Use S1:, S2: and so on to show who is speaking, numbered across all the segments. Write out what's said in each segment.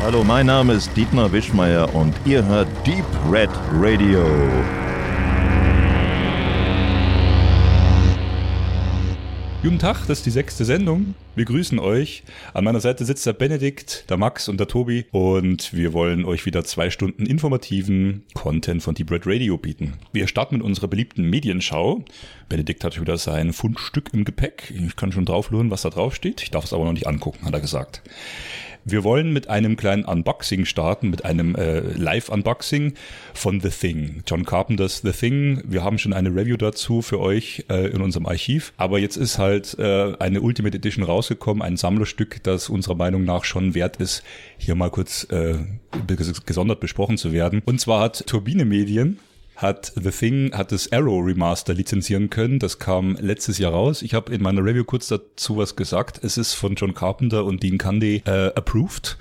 S1: Hallo, mein Name ist Dietmar Wischmeier und ihr hört Deep Red Radio.
S2: Guten Tag, das ist die 6. Sendung. Wir grüßen euch. An meiner Seite sitzt der Benedikt, der Max und der Tobi und wir wollen euch wieder 2 Stunden informativen Content von Deep Red Radio bieten. Wir starten mit unserer beliebten Medienschau. Benedikt hat wieder sein Fundstück im Gepäck. Ich kann schon drauflösen, was da drauf steht. Ich darf es aber noch nicht angucken, hat er gesagt. Wir wollen mit einem kleinen Unboxing starten, mit einem Live-Unboxing von The Thing. John Carpenters The Thing. Wir haben schon eine Review dazu für euch in unserem Archiv. Aber jetzt ist halt eine Ultimate Edition rausgekommen, ein Sammlerstück, das unserer Meinung nach schon wert ist, hier mal kurz gesondert besprochen zu werden. Und zwar hat Turbine Medien hat das Arrow Remaster lizenzieren können. Das kam letztes Jahr raus. Ich habe in meiner Review kurz dazu was gesagt. Es ist von John Carpenter und Dean Cundey approved.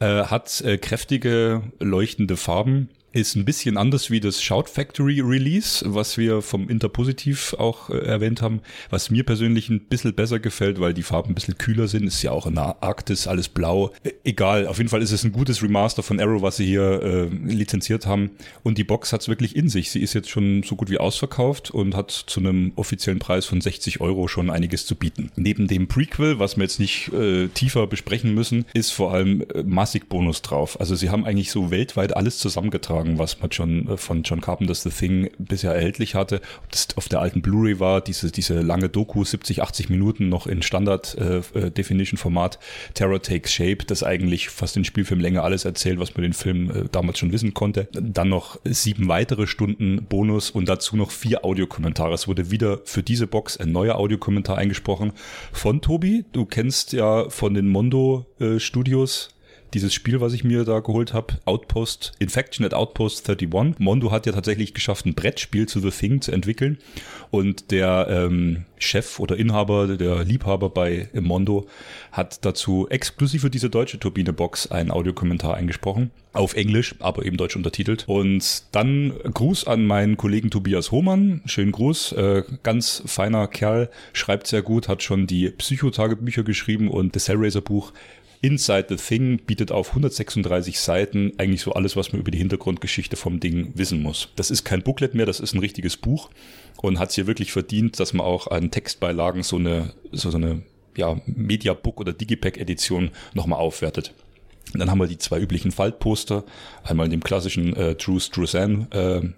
S2: Hat kräftige, leuchtende Farben. Ist ein bisschen anders wie das Shout Factory Release, was wir vom Interpositiv auch erwähnt haben, was mir persönlich ein bisschen besser gefällt, weil die Farben ein bisschen kühler sind. Ist ja auch in der Arktis alles blau. Egal, auf jeden Fall ist es ein gutes Remaster von Arrow, was sie hier lizenziert haben. Und die Box hat's wirklich in sich. Sie ist jetzt schon so gut wie ausverkauft und hat zu einem offiziellen Preis von 60 € schon einiges zu bieten. Neben dem Prequel, was wir jetzt nicht tiefer besprechen müssen, ist vor allem massig Bonus drauf. Also sie haben eigentlich so weltweit alles zusammengetragen, was man schon von John Carpenter's The Thing bisher erhältlich hatte. Ob das auf der alten Blu-ray war, diese lange Doku, 70, 80 Minuten noch in Standard-Definition-Format, Terror Takes Shape, das eigentlich fast in Spielfilmlänge alles erzählt, was man den Film damals schon wissen konnte. Dann noch 7 weitere Stunden Bonus und dazu noch 4 Audiokommentare. Es wurde wieder für diese Box ein neuer Audiokommentar eingesprochen von Tobi. Du kennst ja von den Mondo Studios dieses Spiel, was ich mir da geholt habe, Infection at Outpost 31. Mondo hat ja tatsächlich geschafft, ein Brettspiel zu The Thing zu entwickeln. Und der Chef oder Inhaber, der Liebhaber bei Mondo, hat dazu exklusiv für diese deutsche Turbine-Box einen Audiokommentar eingesprochen. Auf Englisch, aber eben deutsch untertitelt. Und dann Gruß an meinen Kollegen Tobias Hohmann. Schönen Gruß. Ganz feiner Kerl, schreibt sehr gut, hat schon die Psychotagebücher geschrieben und das Hellraiser-Buch Inside the Thing bietet auf 136 Seiten eigentlich so alles, was man über die Hintergrundgeschichte vom Ding wissen muss. Das ist kein Booklet mehr, das ist ein richtiges Buch und hat es hier wirklich verdient, dass man auch an Textbeilagen so eine Mediabook- oder Digipack-Edition nochmal aufwertet. Und dann haben wir die 2 üblichen Faltposter, einmal in dem klassischen Drew Struzan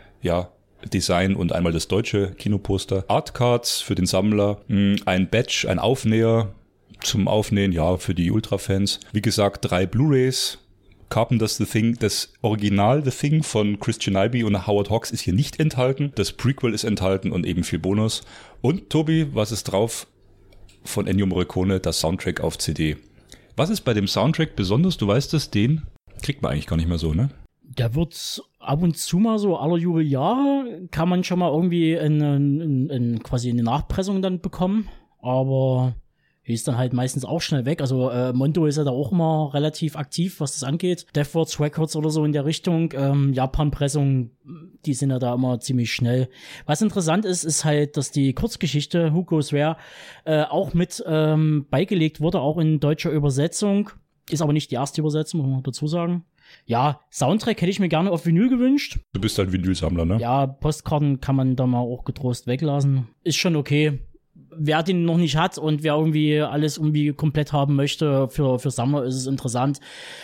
S2: Design und einmal das deutsche Kinoposter. Artcards für den Sammler, ein Badge, ein Aufnäher zum Aufnähen, ja, für die Ultra-Fans. Wie gesagt, 3 Blu-rays. Carpenter's The Thing, das Original The Thing von Christian Nyby und Howard Hawks ist hier nicht enthalten. Das Prequel ist enthalten und eben viel Bonus. Und Tobi, was ist drauf? Von Ennio Morricone, das Soundtrack auf CD. Was ist bei dem Soundtrack besonders? Du weißt es, den kriegt man eigentlich gar nicht mehr so, ne?
S3: Der wird ab und zu mal so aller Jubeljahre, kann man schon mal irgendwie quasi eine Nachpressung dann bekommen. Aber die ist dann halt meistens auch schnell weg. Also Mondo ist ja da auch immer relativ aktiv, was das angeht. Deathworks Records oder so in der Richtung. Japan-Pressung, die sind ja da immer ziemlich schnell. Was interessant ist, ist halt, dass die Kurzgeschichte Who Goes Where auch mit beigelegt wurde, auch in deutscher Übersetzung. Ist aber nicht die erste Übersetzung, muss man dazu sagen. Ja, Soundtrack hätte ich mir gerne auf Vinyl gewünscht.
S2: Du bist halt Vinylsammler, ne?
S3: Ja, Postkarten kann man da mal auch getrost weglassen. Ist schon okay. Wer den noch nicht hat und wer irgendwie alles irgendwie komplett haben möchte, für Sammler ist es interessant.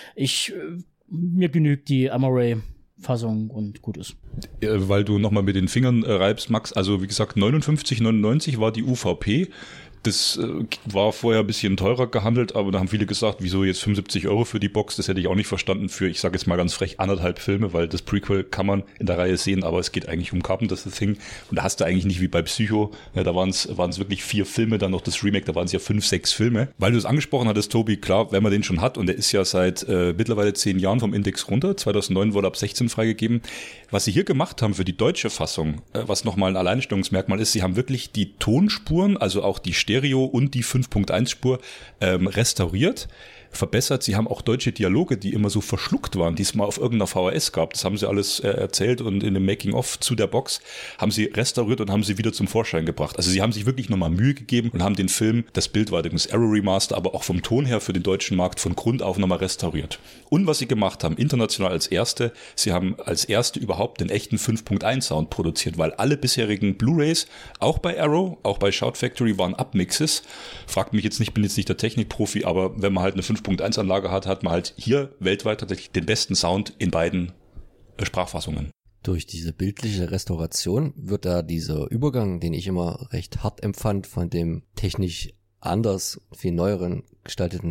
S3: Mir genügt die Amaray-Fassung und gut ist.
S2: Weil du nochmal mit den Fingern reibst, Max, also wie gesagt 59,99 war die UVP. Das war vorher ein bisschen teurer gehandelt, aber da haben viele gesagt, wieso jetzt 75 € für die Box? Das hätte ich auch nicht verstanden für, ich sage jetzt mal ganz frech, 1,5 Filme, weil das Prequel kann man in der Reihe sehen, aber es geht eigentlich um Carpenter's The Thing. Und da hast du eigentlich nicht wie bei Psycho, ja, da waren es wirklich 4 Filme, dann noch das Remake, da waren es ja 5, 6 Filme. Weil du es angesprochen hattest, Tobi, klar, wenn man den schon hat und der ist ja seit mittlerweile 10 Jahren vom Index runter, 2009 wurde ab 16 freigegeben. Was sie hier gemacht haben für die deutsche Fassung, was nochmal ein Alleinstellungsmerkmal ist, sie haben wirklich die Tonspuren, also auch die Stereo- und die 5.1-Spur restauriert, verbessert. Sie haben auch deutsche Dialoge, die immer so verschluckt waren, die es mal auf irgendeiner VHS gab. Das haben sie alles erzählt und in dem Making-of zu der Box haben sie restauriert und haben sie wieder zum Vorschein gebracht. Also sie haben sich wirklich nochmal Mühe gegeben und haben den Film, das Bild war übrigens Arrow Remaster, aber auch vom Ton her für den deutschen Markt von Grund auf nochmal restauriert. Und was sie gemacht haben, international als erste, sie haben als erste überhaupt den echten 5.1 Sound produziert, weil alle bisherigen Blu-rays, auch bei Arrow, auch bei Shout Factory, waren Upmixes. Fragt mich jetzt nicht, bin jetzt nicht der Technikprofi, aber wenn man halt eine 5.1 Anlage hat man halt hier weltweit tatsächlich den besten Sound in beiden Sprachfassungen.
S4: Durch diese bildliche Restauration wird da dieser Übergang, den ich immer recht hart empfand, von dem technisch anders, viel neueren gestalteten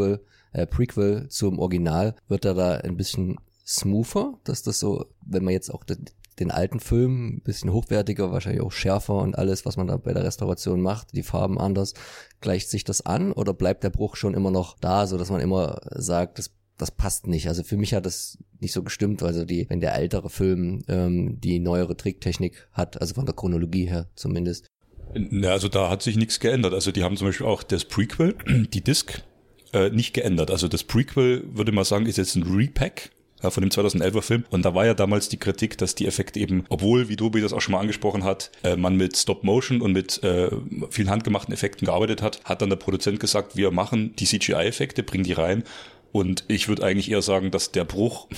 S4: Prequel zum Original, wird da ein bisschen smoother, dass das so, wenn man jetzt auch den alten Film ein bisschen hochwertiger, wahrscheinlich auch schärfer und alles, was man da bei der Restauration macht, die Farben anders, gleicht sich das an oder bleibt der Bruch schon immer noch da, so dass man immer sagt, das passt nicht. Also für mich hat das nicht so gestimmt, also wenn der ältere Film die neuere Tricktechnik hat, also von der Chronologie her zumindest.
S2: Ja, also da hat sich nichts geändert. Also die haben zum Beispiel auch das Prequel, die Disc, nicht geändert. Also das Prequel, würde man sagen, ist jetzt ein Repack von dem 2011er Film. Und da war ja damals die Kritik, dass die Effekte eben, obwohl, wie Dobi das auch schon mal angesprochen hat, man mit Stop-Motion und mit vielen handgemachten Effekten gearbeitet hat dann der Produzent gesagt, wir machen die CGI-Effekte, bringen die rein. Und ich würde eigentlich eher sagen, dass der Bruch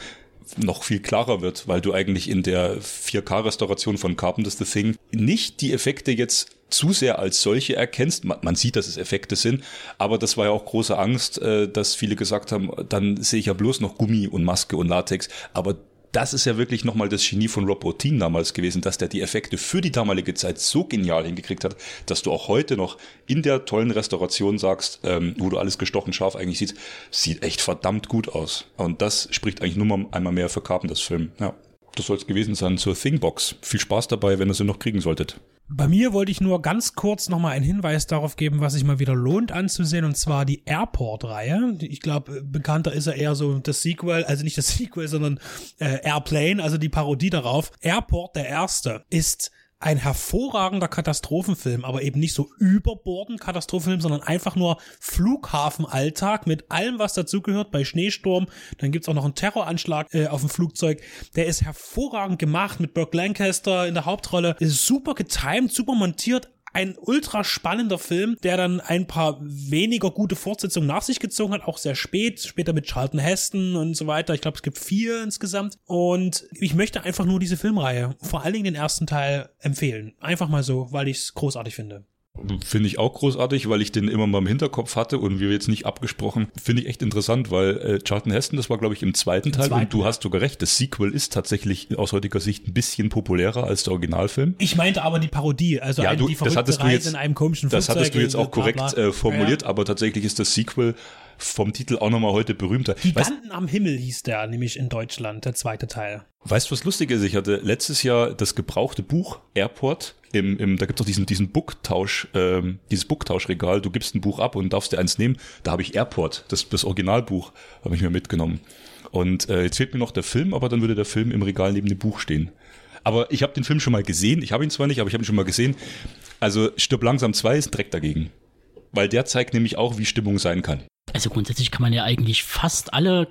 S2: noch viel klarer wird, weil du eigentlich in der 4K-Restauration von Carpenter's The Thing nicht die Effekte jetzt zu sehr als solche erkennst. Man sieht, dass es Effekte sind, aber das war ja auch große Angst, dass viele gesagt haben, dann sehe ich ja bloß noch Gummi und Maske und Latex, aber das ist ja wirklich nochmal das Genie von Rob Bottin damals gewesen, dass der die Effekte für die damalige Zeit so genial hingekriegt hat, dass du auch heute noch in der tollen Restauration sagst, wo du alles gestochen scharf eigentlich siehst, sieht echt verdammt gut aus. Und das spricht eigentlich nur einmal mehr für Carpenters Film. Ja, das soll es gewesen sein zur Thingbox. Viel Spaß dabei, wenn ihr sie noch kriegen solltet.
S5: Bei mir wollte ich nur ganz kurz nochmal einen Hinweis darauf geben, was sich mal wieder lohnt anzusehen, und zwar die Airport-Reihe. Ich glaube, bekannter ist er eher so das Sequel, also nicht das Sequel, sondern Airplane, also die Parodie darauf. Airport, der erste, ist ein hervorragender Katastrophenfilm, aber eben nicht so überbordend Katastrophenfilm, sondern einfach nur Flughafenalltag mit allem, was dazugehört, bei Schneesturm. Dann gibt's auch noch einen Terroranschlag auf dem Flugzeug. Der ist hervorragend gemacht mit Burt Lancaster in der Hauptrolle. Ist super getimed, super montiert. Ein ultra spannender Film, der dann ein paar weniger gute Fortsetzungen nach sich gezogen hat, auch sehr spät, später mit Charlton Heston und so weiter. Ich glaube, es gibt 4 insgesamt. Und ich möchte einfach nur diese Filmreihe, vor allen Dingen den ersten Teil, empfehlen. Einfach mal so, weil ich es großartig finde.
S2: Finde ich auch großartig, weil ich den immer mal im Hinterkopf hatte und wir jetzt nicht abgesprochen. Finde ich echt interessant, weil Charlton Heston, das war glaube ich im zweiten Teil und du hast sogar recht, das Sequel ist tatsächlich aus heutiger Sicht ein bisschen populärer als der Originalfilm.
S5: Ich meinte aber die Parodie, also
S2: ja,
S5: die verrückte Reise in einem komischen Flugzeug.
S2: Das hattest du jetzt auch korrekt formuliert,
S5: ja.
S2: Aber tatsächlich ist das Sequel vom Titel auch nochmal heute berühmter.
S5: Giganten am Himmel hieß der nämlich in Deutschland, der zweite Teil.
S2: Weißt du, was lustig ist? Ich hatte letztes Jahr das gebrauchte Buch Airport. Da gibt's auch diesen Booktausch, dieses Booktauschregal. Du gibst ein Buch ab und darfst dir eins nehmen. Da habe ich Airport, das Originalbuch, habe ich mir mitgenommen. Und jetzt fehlt mir noch der Film, aber dann würde der Film im Regal neben dem Buch stehen. Aber ich habe den Film schon mal gesehen. Ich habe ihn zwar nicht, aber ich habe ihn schon mal gesehen. Also Stirb langsam 2 ist ein Dreck dagegen. Weil der zeigt nämlich auch, wie Stimmung sein kann.
S3: Also grundsätzlich kann man ja eigentlich fast alle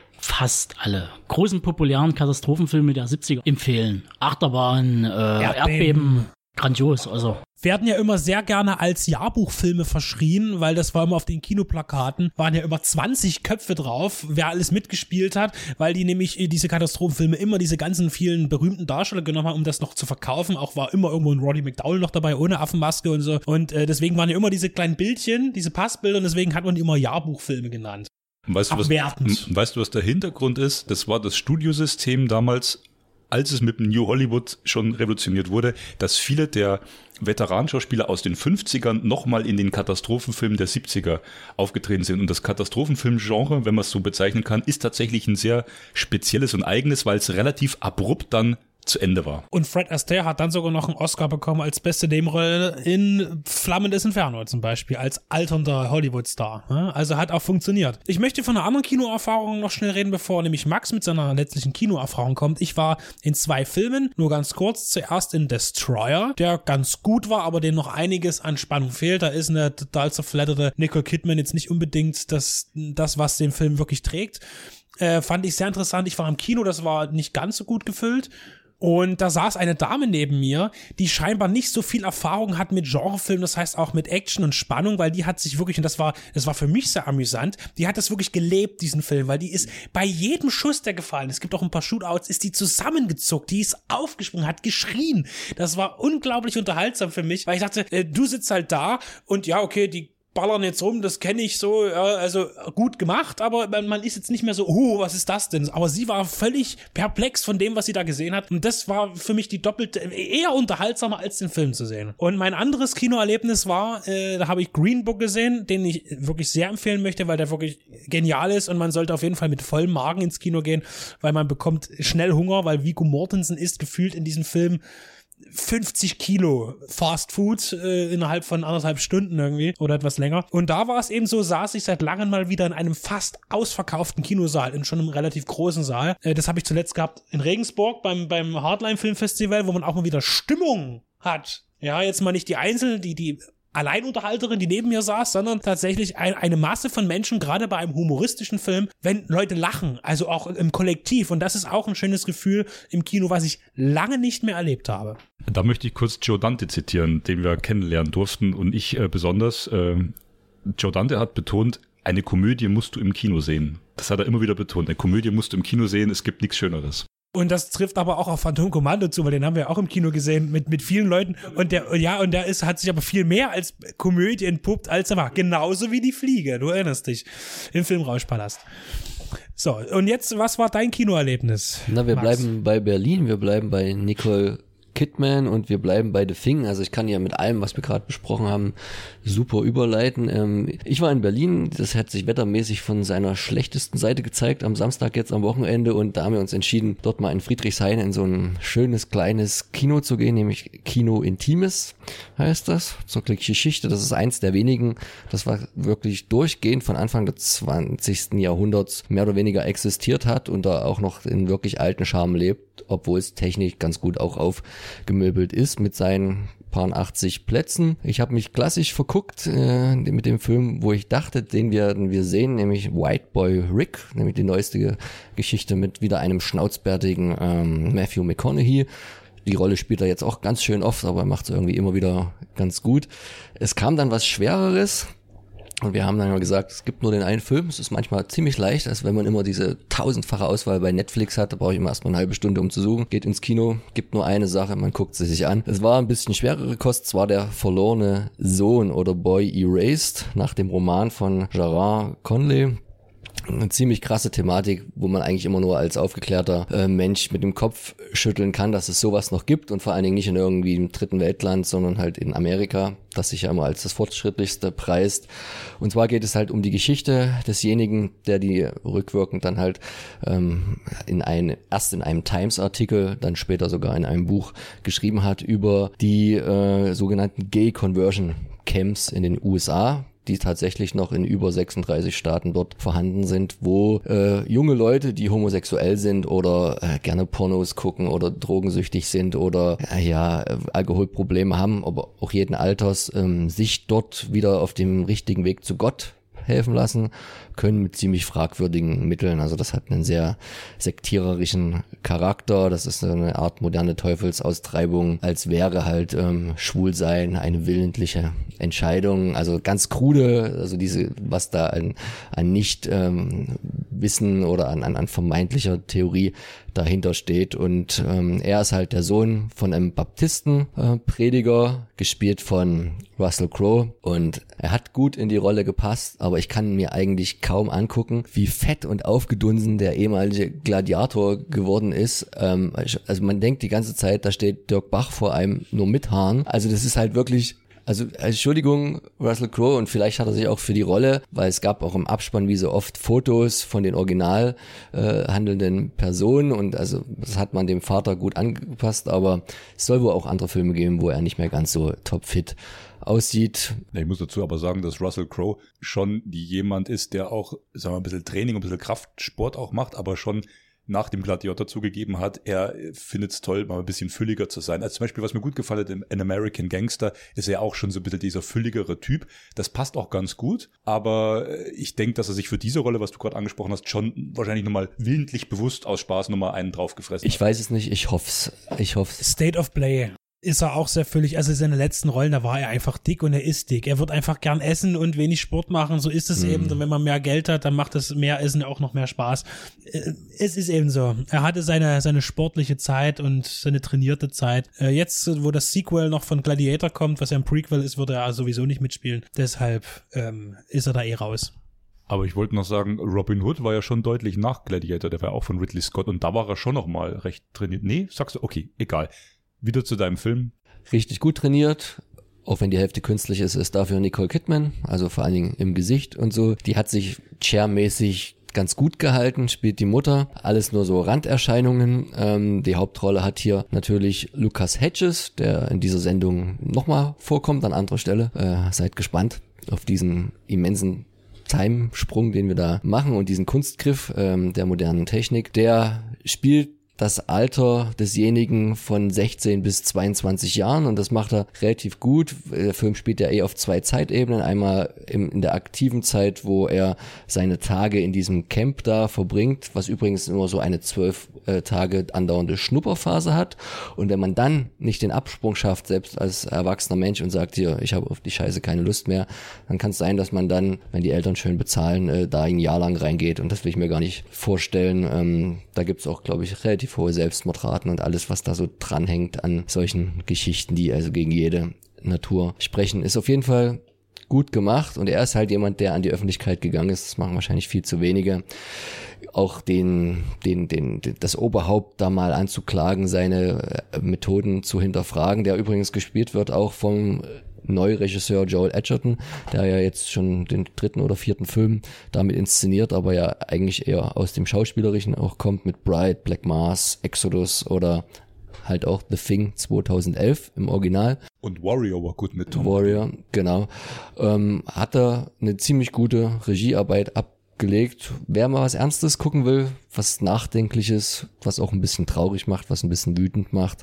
S3: großen populären Katastrophenfilme der 70er empfehlen. Achterbahn, Erdbeben, grandios, also.
S5: Werden ja immer sehr gerne als Jahrbuchfilme verschrien, weil das war immer auf den Kinoplakaten, waren ja über 20 Köpfe drauf, wer alles mitgespielt hat, weil die nämlich diese Katastrophenfilme immer diese ganzen vielen berühmten Darsteller genommen haben, um das noch zu verkaufen. Auch war immer irgendwo ein Roddy McDowell noch dabei, ohne Affenmaske und so. Und deswegen waren ja immer diese kleinen Bildchen, diese Passbilder, und deswegen hat man die immer Jahrbuchfilme genannt.
S2: Weißt du, was der Hintergrund ist? Das war das Studiosystem damals, als es mit dem New Hollywood schon revolutioniert wurde, dass viele der Veteranschauspieler aus den 50ern nochmal in den Katastrophenfilmen der 70er aufgetreten sind. Und das Katastrophenfilm-Genre, wenn man es so bezeichnen kann, ist tatsächlich ein sehr spezielles und eigenes, weil es relativ abrupt dann zu Ende war.
S5: Und Fred Astaire hat dann sogar noch einen Oscar bekommen als beste Nebenrolle in Flammen des Inferno zum Beispiel, als alternder Hollywood-Star. Also hat auch funktioniert. Ich möchte von einer anderen Kinoerfahrung noch schnell reden, bevor nämlich Max mit seiner letztlichen Kinoerfahrung kommt. Ich war in 2 Filmen, nur ganz kurz. Zuerst in Destroyer, der ganz gut war, aber dem noch einiges an Spannung fehlt. Da ist eine total zerfledderte Nicole Kidman jetzt nicht unbedingt das, was den Film wirklich trägt. Fand ich sehr interessant. Ich war im Kino, das war nicht ganz so gut gefüllt. Und da saß eine Dame neben mir, die scheinbar nicht so viel Erfahrung hat mit Genrefilmen, das heißt auch mit Action und Spannung, weil die hat sich wirklich, und das war für mich sehr amüsant, die hat das wirklich gelebt, diesen Film, weil die ist bei jedem Schuss, der gefallen ist, es gibt auch ein paar Shootouts, ist die zusammengezuckt, die ist aufgesprungen, hat geschrien. Das war unglaublich unterhaltsam für mich, weil ich dachte, du sitzt halt da und ja, okay, die ballern jetzt rum, das kenne ich so, ja, also gut gemacht, aber man ist jetzt nicht mehr so, was ist das denn? Aber sie war völlig perplex von dem, was sie da gesehen hat, und das war für mich die doppelte, eher unterhaltsamer als den Film zu sehen. Und mein anderes Kinoerlebnis war, da habe ich Green Book gesehen, den ich wirklich sehr empfehlen möchte, weil der wirklich genial ist, und man sollte auf jeden Fall mit vollem Magen ins Kino gehen, weil man bekommt schnell Hunger, weil Viggo Mortensen isst gefühlt in diesem Film 50 Kilo Fast Food innerhalb von 1,5 Stunden irgendwie oder etwas länger. Und da war es eben so, saß ich seit langem mal wieder in einem fast ausverkauften Kinosaal, in schon einem relativ großen Saal. Das habe ich zuletzt gehabt in Regensburg beim Hardline Film Festival, wo man auch mal wieder Stimmung hat. Ja, jetzt mal nicht die Einzelnen, die Alleinunterhalterin, die neben mir saß, sondern tatsächlich eine Masse von Menschen, gerade bei einem humoristischen Film, wenn Leute lachen, also auch im Kollektiv. Und das ist auch ein schönes Gefühl im Kino, was ich lange nicht mehr erlebt habe.
S2: Da möchte ich kurz Joe Dante zitieren, den wir kennenlernen durften, und ich besonders. Joe Dante hat betont, eine Komödie musst du im Kino sehen. Das hat er immer wieder betont. Eine Komödie musst du im Kino sehen, es gibt nichts Schöneres.
S5: Und das trifft aber auch auf Phantom Commando zu, weil den haben wir auch im Kino gesehen mit vielen Leuten. Und der hat sich aber viel mehr als Komödie entpuppt, als er war. Genauso wie die Fliege, du erinnerst dich, im Filmrauschpalast. So, und jetzt, was war dein Kinoerlebnis?
S4: Na, wir bleiben bei Berlin, wir bleiben bei Nicole Kidman und wir bleiben bei The Thing. Also ich kann ja mit allem, was wir gerade besprochen haben, super überleiten. Ich war in Berlin, das hat sich wettermäßig von seiner schlechtesten Seite gezeigt, am Samstag jetzt am Wochenende, und da haben wir uns entschieden, dort mal in Friedrichshain in so ein schönes kleines Kino zu gehen, nämlich Kino Intimes heißt das, zur Geschichte. Das ist eins der wenigen, das war wirklich durchgehend von Anfang des 20. Jahrhunderts mehr oder weniger existiert hat und da auch noch in wirklich alten Charme lebt, obwohl es technisch ganz gut auch aufgemöbelt ist mit seinen paar 80 Plätzen. Ich habe mich klassisch verguckt mit dem Film, wo ich dachte, den werden wir sehen, nämlich White Boy Rick, nämlich die neueste Geschichte mit wieder einem schnauzbärtigen Matthew McConaughey. Die Rolle spielt er jetzt auch ganz schön oft, aber er macht es irgendwie immer wieder ganz gut. Es kam dann was Schwereres. Und wir haben dann mal gesagt, es gibt nur den einen Film. Es ist manchmal ziemlich leicht, als wenn man immer diese 1000-fache Auswahl bei Netflix hat. Da brauche ich immer erstmal eine halbe Stunde, um zu suchen. Geht ins Kino, gibt nur eine Sache, man guckt sie sich an. Es war ein bisschen schwerere Kost. Es war Der verlorene Sohn oder Boy Erased nach dem Roman von Gerard Conley. Eine ziemlich krasse Thematik, wo man eigentlich immer nur als aufgeklärter Mensch mit dem Kopf schütteln kann, dass es sowas noch gibt, und vor allen Dingen nicht in irgendwie im dritten Weltland, sondern halt in Amerika, das sich ja immer als das fortschrittlichste preist. Und zwar geht es halt um die Geschichte desjenigen, der die rückwirkend dann halt erst in einem Times-Artikel, dann später sogar in einem Buch geschrieben hat über die sogenannten Gay Conversion Camps in den USA, die tatsächlich noch in über 36 Staaten dort vorhanden sind, wo junge Leute, die homosexuell sind oder gerne Pornos gucken oder drogensüchtig sind oder Alkoholprobleme haben, aber auch jeden Alters, sich dort wieder auf dem richtigen Weg zu Gott helfen lassen können mit ziemlich fragwürdigen Mitteln. Also das hat einen sehr sektiererischen Charakter. Das ist eine Art moderne Teufelsaustreibung, als wäre halt Schwulsein eine willentliche Entscheidung. Also ganz krude, also was da an nicht Wissen oder an vermeintlicher Theorie dahinter steht. Und er ist halt der Sohn von einem Baptistenprediger, gespielt von Russell Crowe, und er hat gut in die Rolle gepasst, aber ich kann mir eigentlich kaum angucken, wie fett und aufgedunsen der ehemalige Gladiator geworden ist. Also man denkt die ganze Zeit, da steht Dirk Bach vor einem nur mit Haaren. Also das ist halt wirklich Also Entschuldigung, Russell Crowe, und vielleicht hat er sich auch für die Rolle, weil es gab auch im Abspann wie so oft Fotos von den original handelnden Personen, und also das hat man dem Vater gut angepasst, aber es soll wohl auch andere Filme geben, wo er nicht mehr ganz so topfit aussieht.
S2: Ich muss dazu aber sagen, dass Russell Crowe schon jemand ist, der auch, sagen wir, ein bisschen Training, ein bisschen Kraftsport auch macht, aber schon nach dem Gladiator zugegeben hat, er findet es toll, mal ein bisschen fülliger zu sein. Also zum Beispiel, was mir gut gefallen hat, in American Gangster ist er auch schon so ein bisschen dieser fülligere Typ. Das passt auch ganz gut, aber ich denke, dass er sich für diese Rolle, was du gerade angesprochen hast, schon wahrscheinlich nochmal willentlich bewusst aus Spaß nochmal einen draufgefressen hat.
S4: Ich weiß es nicht, ich hoff's.
S5: State of Play ist er auch sehr füllig, also seine letzten Rollen, da war er einfach dick und er ist dick. Er wird einfach gern essen und wenig Sport machen, so ist es eben. Und wenn man mehr Geld hat, dann macht das mehr Essen auch noch mehr Spaß. Es ist eben so. Er hatte seine sportliche Zeit und seine trainierte Zeit. Jetzt, wo das Sequel noch von Gladiator kommt, was ja ein Prequel ist, wird er sowieso nicht mitspielen. Deshalb ist er da raus.
S2: Aber ich wollte noch sagen, Robin Hood war ja schon deutlich nach Gladiator, der war auch von Ridley Scott, und da war er schon noch mal recht trainiert. Nee, sagst du, okay, egal. Wieder zu deinem Film.
S4: Richtig gut trainiert, auch wenn die Hälfte künstlich ist dafür Nicole Kidman, also vor allen Dingen im Gesicht und so. Die hat sich Cher-mäßig ganz gut gehalten, spielt die Mutter. Alles nur so Randerscheinungen. Die Hauptrolle hat hier natürlich Lucas Hedges, der in dieser Sendung nochmal vorkommt an anderer Stelle. Seid gespannt auf diesen immensen Timesprung, den wir da machen, und diesen Kunstgriff der modernen Technik. Der spielt das Alter desjenigen von 16 bis 22 Jahren, und das macht er relativ gut. Der Film spielt ja auf zwei Zeitebenen. Einmal in der aktiven Zeit, wo er seine Tage in diesem Camp da verbringt, was übrigens immer so eine 12 Tage andauernde Schnupperphase hat. Und wenn man dann nicht den Absprung schafft, selbst als erwachsener Mensch, und sagt, hier, ich habe auf die Scheiße keine Lust mehr, dann kann es sein, dass man dann, wenn die Eltern schön bezahlen, da ein Jahr lang reingeht. Und das will ich mir gar nicht vorstellen. Da gibt's auch, glaube ich, relativ hohe Selbstmordraten und alles, was da so dranhängt an solchen Geschichten, die also gegen jede Natur sprechen, ist auf jeden Fall gut gemacht. Und er ist halt jemand, der an die Öffentlichkeit gegangen ist. Das machen wahrscheinlich viel zu wenige. Auch das Oberhaupt da mal anzuklagen, seine Methoden zu hinterfragen, der übrigens gespielt wird auch vom Neuregisseur Joel Edgerton, der ja jetzt schon den 3. oder 4. Film damit inszeniert, aber ja eigentlich eher aus dem Schauspielerischen auch kommt, mit Bright, Black Mass, Exodus oder halt auch The Thing 2011 im Original.
S2: Und Warrior war gut mit Tom.
S4: Warrior, genau. Hat er eine ziemlich gute Regiearbeit abgelegt. Wer mal was Ernstes gucken will, was Nachdenkliches, was auch ein bisschen traurig macht, was ein bisschen wütend macht,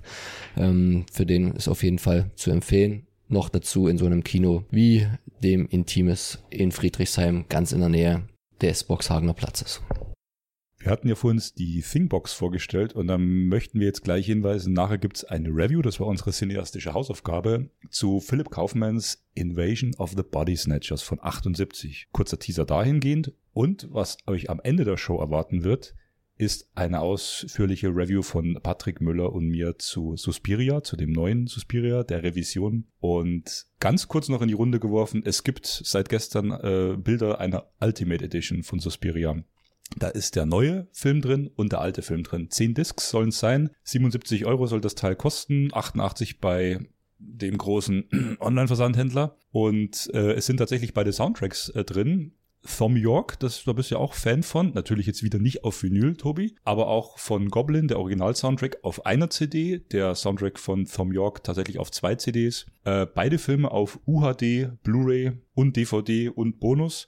S4: für den ist auf jeden Fall zu empfehlen. Noch dazu in so einem Kino wie dem Intimes in Friedrichshain, ganz in der Nähe des Boxhagener Platzes.
S2: Wir hatten ja vorhin die Thingbox vorgestellt, und dann möchten wir jetzt gleich hinweisen, nachher gibt's eine Review, das war unsere cineastische Hausaufgabe, zu Philip Kaufmans Invasion of the Body Snatchers von 78. Kurzer Teaser dahingehend, und was euch am Ende der Show erwarten wird, ist eine ausführliche Review von Patrick Müller und mir zu Suspiria, zu dem neuen Suspiria, der Revision. Und ganz kurz noch in die Runde geworfen, es gibt seit gestern Bilder einer Ultimate Edition von Suspiria. Da ist der neue Film drin und der alte Film drin. 10 Discs sollen es sein, 77 € soll das Teil kosten, 88 bei dem großen Online-Versandhändler. Und es sind tatsächlich beide Soundtracks drin. Thom Yorke, da bist du ja auch Fan von, natürlich jetzt wieder nicht auf Vinyl, Tobi, aber auch von Goblin, der Original-Soundtrack auf einer CD, der Soundtrack von Thom Yorke tatsächlich auf 2 CDs, beide Filme auf UHD, Blu-ray und DVD und Bonus,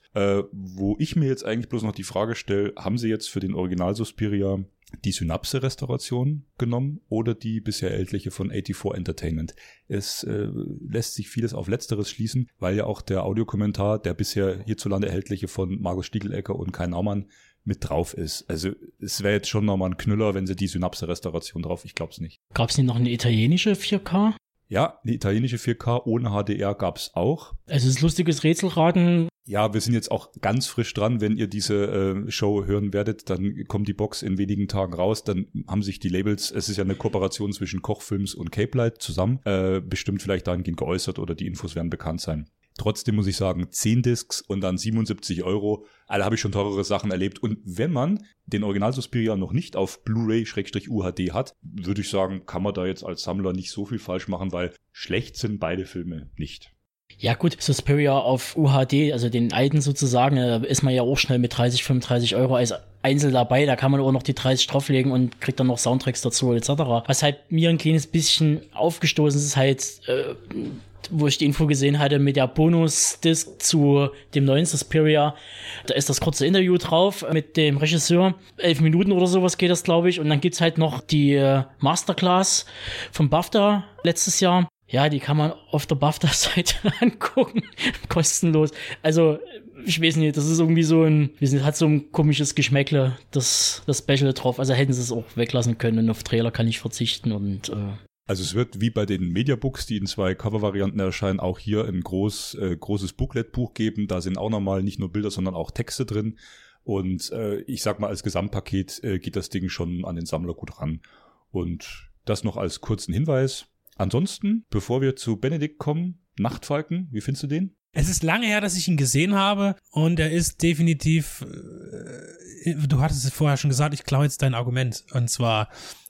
S2: wo ich mir jetzt eigentlich bloß noch die Frage stelle, haben sie jetzt für den Original Suspiria die Synapse-Restauration genommen oder die bisher erhältliche von 84 Entertainment. Es lässt sich vieles auf Letzteres schließen, weil ja auch der Audiokommentar, der bisher hierzulande erhältliche von Markus Stiegelecker und Kai Naumann mit drauf ist. Also es wäre jetzt schon nochmal ein Knüller, wenn sie die Synapse-Restauration drauf, ich glaube es nicht.
S3: Gab es nicht noch eine italienische 4K?
S2: Ja, eine italienische 4K ohne HDR gab's auch.
S3: Es ist lustiges Rätselraten.
S2: Ja, wir sind jetzt auch ganz frisch dran. Wenn ihr diese Show hören werdet, dann kommt die Box in wenigen Tagen raus. Dann haben sich die Labels, es ist ja eine Kooperation zwischen Kochfilms und Cape Light zusammen, bestimmt vielleicht dahingehend geäußert oder die Infos werden bekannt sein. Trotzdem muss ich sagen, 10 Discs und dann 77 €. Da habe ich schon teurere Sachen erlebt. Und wenn man den Original Suspiria noch nicht auf Blu-ray/UHD hat, würde ich sagen, kann man da jetzt als Sammler nicht so viel falsch machen, weil schlecht sind beide Filme nicht.
S3: Ja gut, Suspiria auf UHD, also den alten sozusagen, ist man ja auch schnell mit 30, 35 Euro als Einzel dabei. Da kann man auch noch die 30 drauflegen und kriegt dann noch Soundtracks dazu etc. Was halt mir ein kleines bisschen aufgestoßen ist, halt, wo ich die Info gesehen hatte mit der Bonus-Disc zu dem neuen Suspiria. Da ist das kurze Interview drauf mit dem Regisseur. 11 Minuten oder sowas geht das, glaube ich. Und dann gibt's halt noch die Masterclass vom BAFTA letztes Jahr. Ja, die kann man auf der BAFTA-Seite angucken. Kostenlos. Also, ich weiß nicht, das ist irgendwie so hat so ein komisches Geschmäckle, das Special drauf. Also hätten sie es auch weglassen können und auf Trailer kann ich verzichten und,
S2: Also es wird wie bei den Mediabooks, die in 2 Cover-Varianten erscheinen, auch hier ein großes Booklet-Buch geben. Da sind auch nochmal nicht nur Bilder, sondern auch Texte drin. Und ich sag mal, als Gesamtpaket geht das Ding schon an den Sammler gut ran. Und das noch als kurzen Hinweis. Ansonsten, bevor wir zu Benedikt kommen, Nachtfalken, wie findest du den?
S5: Es ist lange her, dass ich ihn gesehen habe und er ist definitiv, du hattest es vorher schon gesagt, ich klaue jetzt dein Argument. Und zwar,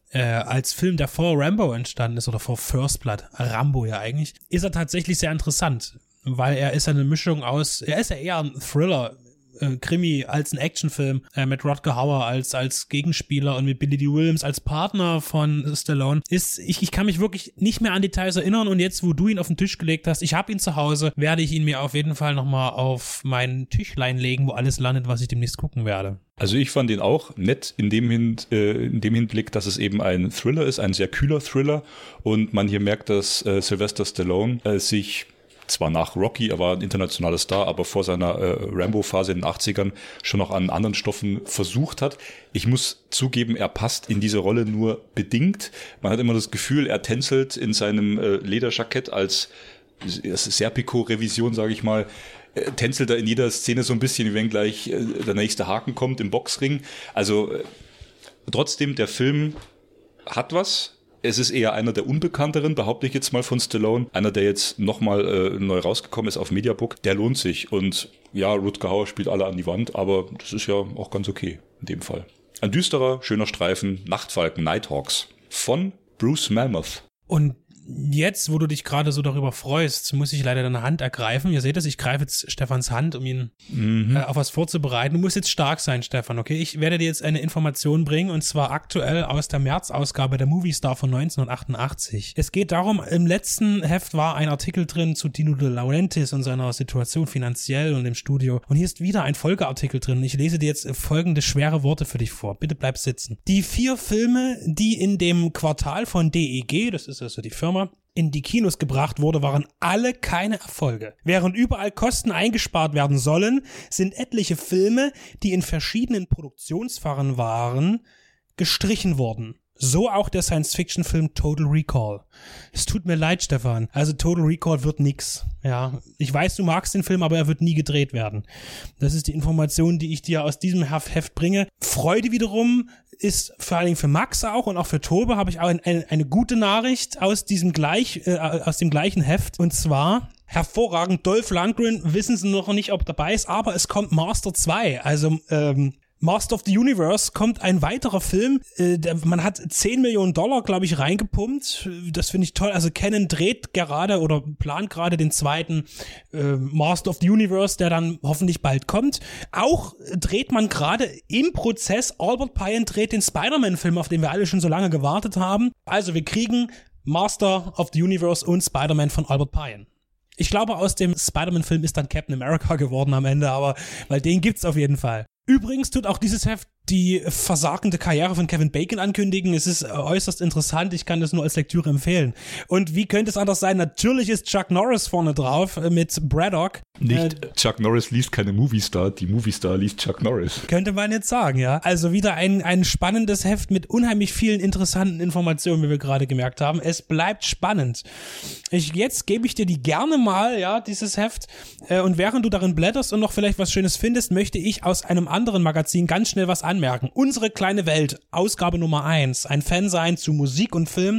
S5: als Film, der vor Rambo entstanden ist oder vor First Blood, Rambo ja eigentlich, ist er tatsächlich sehr interessant, weil er ist eine Mischung aus, er ist ja eher ein Thriller, Krimi als ein Actionfilm mit Rutger Hauer als Gegenspieler und mit Billy Dee Williams als Partner von Stallone. Ich kann mich wirklich nicht mehr an Details erinnern und jetzt, wo du ihn auf den Tisch gelegt hast, ich habe ihn zu Hause, werde ich ihn mir auf jeden Fall nochmal auf mein Tischlein legen, wo alles landet, was ich demnächst gucken werde.
S2: Also ich fand den auch nett in dem Hinblick, dass es eben ein Thriller ist, ein sehr kühler Thriller und man hier merkt, dass Sylvester Stallone sich zwar nach Rocky, er war ein internationaler Star, aber vor seiner Rambo-Phase in den 80ern schon noch an anderen Stoffen versucht hat. Ich muss zugeben, er passt in diese Rolle nur bedingt. Man hat immer das Gefühl, er tänzelt in seinem Lederjackett als Serpico-Revision, sage ich mal, tänzelt er in jeder Szene so ein bisschen, wie wenn gleich der nächste Haken kommt im Boxring. Also trotzdem, der Film hat was. Es ist eher einer der unbekannteren, behaupte ich jetzt mal von Stallone. Einer, der jetzt nochmal neu rausgekommen ist auf Mediabook. Der lohnt sich. Und ja, Rutger Hauer spielt alle an die Wand, aber das ist ja auch ganz okay in dem Fall. Ein düsterer, schöner Streifen, Nachtfalken, Nighthawks von Bruce Mammoth.
S5: Und jetzt, wo du dich gerade so darüber freust, muss ich leider deine Hand ergreifen. Ihr seht es, ich greife jetzt Stefans Hand, um ihn auf was vorzubereiten. Du musst jetzt stark sein, Stefan, okay? Ich werde dir jetzt eine Information bringen, und zwar aktuell aus der März-Ausgabe der Movie Star von 1988. Es geht darum, im letzten Heft war ein Artikel drin zu Dino De Laurentiis und seiner Situation finanziell und im Studio. Und hier ist wieder ein Folgeartikel drin. Ich lese dir jetzt folgende schwere Worte für dich vor. Bitte bleib sitzen. Die 4 Filme, die in dem Quartal von DEG, das ist also die Firma, in die Kinos gebracht wurde, waren alle keine Erfolge. Während überall Kosten eingespart werden sollen, sind etliche Filme, die in verschiedenen Produktionsphasen waren, gestrichen worden. So auch der Science-Fiction-Film Total Recall. Es tut mir leid, Stefan. Also Total Recall wird nix. Ja, ich weiß, du magst den Film, aber er wird nie gedreht werden. Das ist die Information, die ich dir aus diesem Heft bringe. Freude wiederum ist vor allen Dingen für Max auch und auch für Tobe habe ich auch eine gute Nachricht aus dem gleichen Heft. Und zwar hervorragend, Dolph Lundgren, wissen sie noch nicht, ob dabei ist, aber es kommt Master 2. Also Master of the Universe kommt ein weiterer Film. Man hat $10 Millionen, glaube ich, reingepumpt. Das finde ich toll. Also Canon dreht gerade oder plant gerade den zweiten Master of the Universe, der dann hoffentlich bald kommt. Auch dreht man gerade im Prozess, Albert Pyun dreht den Spider-Man-Film, auf den wir alle schon so lange gewartet haben. Also wir kriegen Master of the Universe und Spider-Man von Albert Pyun. Ich glaube, aus dem Spider-Man-Film ist dann Captain America geworden am Ende, aber weil den gibt's auf jeden Fall. Übrigens tut auch dieses Heft die versagende Karriere von Kevin Bacon ankündigen. Es ist äußerst interessant. Ich kann das nur als Lektüre empfehlen. Und wie könnte es anders sein? Natürlich ist Chuck Norris vorne drauf mit Braddock.
S2: Nicht Chuck Norris liest keine Movie Star, die Movie Star liest Chuck Norris.
S5: Könnte man jetzt sagen, ja. Also wieder ein spannendes Heft mit unheimlich vielen interessanten Informationen, wie wir gerade gemerkt haben. Es bleibt spannend. Jetzt gebe ich dir die gerne mal, ja, dieses Heft. Und während du darin blätterst und noch vielleicht was Schönes findest, möchte ich aus einem anderen Magazin ganz schnell was anmerken. Unsere kleine Welt, Ausgabe Nummer 1, ein Fansein zu Musik und Film,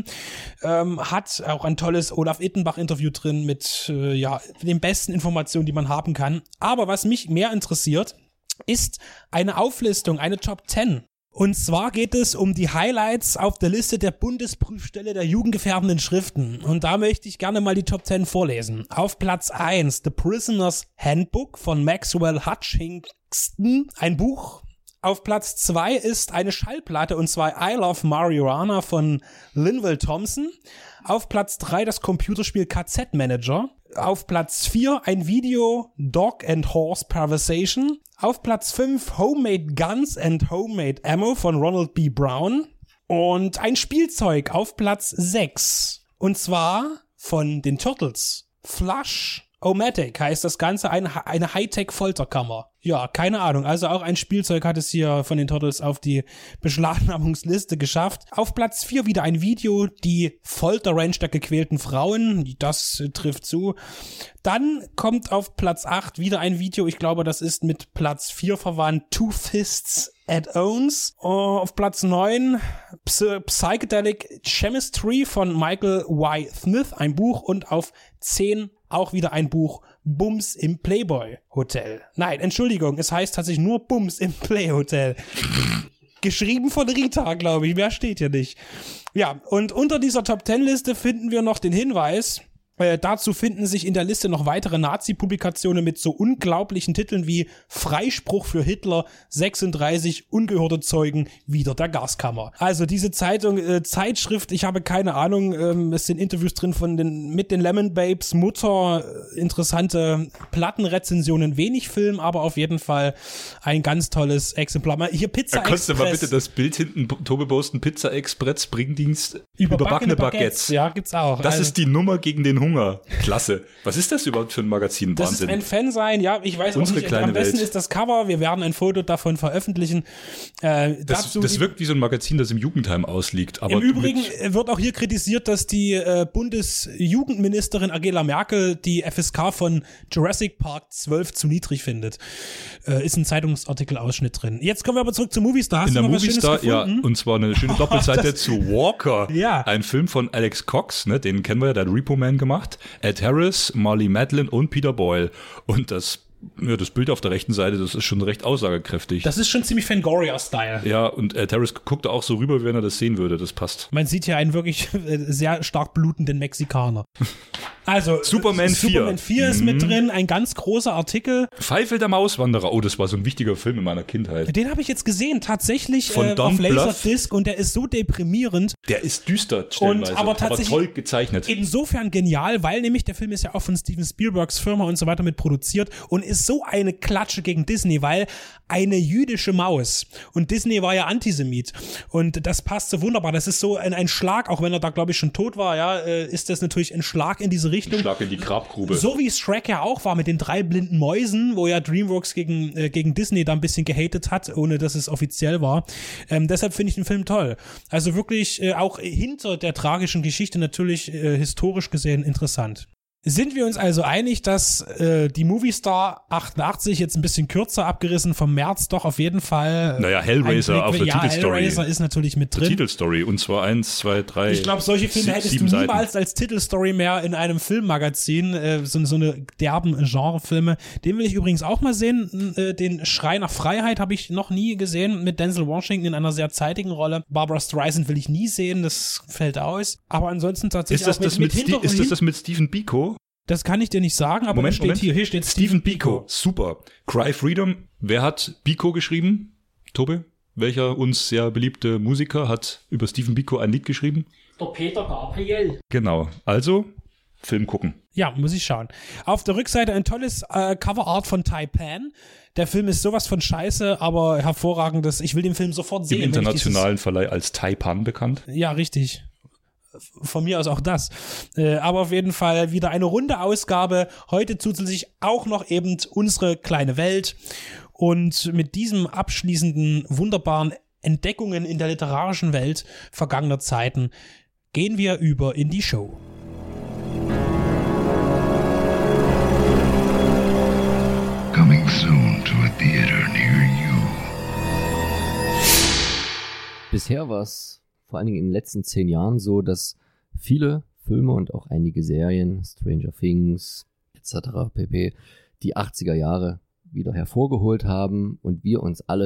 S5: hat auch ein tolles Olaf Ittenbach-Interview drin mit den besten Informationen, die man haben kann. Aber was mich mehr interessiert, ist eine Auflistung, eine Top 10 Und zwar geht es um die Highlights auf der Liste der Bundesprüfstelle der jugendgefährdenden Schriften. Und da möchte ich gerne mal die Top 10 vorlesen. Auf Platz 1 The Prisoner's Handbook von Maxwell Hutchinson, ein Buch. Auf Platz 2 ist eine Schallplatte, und zwar I Love Marijuana von Linval Thompson. Auf Platz 3 das Computerspiel KZ Manager. Auf Platz 4 ein Video Dog and Horse Perversation. Auf Platz 5 Homemade Guns and Homemade Ammo von Ronald B. Brown. Und ein Spielzeug auf Platz 6. Und zwar von den Turtles. Flush-O-Matic heißt das Ganze, eine Hightech-Folterkammer. Ja, keine Ahnung. Also auch ein Spielzeug hat es hier von den Turtles auf die Beschlagnahmungsliste geschafft. Auf Platz 4 wieder ein Video, die Folterrange der gequälten Frauen. Das trifft zu. Dann kommt auf Platz 8 wieder ein Video. Ich glaube, das ist mit Platz 4 verwandt. Two Fists at Owns. Auf Platz 9 Psychedelic Chemistry von Michael Y. Smith, ein Buch. Und auf 10 auch wieder ein Buch, Bums im Playboy Hotel. Nein, Entschuldigung, es heißt tatsächlich nur Bums im Play Hotel. Geschrieben von Rita, glaube ich, mehr steht hier nicht. Ja, und unter dieser Top-10-Liste finden wir noch den Hinweis, dazu finden sich in der Liste noch weitere Nazi-Publikationen mit so unglaublichen Titeln wie Freispruch für Hitler, 36 ungehörte Zeugen wider der Gaskammer. Also diese Zeitschrift, ich habe keine Ahnung, es sind Interviews drin mit den Lemon Babes Mutter, interessante Plattenrezensionen, wenig Film, aber auf jeden Fall ein ganz tolles Exemplar. Hier Pizza Express.
S2: Kannst du mal bitte das Bild hinten, Tobi posten, Pizza Express, Bringdienst, überbackene Baguettes.
S5: Ja, gibt's auch.
S2: Das ist die Nummer gegen den Hunger. Klasse. Was ist das überhaupt für ein Magazin?
S5: Das
S2: Wahnsinn.
S5: ist ein Fansein, ja, ich weiß
S2: Unsere
S5: auch nicht.
S2: kleine
S5: Am besten
S2: Welt.
S5: ist das Cover, wir werden ein Foto davon veröffentlichen.
S2: Das wirkt wie so ein Magazin, das im Jugendheim ausliegt. Aber
S5: im Übrigen wird auch hier kritisiert, dass die Bundesjugendministerin Angela Merkel die FSK von Jurassic Park 12 zu niedrig findet. Ist ein Zeitungsartikel-Ausschnitt drin. Jetzt kommen wir aber zurück zu Movistar. Hast
S2: in der
S5: du noch was
S2: Movistar,
S5: Schönes gefunden?
S2: ja, und zwar eine schöne Doppelseite zu Walker.
S5: Ja.
S2: Ein Film von Alex Cox, ne, den kennen wir ja, der hat Repo Man gemacht. Ed Harris, Marlee Matlin und Peter Boyle. Und das Bild auf der rechten Seite, das ist schon recht aussagekräftig.
S5: Das ist schon ziemlich Fangoria-Style.
S2: Ja, und Ed Harris guckt da auch so rüber, wie wenn er das sehen würde. Das passt.
S5: Man sieht hier einen wirklich sehr stark blutenden Mexikaner. Also,
S2: Superman 4
S5: ist mit drin, ein ganz großer Artikel.
S2: Pfeifel der Mauswanderer. Oh, das war so ein wichtiger Film in meiner Kindheit.
S5: Den habe ich jetzt gesehen, tatsächlich
S2: Von Don
S5: auf
S2: Bluth.
S5: Laserdisc, und der ist so deprimierend.
S2: Der ist düster stellenweise,
S5: aber tatsächlich
S2: toll gezeichnet.
S5: Insofern genial, weil nämlich der Film ist ja auch von Steven Spielbergs Firma und so weiter mit produziert und ist so eine Klatsche gegen Disney, weil eine jüdische Maus, und Disney war ja Antisemit, und das passt so wunderbar. Das ist so ein Schlag, auch wenn er da, glaube ich, schon tot war, ja, ist das natürlich ein Schlag in diese Richtung.
S2: Schlag in die Grabgrube.
S5: So wie Shrek ja auch war mit den 3 blinden Mäusen, wo ja DreamWorks gegen Disney da ein bisschen gehatet hat, ohne dass es offiziell war. Deshalb finde ich den Film toll. Also wirklich auch hinter der tragischen Geschichte natürlich historisch gesehen interessant. Sind wir uns also einig, dass die Movistar 88 jetzt ein bisschen kürzer abgerissen vom März doch auf jeden Fall
S2: Naja, Hellraiser auf der Titelstory.
S5: Hellraiser ist natürlich mit drin.
S2: Titelstory, und zwar 1, 2, 3.
S5: Ich glaube, solche Filme hättest du niemals als Titelstory mehr in einem Filmmagazin, so eine derben Genrefilme. Den will ich übrigens auch mal sehen. Den Schrei nach Freiheit habe ich noch nie gesehen, mit Denzel Washington in einer sehr zeitigen Rolle. Barbara Streisand will ich nie sehen, das fällt aus. Aber ansonsten tatsächlich
S2: ist das mit Stephen Biko?
S5: Das kann ich dir nicht sagen, aber
S2: Moment.
S5: Hier steht
S2: Stephen Biko. Super. Cry Freedom. Wer hat Biko geschrieben? Tobi? Welcher uns sehr beliebte Musiker hat über Stephen Biko ein Lied geschrieben?
S3: Der Peter Gabriel.
S2: Genau. Also, Film gucken.
S5: Ja, muss ich schauen. Auf der Rückseite ein tolles Coverart von Taipan. Der Film ist sowas von scheiße, aber hervorragendes. Ich will den Film sofort sehen.
S2: Im internationalen Verleih als Taipan bekannt.
S5: Ja, richtig. Von mir aus auch das. Aber auf jeden Fall wieder eine runde Ausgabe. Heute zusätzlich auch noch eben unsere kleine Welt. Und mit diesem abschließenden, wunderbaren Entdeckungen in der literarischen Welt vergangener Zeiten gehen wir über in die Show.
S6: Coming soon to a theater near you.
S4: Bisher war es vor allen Dingen in den letzten 10 Jahren so, dass viele Filme und auch einige Serien, Stranger Things etc. pp., die 80er Jahre wieder hervorgeholt haben und wir uns alle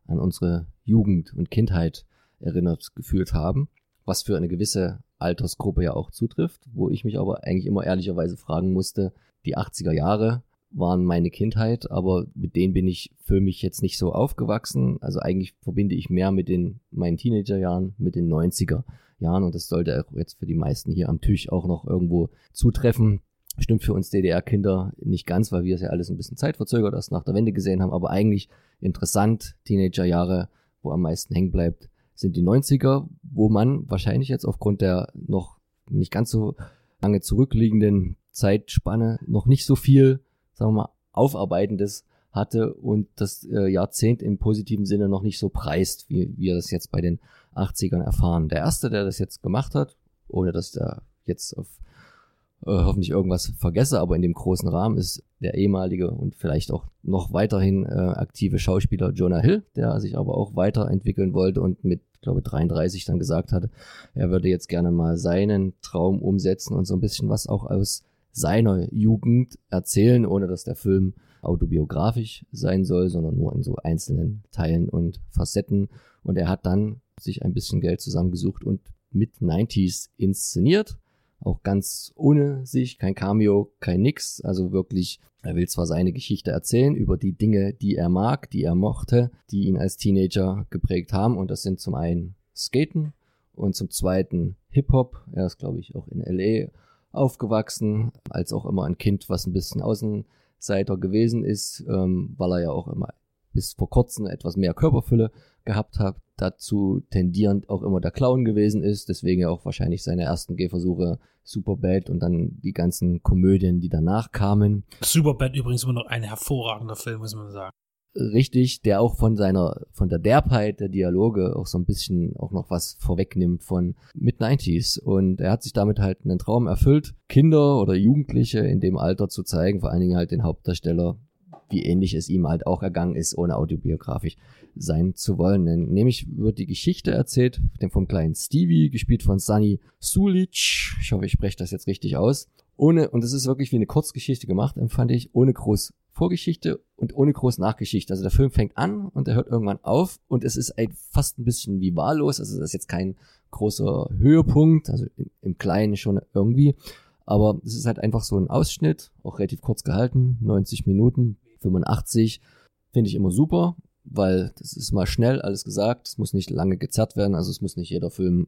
S4: an unsere Jugend und Kindheit erinnert gefühlt haben, was für eine gewisse Altersgruppe ja auch zutrifft, wo ich mich aber eigentlich immer ehrlicherweise fragen musste, die 80er Jahre waren meine Kindheit, aber mit denen bin ich für mich jetzt nicht so aufgewachsen. Also eigentlich verbinde ich mehr mit meinen Teenagerjahren, mit den 90er Jahren, und das sollte auch jetzt für die meisten hier am Tisch auch noch irgendwo zutreffen. Stimmt für uns DDR-Kinder nicht ganz, weil wir es ja alles ein bisschen zeitverzögert erst nach der Wende gesehen haben, aber eigentlich interessant, Teenagerjahre, wo am meisten hängen bleibt, sind die 90er, wo man wahrscheinlich jetzt aufgrund der noch nicht ganz so lange zurückliegenden Zeitspanne noch nicht so viel, sagen wir mal, Aufarbeitendes hatte und das Jahrzehnt im positiven Sinne noch nicht so preist, wie wir das jetzt bei den 80ern erfahren. Der erste, der das jetzt gemacht hat, ohne dass der jetzt auf hoffentlich irgendwas vergesse, aber in dem großen Rahmen, ist der ehemalige und vielleicht auch noch weiterhin aktive Schauspieler Jonah Hill, der sich aber auch weiterentwickeln wollte und mit, glaube 33 dann gesagt hatte, er würde jetzt gerne mal seinen Traum umsetzen und so ein bisschen was auch aus seiner Jugend erzählen, ohne dass der Film autobiografisch sein soll, sondern nur in so einzelnen Teilen und Facetten. Und er hat dann sich ein bisschen Geld zusammengesucht und mit 90s inszeniert. Auch ganz ohne sich, kein Cameo, kein nix. Also wirklich, er will zwar seine Geschichte erzählen über die Dinge, die er mag, die er mochte, die ihn als Teenager geprägt haben. Und das sind zum einen Skaten und zum zweiten Hip-Hop. Er ist, glaube ich, auch in L.A. aufgewachsen, als auch immer ein Kind, was ein bisschen Außenseiter gewesen ist, weil er ja auch immer bis vor kurzem etwas mehr Körperfülle gehabt hat, dazu tendierend auch immer der Clown gewesen ist, deswegen ja auch wahrscheinlich seine ersten Gehversuche Superbad und dann die ganzen Komödien, die danach kamen.
S5: Superbad übrigens immer noch ein hervorragender Film, muss man sagen.
S4: Richtig, der auch von der Derbheit der Dialoge auch so ein bisschen auch noch was vorwegnimmt von Mid-90s, und er hat sich damit halt einen Traum erfüllt, Kinder oder Jugendliche in dem Alter zu zeigen, vor allen Dingen halt den Hauptdarsteller, wie ähnlich es ihm halt auch ergangen ist, ohne autobiografisch sein zu wollen. Nämlich wird die Geschichte erzählt vom kleinen Stevie, gespielt von Sunny Sulic. Ich hoffe, ich spreche das jetzt richtig aus. Und es ist wirklich wie eine Kurzgeschichte gemacht, empfand ich, ohne groß Vorgeschichte und ohne groß Nachgeschichte. Also der Film fängt an und er hört irgendwann auf und es ist fast ein bisschen wie wahllos. Also das ist jetzt kein großer Höhepunkt, also im Kleinen schon irgendwie. Aber es ist halt einfach so ein Ausschnitt, auch relativ kurz gehalten, 90 Minuten, 85, finde ich immer super, weil das ist mal schnell alles gesagt, es muss nicht lange gezerrt werden, also es muss nicht jeder Film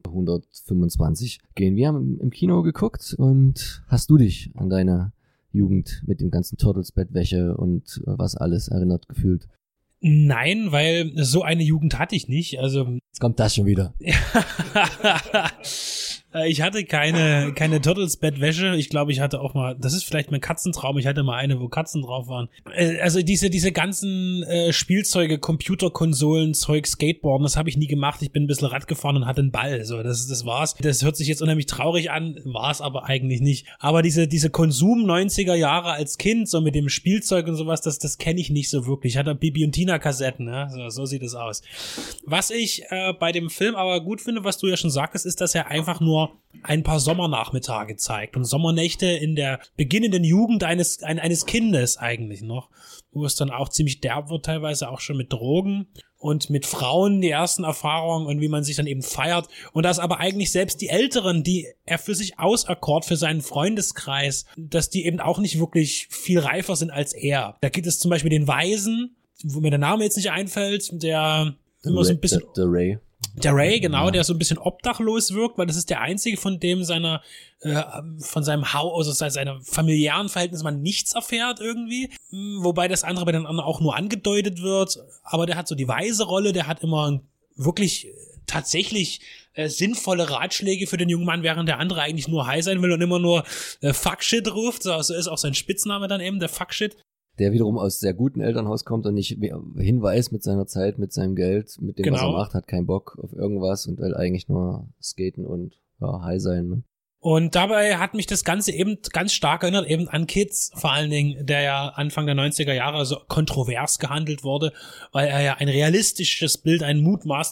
S4: 125 gehen. Wir haben im Kino geguckt, und hast du dich an deine Jugend mit dem ganzen Turtles-Bettwäsche und was alles erinnert gefühlt?
S5: Nein, weil so eine Jugend hatte ich nicht. Also
S4: jetzt kommt das schon wieder.
S5: Ich hatte keine Turtles-Bettwäsche. Ich glaube, ich hatte auch mal, das ist vielleicht mein Katzentraum, ich hatte mal eine, wo Katzen drauf waren. Also diese ganzen Spielzeuge, Computerkonsolen, Zeug, Skateboarden, das habe ich nie gemacht. Ich bin ein bisschen Rad gefahren und hatte einen Ball. So, das war's. Das hört sich jetzt unheimlich traurig an, war es aber eigentlich nicht. Aber diese Konsum 90er Jahre als Kind, so mit dem Spielzeug und sowas, das kenne ich nicht so wirklich. Ich hatte Bibi und Tina Kassetten, ja? So sieht es aus. Was ich bei dem Film aber gut finde, was du ja schon sagtest, ist, dass er einfach nur ein paar Sommernachmittage zeigt und Sommernächte in der beginnenden Jugend eines Kindes eigentlich noch, wo es dann auch ziemlich derb wird, teilweise auch schon mit Drogen und mit Frauen, die ersten Erfahrungen und wie man sich dann eben feiert, und dass aber eigentlich selbst die Älteren, die er für sich auserkort, für seinen Freundeskreis, dass die eben auch nicht wirklich viel reifer sind als er. Da gibt es zum Beispiel den Weisen, wo mir der Name jetzt nicht einfällt, der immer so ein bisschen... Der Ray, genau, ja. Der so ein bisschen obdachlos wirkt, weil das ist der einzige, von dem von seinem Haus, also seiner familiären Verhältnisse man nichts erfährt irgendwie. Wobei das andere bei den anderen auch nur angedeutet wird. Aber der hat so die weise Rolle, der hat immer wirklich tatsächlich sinnvolle Ratschläge für den jungen Mann, während der andere eigentlich nur high sein will und immer nur Fuckshit ruft. So ist auch sein Spitzname dann eben, der Fuckshit.
S4: Der wiederum aus sehr guten Elternhaus kommt und nicht hinweist mit seiner Zeit, mit seinem Geld, mit dem, genau, was er macht, hat keinen Bock auf irgendwas und will eigentlich nur skaten und high sein. Ne?
S5: Und dabei hat mich das Ganze eben ganz stark erinnert, eben an Kids, vor allen Dingen, der ja Anfang der 90er Jahre so kontrovers gehandelt wurde, weil er ja ein realistisches Bild, ein mutmaßlich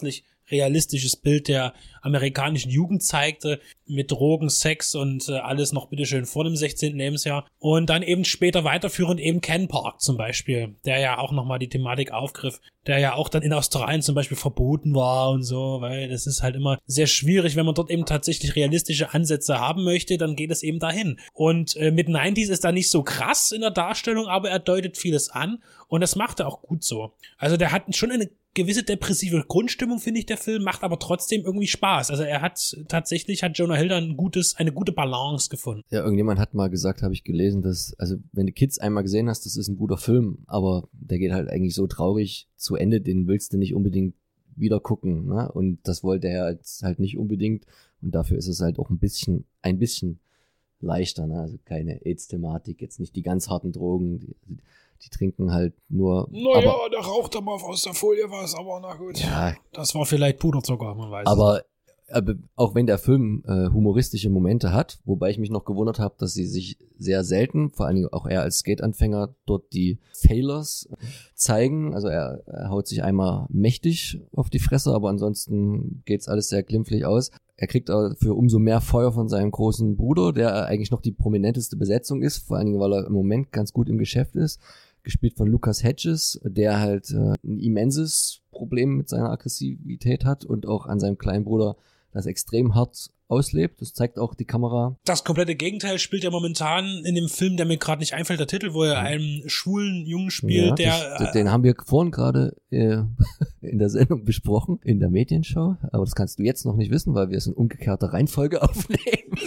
S5: realistisches Bild der amerikanischen Jugend zeigte, mit Drogen, Sex und alles noch bitteschön vor dem 16. Lebensjahr. Und dann eben später weiterführend eben Ken Park zum Beispiel, der ja auch nochmal die Thematik aufgriff, der ja auch dann in Australien zum Beispiel verboten war und so, weil das ist halt immer sehr schwierig, wenn man dort eben tatsächlich realistische Ansätze haben möchte, dann geht es eben dahin. Und mit 90s ist da nicht so krass in der Darstellung, aber er deutet vieles an und das macht er auch gut so. Also der hat schon eine gewisse depressive Grundstimmung, finde ich, der Film, macht aber trotzdem irgendwie Spaß. Also hat Jonah Hill dann eine gute Balance gefunden.
S4: Ja, irgendjemand hat mal gesagt, habe ich gelesen, dass, also wenn du Kids einmal gesehen hast, das ist ein guter Film, aber der geht halt eigentlich so traurig zu Ende, den willst du nicht unbedingt wieder gucken, ne? Und das wollte er jetzt halt nicht unbedingt und dafür ist es halt auch ein bisschen leichter, ne? Also keine AIDS-Thematik, jetzt nicht die ganz harten Drogen, die trinken halt nur.
S5: Naja, der raucht mal aus der Folie was, aber na gut.
S4: Ja.
S5: Das war vielleicht Puderzucker, man weiß
S4: aber auch wenn der Film humoristische Momente hat, wobei ich mich noch gewundert habe, dass sie sich sehr selten, vor allen Dingen auch er als Skate-Anfänger, dort die Failures zeigen. Also er haut sich einmal mächtig auf die Fresse, aber ansonsten geht's alles sehr glimpflich aus. Er kriegt dafür umso mehr Feuer von seinem großen Bruder, der eigentlich noch die prominenteste Besetzung ist, vor allen Dingen, weil er im Moment ganz gut im Geschäft ist. Gespielt von Lucas Hedges, der halt ein immenses Problem mit seiner Aggressivität hat und auch an seinem kleinen Bruder das extrem hart auslebt. Das zeigt auch die Kamera.
S5: Das komplette Gegenteil spielt ja momentan in dem Film, der mir gerade nicht einfällt, der Titel, wo er einen schwulen Jungen spielt,
S4: ja, den haben wir vorhin gerade in der Sendung besprochen, in der Medienshow. Aber das kannst du jetzt noch nicht wissen, weil wir es in umgekehrter Reihenfolge aufnehmen.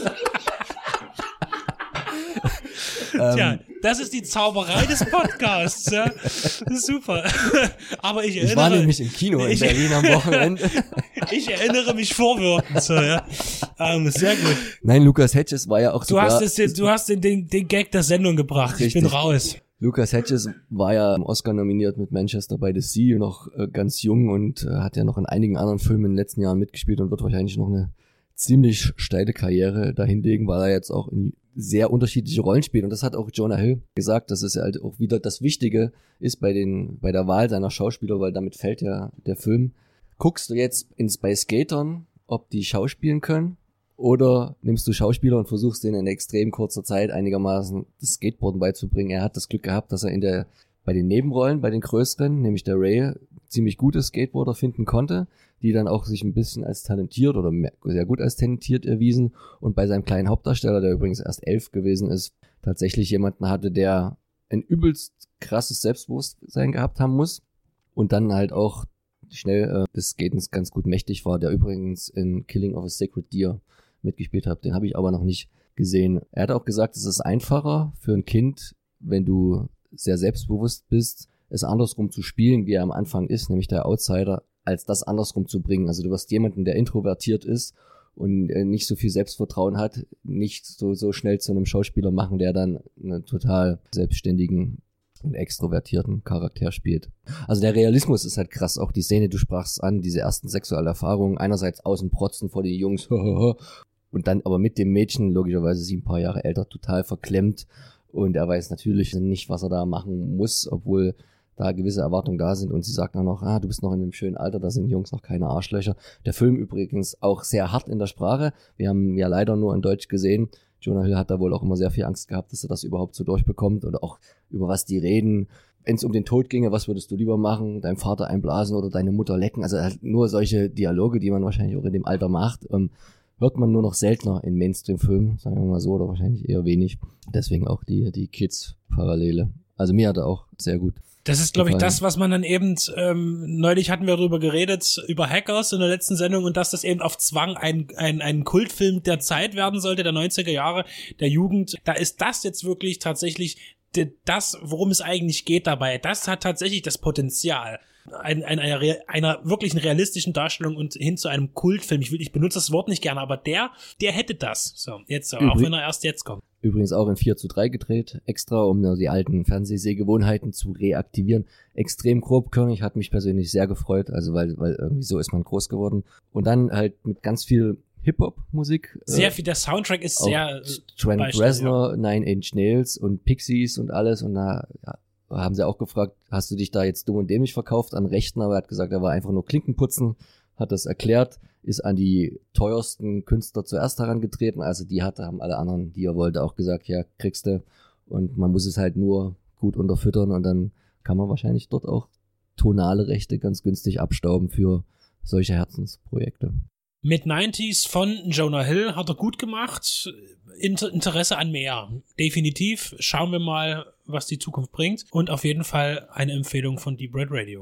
S5: Tja, das ist die Zauberei des Podcasts, ja. Super. Aber ich
S4: war nämlich im Kino in Berlin am Wochenende.
S5: Ich erinnere mich vorwirkend, so, ja. Sehr gut.
S4: Nein, Lucas Hedges war ja auch
S5: du hast den Gag der Sendung gebracht. Richtig. Ich bin raus.
S4: Lucas Hedges war ja im Oscar nominiert mit Manchester by the Sea, noch ganz jung und hat ja noch in einigen anderen Filmen in den letzten Jahren mitgespielt und wird wahrscheinlich noch eine ziemlich steile Karriere dahinlegen, weil er jetzt auch in sehr unterschiedliche Rollen spielt. Und das hat auch Jonah Hill gesagt, dass es halt auch wieder das Wichtige ist bei der Wahl seiner Schauspieler, weil damit fällt ja der Film. Guckst du jetzt bei Skatern, ob die schauspielen können, oder nimmst du Schauspieler und versuchst denen in extrem kurzer Zeit einigermaßen das Skateboarden beizubringen? Er hat das Glück gehabt, dass er bei den Nebenrollen, bei den größeren, nämlich der Ray, ziemlich gute Skateboarder finden konnte, die dann auch sich ein bisschen als talentiert oder sehr gut als talentiert erwiesen und bei seinem kleinen Hauptdarsteller, der übrigens erst 11 gewesen ist, tatsächlich jemanden hatte, der ein übelst krasses Selbstbewusstsein gehabt haben muss und dann halt auch schnell des Skatens ganz gut mächtig war, der übrigens in Killing of a Sacred Deer mitgespielt hat. Den habe ich aber noch nicht gesehen. Er hat auch gesagt, es ist einfacher für ein Kind, wenn du sehr selbstbewusst bist, es andersrum zu spielen, wie er am Anfang ist, nämlich der Outsider, als das andersrum zu bringen. Also du wirst jemanden, der introvertiert ist und nicht so viel Selbstvertrauen hat, nicht so schnell zu einem Schauspieler machen, der dann einen total selbstständigen und extrovertierten Charakter spielt. Also der Realismus ist halt krass. Auch die Szene, du sprachst an, diese ersten sexuellen Erfahrungen, einerseits außen protzen vor den Jungs und dann aber mit dem Mädchen, logischerweise 7 paar Jahre älter, total verklemmt. Und er weiß natürlich nicht, was er da machen muss, obwohl da gewisse Erwartungen da sind. Und sie sagt dann noch, du bist noch in einem schönen Alter, da sind Jungs noch keine Arschlöcher. Der Film übrigens auch sehr hart in der Sprache. Wir haben ja leider nur in Deutsch gesehen. Jonah Hill hat da wohl auch immer sehr viel Angst gehabt, dass er das überhaupt so durchbekommt oder auch über was die reden. Wenn es um den Tod ginge, was würdest du lieber machen? Deinem Vater einblasen oder deine Mutter lecken? Also halt nur solche Dialoge, die man wahrscheinlich auch in dem Alter macht, hört man nur noch seltener in Mainstream-Filmen, sagen wir mal so, oder wahrscheinlich eher wenig. Deswegen auch die Kids-Parallele. Also mir hat er auch sehr gut.
S5: Das ist, glaube ich, das, was man dann eben, neulich hatten wir darüber geredet, über Hackers in der letzten Sendung und dass das eben auf Zwang ein Kultfilm der Zeit werden sollte, der 90er Jahre, der Jugend. Da ist das jetzt wirklich tatsächlich das, worum es eigentlich geht dabei. Das hat tatsächlich das Potenzial einer wirklichen realistischen Darstellung und hin zu einem Kultfilm. Ich benutze das Wort nicht gerne, aber der hätte das. So, jetzt, auch wenn er erst jetzt kommt.
S4: Übrigens auch in 4:3 gedreht, extra, um die alten Fernsehsehgewohnheiten zu reaktivieren. Extrem grobkörnig, hat mich persönlich sehr gefreut, also weil irgendwie so ist man groß geworden. Und dann halt mit ganz viel Hip-Hop-Musik.
S5: Sehr viel, der Soundtrack ist sehr
S4: Trent Reznor, 9 Inch Nails und Pixies und alles. Und da haben sie auch gefragt, hast du dich da jetzt dumm und dämlich verkauft an Rechten? Aber er hat gesagt, er war einfach nur Klinken putzen, hat das erklärt, ist an die teuersten Künstler zuerst herangetreten, also die haben alle anderen, die er wollte, auch gesagt, ja, kriegst du. Und man muss es halt nur gut unterfüttern und dann kann man wahrscheinlich dort auch tonale Rechte ganz günstig abstauben für solche Herzensprojekte.
S5: Mid-90s von Jonah Hill hat er gut gemacht. Interesse an mehr. Definitiv. Schauen wir mal, was die Zukunft bringt. Und auf jeden Fall eine Empfehlung von Deep Red Radio.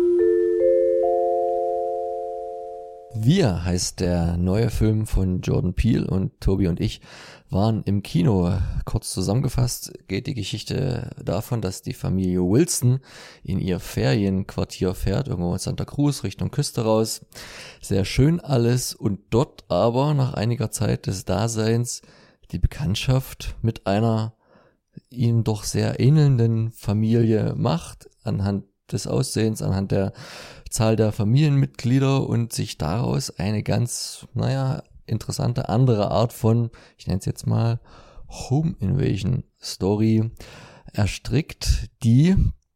S4: Wir heißt der neue Film von Jordan Peele und Tobi und ich waren im Kino. Kurz zusammengefasst geht die Geschichte davon, dass die Familie Wilson in ihr Ferienquartier fährt, irgendwo in Santa Cruz, Richtung Küste raus. Sehr schön alles und dort aber nach einiger Zeit des Daseins die Bekanntschaft mit einer ihnen doch sehr ähnelnden Familie macht, anhand des Aussehens, anhand der Zahl der Familienmitglieder und sich daraus eine ganz, interessante andere Art von, ich nenne es jetzt mal, Home Invasion Story erstrickt, die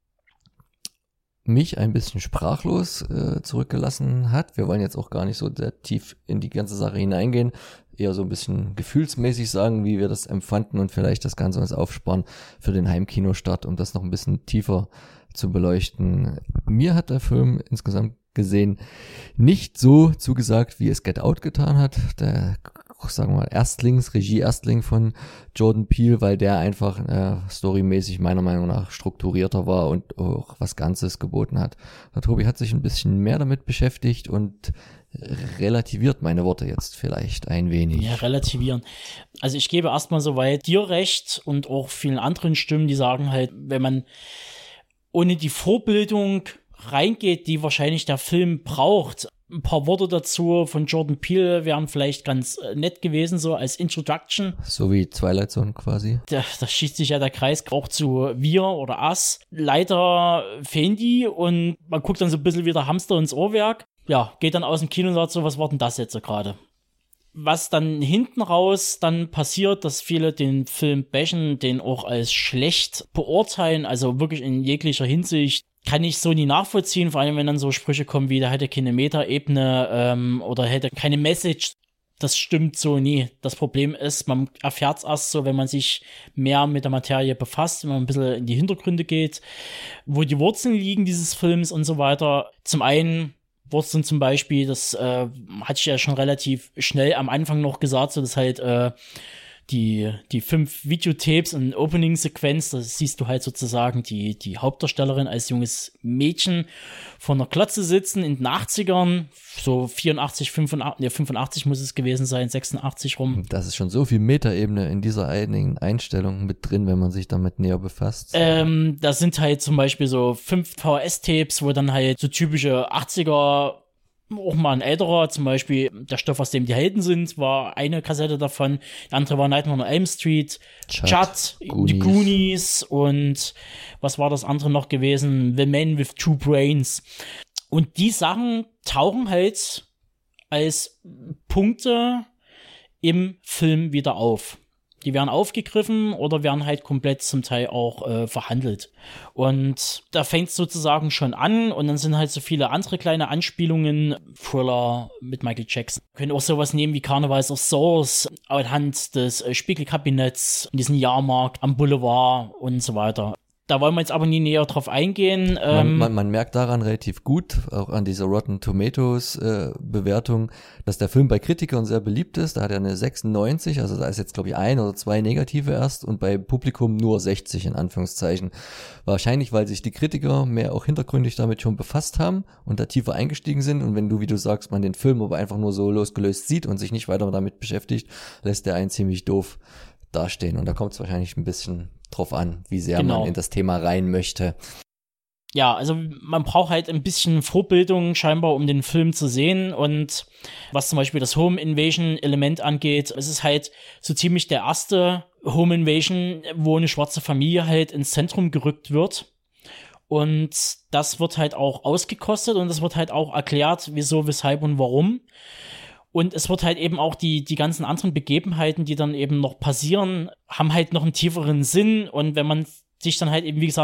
S4: mich ein bisschen sprachlos zurückgelassen hat. Wir wollen jetzt auch gar nicht so sehr tief in die ganze Sache hineingehen, eher so ein bisschen gefühlsmäßig sagen, wie wir das empfanden und vielleicht das Ganze uns aufsparen für den Heimkinostart, um das noch ein bisschen tiefer zu beleuchten. Mir hat der Film insgesamt gesehen nicht so zugesagt, wie es Get Out getan hat. Der, sagen wir mal, Regie-Erstling von Jordan Peele, weil der einfach storymäßig meiner Meinung nach strukturierter war und auch was Ganzes geboten hat. Der Tobi hat sich ein bisschen mehr damit beschäftigt und relativiert meine Worte jetzt vielleicht ein wenig.
S3: Ja, relativieren. Also ich gebe erstmal soweit dir recht und auch vielen anderen Stimmen, die sagen halt, wenn man ohne die Vorbildung reingeht, die wahrscheinlich der Film braucht. Ein paar Worte dazu von Jordan Peele wären vielleicht ganz nett gewesen, so als Introduction.
S4: So wie Twilight Zone quasi.
S3: Da schießt sich ja der Kreis auch zu Wir oder Us. Leider fehlen die und man guckt dann so ein bisschen wie der Hamster ins Uhrwerk. Ja, geht dann aus dem Kino und sagt so, was war denn das jetzt so gerade? Was dann hinten raus dann passiert, dass viele den Film bashen, den auch als schlecht beurteilen, also wirklich in jeglicher Hinsicht, kann ich so nie nachvollziehen, vor allem wenn dann so Sprüche kommen wie, der hätte keine Meta-Ebene oder hätte keine Message. Das stimmt so nie. Das Problem ist, man erfährt es erst so, wenn man sich mehr mit der Materie befasst, wenn man ein bisschen in die Hintergründe geht, wo die Wurzeln liegen dieses Films und so weiter. Zum einen Wurzeln zum Beispiel, das hatte ich ja schon relativ schnell am Anfang noch gesagt, so dass halt die 5 Videotapes und Opening-Sequenz, da siehst du halt sozusagen die Hauptdarstellerin als junges Mädchen vor einer Klotze sitzen in den 80ern, so 85 muss es gewesen sein, 86 rum.
S4: Das ist schon so viel Metaebene in dieser einigen Einstellung mit drin, wenn man sich damit näher befasst.
S3: Da sind halt zum Beispiel so 5 VHS-Tapes, wo dann halt so typische 80er, auch mal ein älterer, zum Beispiel Der Stoff, aus dem die Helden sind, war eine Kassette davon. Die andere war Nightmare on Elm Street, Chud, die Goonies und was war das andere noch gewesen? The Man with Two Brains. Und die Sachen tauchen halt als Punkte im Film wieder auf. Die werden aufgegriffen oder werden halt komplett zum Teil auch verhandelt. Und da fängt es sozusagen schon an und dann sind halt so viele andere kleine Anspielungen. Thriller mit Michael Jackson. Wir können auch sowas nehmen wie Carnivals of Souls anhand des Spiegelkabinetts, diesen Jahrmarkt am Boulevard und so weiter. Da wollen wir jetzt aber nie näher drauf eingehen.
S4: Man merkt daran relativ gut, auch an dieser Rotten Tomatoes Bewertung, dass der Film bei Kritikern sehr beliebt ist. Da hat er eine 96, also da ist jetzt glaube ich 1 oder 2 negative erst und bei Publikum nur 60 in Anführungszeichen. Wahrscheinlich, weil sich die Kritiker mehr auch hintergründig damit schon befasst haben und da tiefer eingestiegen sind. Und wenn du, wie du sagst, man den Film aber einfach nur so losgelöst sieht und sich nicht weiter damit beschäftigt, lässt der einen ziemlich doof dastehen. Und da kommt es wahrscheinlich ein bisschen drauf an, wie sehr man in das Thema rein möchte.
S3: Ja, also man braucht halt ein bisschen Vorbildung scheinbar, um den Film zu sehen. Und was zum Beispiel das Home Invasion Element angeht, es ist halt so ziemlich der erste Home Invasion, wo eine schwarze Familie halt ins Zentrum gerückt wird. Und das wird halt auch ausgekostet und es wird halt auch erklärt, wieso, weshalb und warum. Und es wird halt eben auch die ganzen anderen Begebenheiten, die dann eben noch passieren, haben halt noch einen tieferen Sinn. Und wenn man sich dann halt eben, wie gesagt,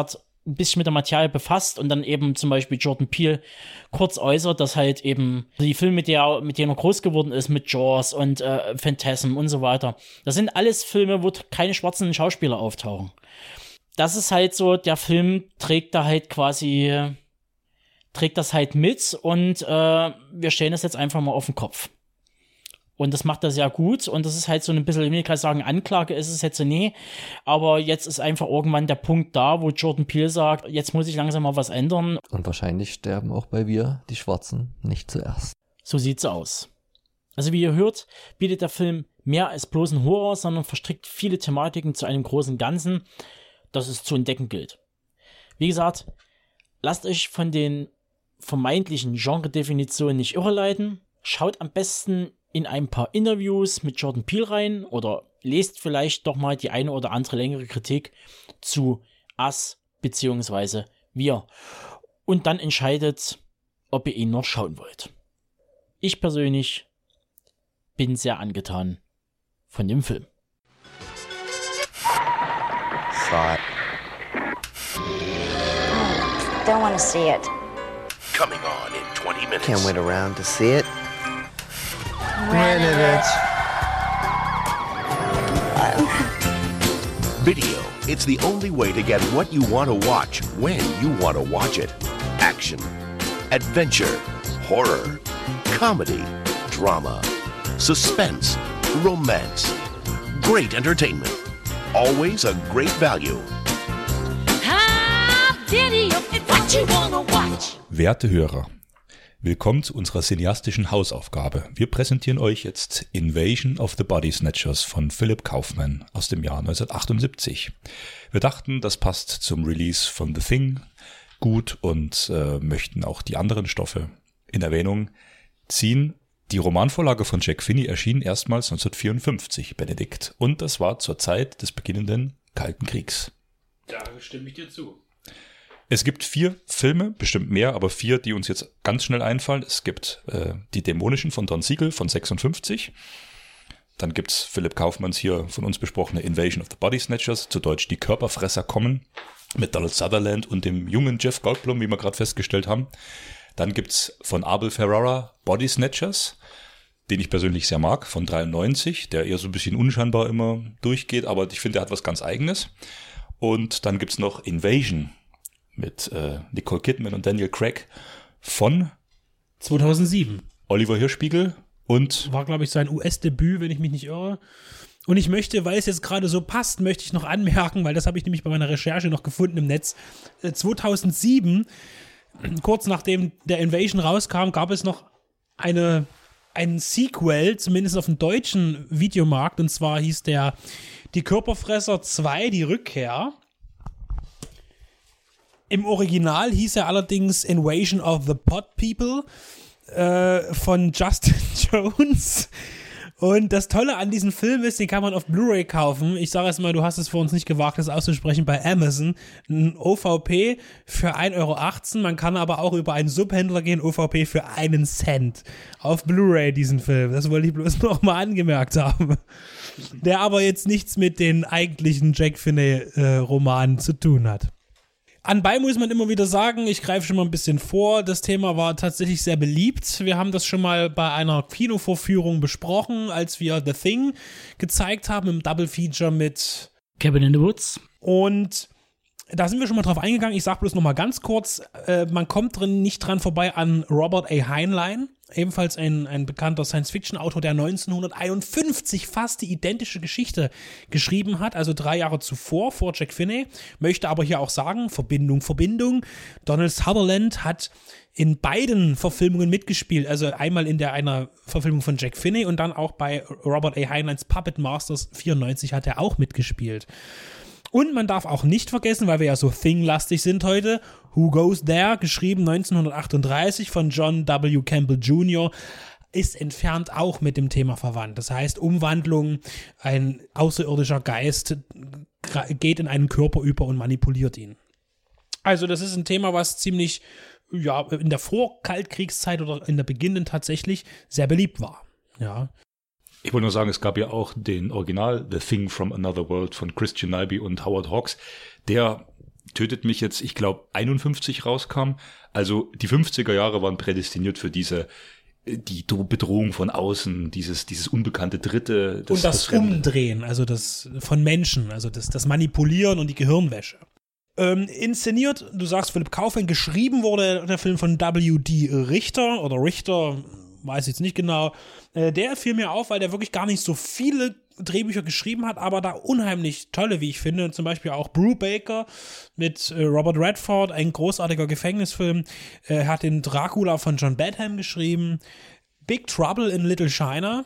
S3: ein bisschen mit der Materie befasst und dann eben zum Beispiel Jordan Peele kurz äußert, dass halt eben die Filme, mit denen er groß geworden ist, mit Jaws und Phantasm und so weiter, das sind alles Filme, wo keine schwarzen Schauspieler auftauchen. Das ist halt so, der Film trägt das halt mit und wir stellen das jetzt einfach mal auf den Kopf. Und das macht er sehr gut und das ist halt so ein bisschen, ich will gerade sagen, Anklage ist es jetzt so, nee, aber jetzt ist einfach irgendwann der Punkt da, wo Jordan Peele sagt, jetzt muss ich langsam mal was ändern.
S4: Und wahrscheinlich sterben auch bei Wir, die Schwarzen, nicht zuerst.
S3: So sieht's aus. Also wie ihr hört, bietet der Film mehr als bloßen Horror, sondern verstrickt viele Thematiken zu einem großen Ganzen, das es zu entdecken gilt. Wie gesagt, lasst euch von den vermeintlichen Genre-Definitionen nicht irreleiten, schaut am besten in ein paar Interviews mit Jordan Peele rein oder lest vielleicht doch mal die eine oder andere längere Kritik zu Us bzw. Wir und dann entscheidet, ob ihr ihn noch schauen wollt. Ich persönlich bin sehr angetan von dem Film.
S7: Saw it.
S8: Don't want to see it.
S9: Coming on in 20 minutes.
S7: Can't wait around to see it.
S8: Rented it.
S9: Video. It's the only way to get what you want to watch when you want to watch it. Action, adventure, horror, comedy, drama, suspense, romance. Great entertainment. Always a great value.
S2: Werte Hörer, willkommen zu unserer cineastischen Hausaufgabe. Wir präsentieren euch jetzt Invasion of the Body Snatchers von Philip Kaufman aus dem Jahr 1978. Wir dachten, das passt zum Release von The Thing gut und möchten auch die anderen Stoffe in Erwähnung ziehen. Die Romanvorlage von Jack Finney erschien erstmals 1954, Benedikt. Und das war zur Zeit des beginnenden Kalten Kriegs.
S5: Da stimme ich dir zu.
S2: Es gibt 4 Filme, bestimmt mehr, aber 4, die uns jetzt ganz schnell einfallen. Es gibt Die Dämonischen von Don Siegel von 56. Dann gibt's Philipp Kaufmanns hier von uns besprochene Invasion of the Body Snatchers, zu Deutsch Die Körperfresser kommen, mit Donald Sutherland und dem jungen Jeff Goldblum, wie wir gerade festgestellt haben. Dann gibt's von Abel Ferrara Body Snatchers, den ich persönlich sehr mag, von 93, der eher so ein bisschen unscheinbar immer durchgeht, aber ich finde, er hat was ganz Eigenes. Und dann gibt's noch Invasion mit Nicole Kidman und Daniel Craig von
S5: 2007.
S2: Oliver Hirschbiegel und
S5: War, glaube ich, sein US-Debüt, wenn ich mich nicht irre. Und ich möchte, weil es jetzt gerade so passt, möchte ich noch anmerken, weil das habe ich nämlich bei meiner Recherche noch gefunden im Netz. 2007, kurz nachdem der Invasion rauskam, gab es noch ein Sequel, zumindest auf dem deutschen Videomarkt, und zwar hieß der Die Körperfresser 2, die Rückkehr. Im Original hieß er allerdings Invasion of the Pod People von Justin Jones. Und das Tolle an diesem Film ist, den kann man auf Blu-ray kaufen. Ich sage jetzt mal, du hast es für uns nicht gewagt, das auszusprechen, bei Amazon. Ein OVP für 1,18 Euro. Man kann aber auch über einen Subhändler gehen, OVP für 1 Cent. Auf Blu-ray diesen Film. Das wollte ich bloß noch mal angemerkt haben. Der aber jetzt nichts mit den eigentlichen Jack Finney-Romanen zu tun hat. Anbei muss man immer wieder sagen, ich greife schon mal ein bisschen vor, das Thema war tatsächlich sehr beliebt. Wir haben das schon mal bei einer Kinovorführung besprochen, als wir The Thing gezeigt haben, im Double Feature mit
S3: Cabin in the Woods.
S5: Und da sind wir schon mal drauf eingegangen. Ich sag bloß noch mal ganz kurz, man kommt nicht dran vorbei an Robert A. Heinlein, ebenfalls ein bekannter Science-Fiction-Autor, der 1951 fast die identische Geschichte geschrieben hat, also 3 Jahre zuvor, vor Jack Finney. Möchte aber hier auch sagen, Verbindung. Donald Sutherland hat in beiden Verfilmungen mitgespielt, also einmal in einer Verfilmung von Jack Finney und dann auch bei Robert A. Heinleins Puppet Masters 94 hat er auch mitgespielt. Und man darf auch nicht vergessen, weil wir ja so Thing-lastig sind heute, Who Goes There, geschrieben 1938 von John W. Campbell Jr., ist entfernt auch mit dem Thema verwandt. Das heißt, Umwandlung, ein außerirdischer Geist geht in einen Körper über und manipuliert ihn. Also das ist ein Thema, was ziemlich, ja, in der Vor-Kaltkriegszeit oder in der beginnenden tatsächlich sehr beliebt war. Ja.
S2: ich wollte nur sagen, es gab ja auch den Original The Thing from Another World von Christian Nyby und Howard Hawks, der tötet mich jetzt, ich glaube 51 rauskam. Also die 50er Jahre waren prädestiniert für die Bedrohung von außen, dieses unbekannte Dritte.
S5: Und das Umdrehen, also das von Menschen, also das Manipulieren und die Gehirnwäsche. Inszeniert, du sagst Philipp Kaufmann, geschrieben wurde der Film von W.D. Richter, weiß jetzt nicht genau. Der fiel mir auf, weil der wirklich gar nicht so viele Drehbücher geschrieben hat, aber da unheimlich tolle, wie ich finde. Zum Beispiel auch Brubaker mit Robert Redford, ein großartiger Gefängnisfilm. Er hat den Dracula von John Badham geschrieben. Big Trouble in Little China.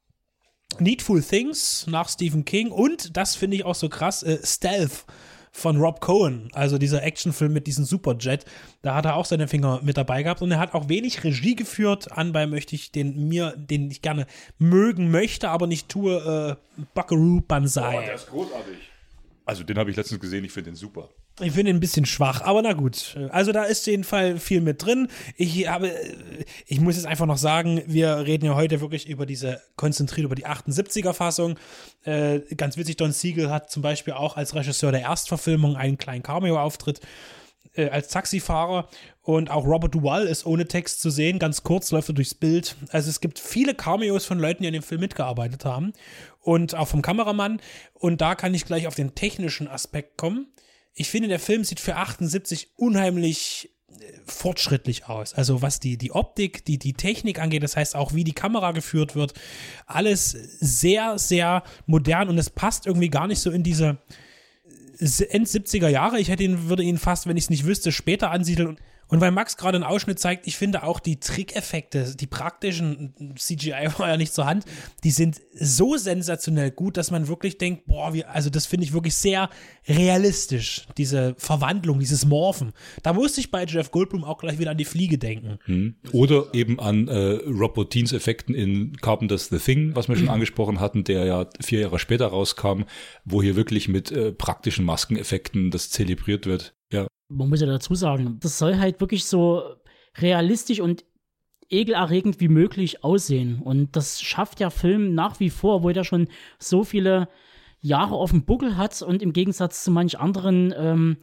S5: Needful Things nach Stephen King. Und, das finde ich auch so krass, Stealth von Rob Cohen, also dieser Actionfilm mit diesem Superjet, da hat er auch seine Finger mit dabei gehabt und er hat auch wenig Regie geführt. Anbei möchte ich den ich gerne mögen möchte, aber nicht tue, Buckaroo Banzai.
S2: Oh, der ist großartig. Also den habe ich letztens gesehen, ich finde den super.
S5: Ich finde ihn ein bisschen schwach, aber na gut. Also da ist auf jeden Fall viel mit drin. Ich muss jetzt einfach noch sagen, wir reden ja heute wirklich konzentriert über die 78er-Fassung. Ganz witzig, Don Siegel hat zum Beispiel auch als Regisseur der Erstverfilmung einen kleinen Cameo-Auftritt als Taxifahrer und auch Robert Duvall ist ohne Text zu sehen, ganz kurz läuft er durchs Bild. Also es gibt viele Cameos von Leuten, die an dem Film mitgearbeitet haben und auch vom Kameramann und da kann ich gleich auf den technischen Aspekt kommen. Ich finde, der Film sieht für 78 unheimlich fortschrittlich aus. Also was die Optik, die Technik angeht, das heißt auch, wie die Kamera geführt wird, alles sehr, sehr modern und es passt irgendwie gar nicht so in diese End-70er Jahre. Würde ihn fast, wenn ich es nicht wüsste, später ansiedeln. Und weil Max gerade einen Ausschnitt zeigt, ich finde auch die Trickeffekte, die praktischen, CGI war ja nicht zur Hand, die sind so sensationell gut, dass man wirklich denkt, das finde ich wirklich sehr realistisch, diese Verwandlung, dieses Morphen. Da musste ich bei Jeff Goldblum auch gleich wieder an die Fliege denken.
S2: Oder eben an Rob Bottin's Effekten in Carpenter's The Thing, was wir schon angesprochen hatten, der ja 4 Jahre später rauskam, wo hier wirklich mit praktischen Maskeneffekten das zelebriert wird. Ja.
S3: Man muss ja dazu sagen, das soll halt wirklich so realistisch und ekelerregend wie möglich aussehen. Und das schafft der Film nach wie vor, obwohl der schon so viele Jahre auf dem Buckel hat und im Gegensatz zu manch anderen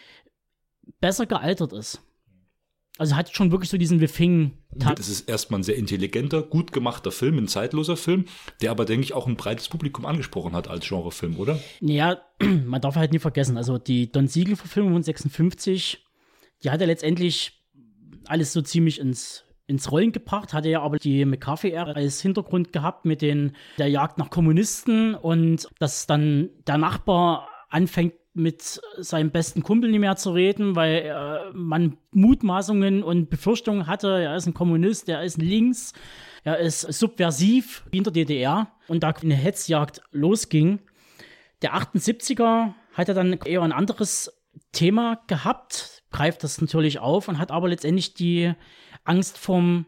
S3: besser gealtert ist. Also hat schon wirklich so diesen The Thing.
S2: Das ist erstmal ein sehr intelligenter, gut gemachter Film, ein zeitloser Film, der aber, denke ich, auch ein breites Publikum angesprochen hat als Genrefilm, oder?
S3: Ja, man darf halt nie vergessen, also die Don Siegel-Verfilmung von 56, die hat ja letztendlich alles so ziemlich ins Rollen gebracht, hatte ja aber die McCarthy-Ära als Hintergrund gehabt mit der Jagd nach Kommunisten und dass dann der Nachbar anfängt, mit seinem besten Kumpel nicht mehr zu reden, weil man Mutmaßungen und Befürchtungen hatte, er ist ein Kommunist, er ist links, er ist subversiv wie in der DDR und da eine Hetzjagd losging. Der 78er hat er dann eher ein anderes Thema gehabt, greift das natürlich auf und hat aber letztendlich die Angst vom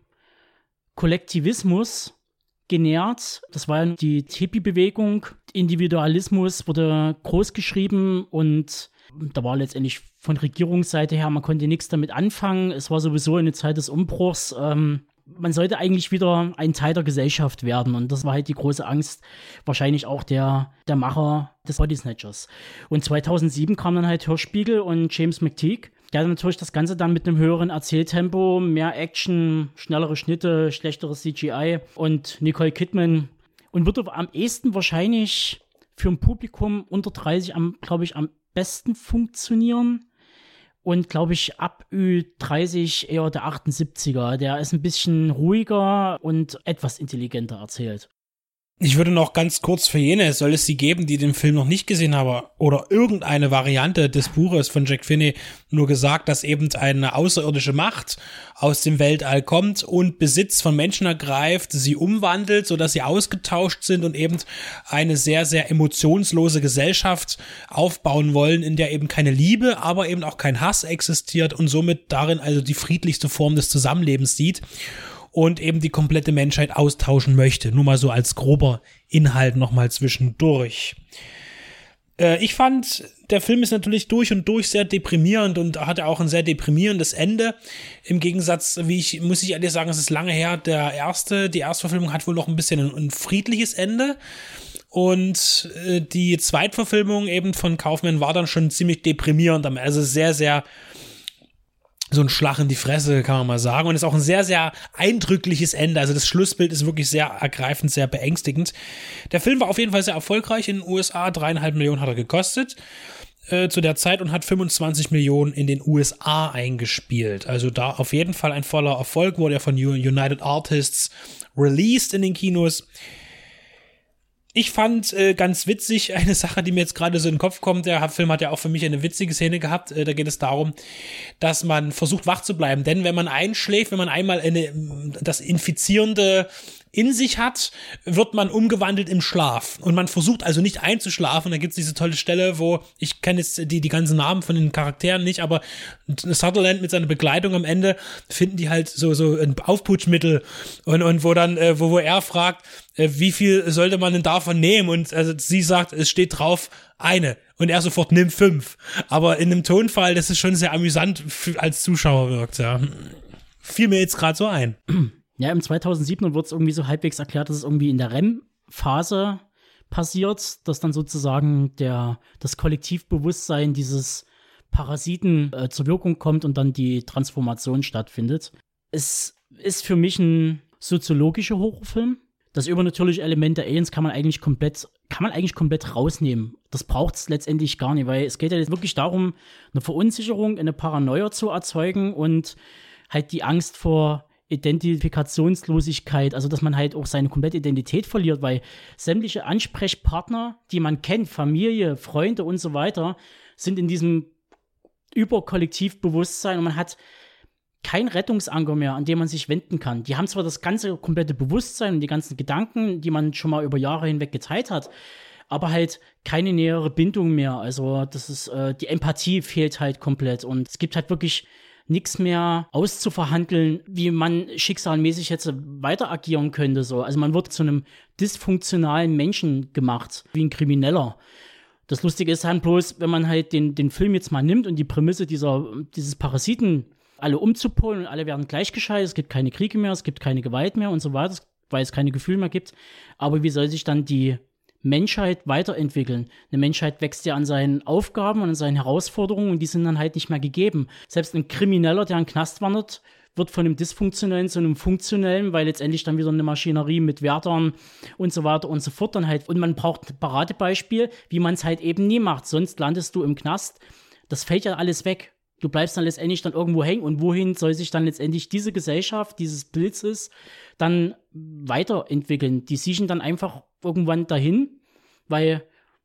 S3: Kollektivismus genährt. Das war ja die Hippie-Bewegung. Individualismus wurde groß geschrieben und da war letztendlich von Regierungsseite her, man konnte nichts damit anfangen. Es war sowieso eine Zeit des Umbruchs. Man sollte eigentlich wieder ein Teil der Gesellschaft werden und das war halt die große Angst, wahrscheinlich auch der Macher des Body Snatchers. Und 2007 kam dann halt Hirschspiegel und James McTeague. Der hat natürlich das Ganze dann mit einem höheren Erzähltempo, mehr Action, schnellere Schnitte, schlechteres CGI und Nicole Kidman und würde am ehesten wahrscheinlich für ein Publikum unter 30 glaube ich, am besten funktionieren. Und glaube ich, ab Ü30 eher der 78er. Der ist ein bisschen ruhiger und etwas intelligenter erzählt.
S5: Ich würde noch ganz kurz für jene, soll es sie geben, die den Film noch nicht gesehen haben oder irgendeine Variante des Buches von Jack Finney, nur gesagt, dass eben eine außerirdische Macht aus dem Weltall kommt und Besitz von Menschen ergreift, sie umwandelt, sodass sie ausgetauscht sind und eben eine sehr, sehr emotionslose Gesellschaft aufbauen wollen, in der eben keine Liebe, aber eben auch kein Hass existiert und somit darin also die friedlichste Form des Zusammenlebens sieht. Und eben die komplette Menschheit austauschen möchte. Nur mal so als grober Inhalt nochmal zwischendurch. Ich fand, der Film ist natürlich durch und durch sehr deprimierend und hatte auch ein sehr deprimierendes Ende. Im Gegensatz, muss ich ehrlich sagen, es ist lange her, die Erstverfilmung hat wohl noch ein bisschen ein friedliches Ende. Und die Zweitverfilmung eben von Kaufman war dann schon ziemlich deprimierend. Also sehr, sehr so ein Schlag in die Fresse, kann man mal sagen. Und ist auch ein sehr, sehr eindrückliches Ende. Also das Schlussbild ist wirklich sehr ergreifend, sehr beängstigend. Der Film war auf jeden Fall sehr erfolgreich in den USA. 3,5 Millionen hat er gekostet zu der Zeit und hat 25 Millionen in den USA eingespielt. Also da auf jeden Fall ein voller Erfolg. Wurde ja von United Artists released in den Kinos. Ich fand ganz witzig eine Sache, die mir jetzt gerade so in den Kopf kommt. Der Film hat ja auch für mich eine witzige Szene gehabt. Da geht es darum, dass man versucht wach zu bleiben. Denn wenn man einschläft, wenn man einmal das Infizierende in sich hat, wird man umgewandelt im Schlaf. Und man versucht also nicht einzuschlafen. Da gibt's diese tolle Stelle, wo, ich kenne jetzt die ganzen Namen von den Charakteren nicht, aber Sutherland mit seiner Begleitung am Ende finden die halt so ein Aufputschmittel und wo dann, wo er fragt, wie viel sollte man denn davon nehmen? Und also sie sagt, es steht drauf, eine. Und er sofort, nimm 5. Aber in einem Tonfall, das ist schon sehr amüsant als Zuschauer wirkt, ja. Fiel mir jetzt gerade so ein.
S3: Ja, im 2007 wird es irgendwie so halbwegs erklärt, dass es irgendwie in der REM-Phase passiert, dass dann sozusagen das Kollektivbewusstsein dieses Parasiten zur Wirkung kommt und dann die Transformation stattfindet. Es ist für mich ein soziologischer Horrorfilm. Das übernatürliche Element der Aliens kann man eigentlich komplett rausnehmen. Das braucht es letztendlich gar nicht, weil es geht ja jetzt wirklich darum, eine Verunsicherung, eine Paranoia zu erzeugen und halt die Angst vor Identifikationslosigkeit, also dass man halt auch seine komplette Identität verliert, weil sämtliche Ansprechpartner, die man kennt, Familie, Freunde und so weiter, sind in diesem Überkollektivbewusstsein und man hat kein Rettungsanker mehr, an dem man sich wenden kann. Die haben zwar das ganze komplette Bewusstsein und die ganzen Gedanken, die man schon mal über Jahre hinweg geteilt hat, aber halt keine nähere Bindung mehr. Also das ist die Empathie fehlt halt komplett und es gibt halt wirklich nichts mehr auszuverhandeln, wie man schicksalmäßig jetzt weiter agieren könnte. So. Also man wird zu einem dysfunktionalen Menschen gemacht, wie ein Krimineller. Das Lustige ist halt bloß, wenn man halt den Film jetzt mal nimmt und die Prämisse dieses Parasiten alle umzupolen und alle werden gleichgeschaltet, es gibt keine Kriege mehr, es gibt keine Gewalt mehr und so weiter, weil es keine Gefühle mehr gibt. Aber wie soll sich dann die Menschheit weiterentwickeln? Eine Menschheit wächst ja an seinen Aufgaben und an seinen Herausforderungen und die sind dann halt nicht mehr gegeben. Selbst ein Krimineller, der in den Knast wandert, wird von einem dysfunktionellen zu einem funktionellen, weil letztendlich dann wieder eine Maschinerie mit Wärtern und so weiter und so fort dann halt. Und man braucht ein Paradebeispiel, wie man es halt eben nie macht. Sonst landest du im Knast. Das fällt ja alles weg. Du bleibst dann letztendlich dann irgendwo hängen und wohin soll sich dann letztendlich diese Gesellschaft, dieses Blitzes dann weiterentwickeln? Die siechen dann einfach irgendwann dahin, weil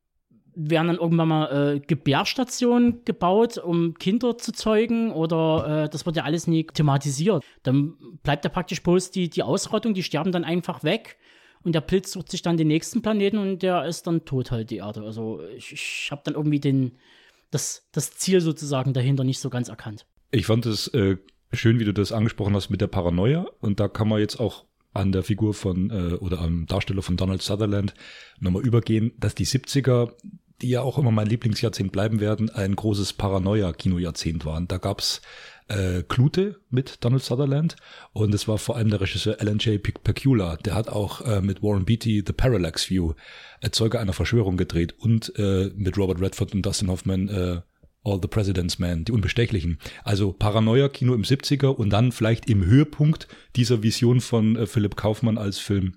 S3: werden dann irgendwann mal Gebärstationen gebaut, um Kinder zu zeugen oder das wird ja alles nie thematisiert. Dann bleibt ja praktisch bloß die Ausrottung, die sterben dann einfach weg und der Blitz sucht sich dann den nächsten Planeten und der ist dann tot halt, die Erde. Also ich habe dann irgendwie das Ziel sozusagen dahinter nicht so ganz erkannt.
S2: Ich fand es schön, wie du das angesprochen hast mit der Paranoia und da kann man jetzt auch an der Figur oder am Darsteller von Donald Sutherland nochmal übergehen, dass die 70er, die ja auch immer mein Lieblingsjahrzehnt bleiben werden, ein großes Paranoia-Kinojahrzehnt waren. Da gab's Klute mit Donald Sutherland und es war vor allem der Regisseur Alan J. Pakula, der hat auch mit Warren Beatty The Parallax View, Zeuge einer Verschwörung gedreht und mit Robert Redford und Dustin Hoffman All the President's Men, die Unbestechlichen. Also Paranoia-Kino im 70er und dann vielleicht im Höhepunkt dieser Vision von Philipp Kaufman als Film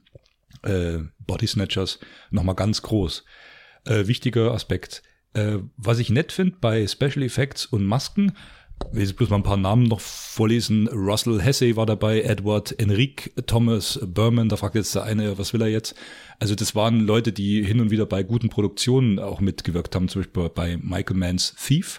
S2: Body Snatchers nochmal ganz groß. Wichtiger Aspekt. Was ich nett finde bei Special Effects und Masken, ich will jetzt bloß mal ein paar Namen noch vorlesen. Russell Hesse war dabei, Edward Enrique, Thomas Berman, da fragt jetzt der eine, was will er jetzt? Also das waren Leute, die hin und wieder bei guten Produktionen auch mitgewirkt haben, zum Beispiel bei Michael Manns Thief,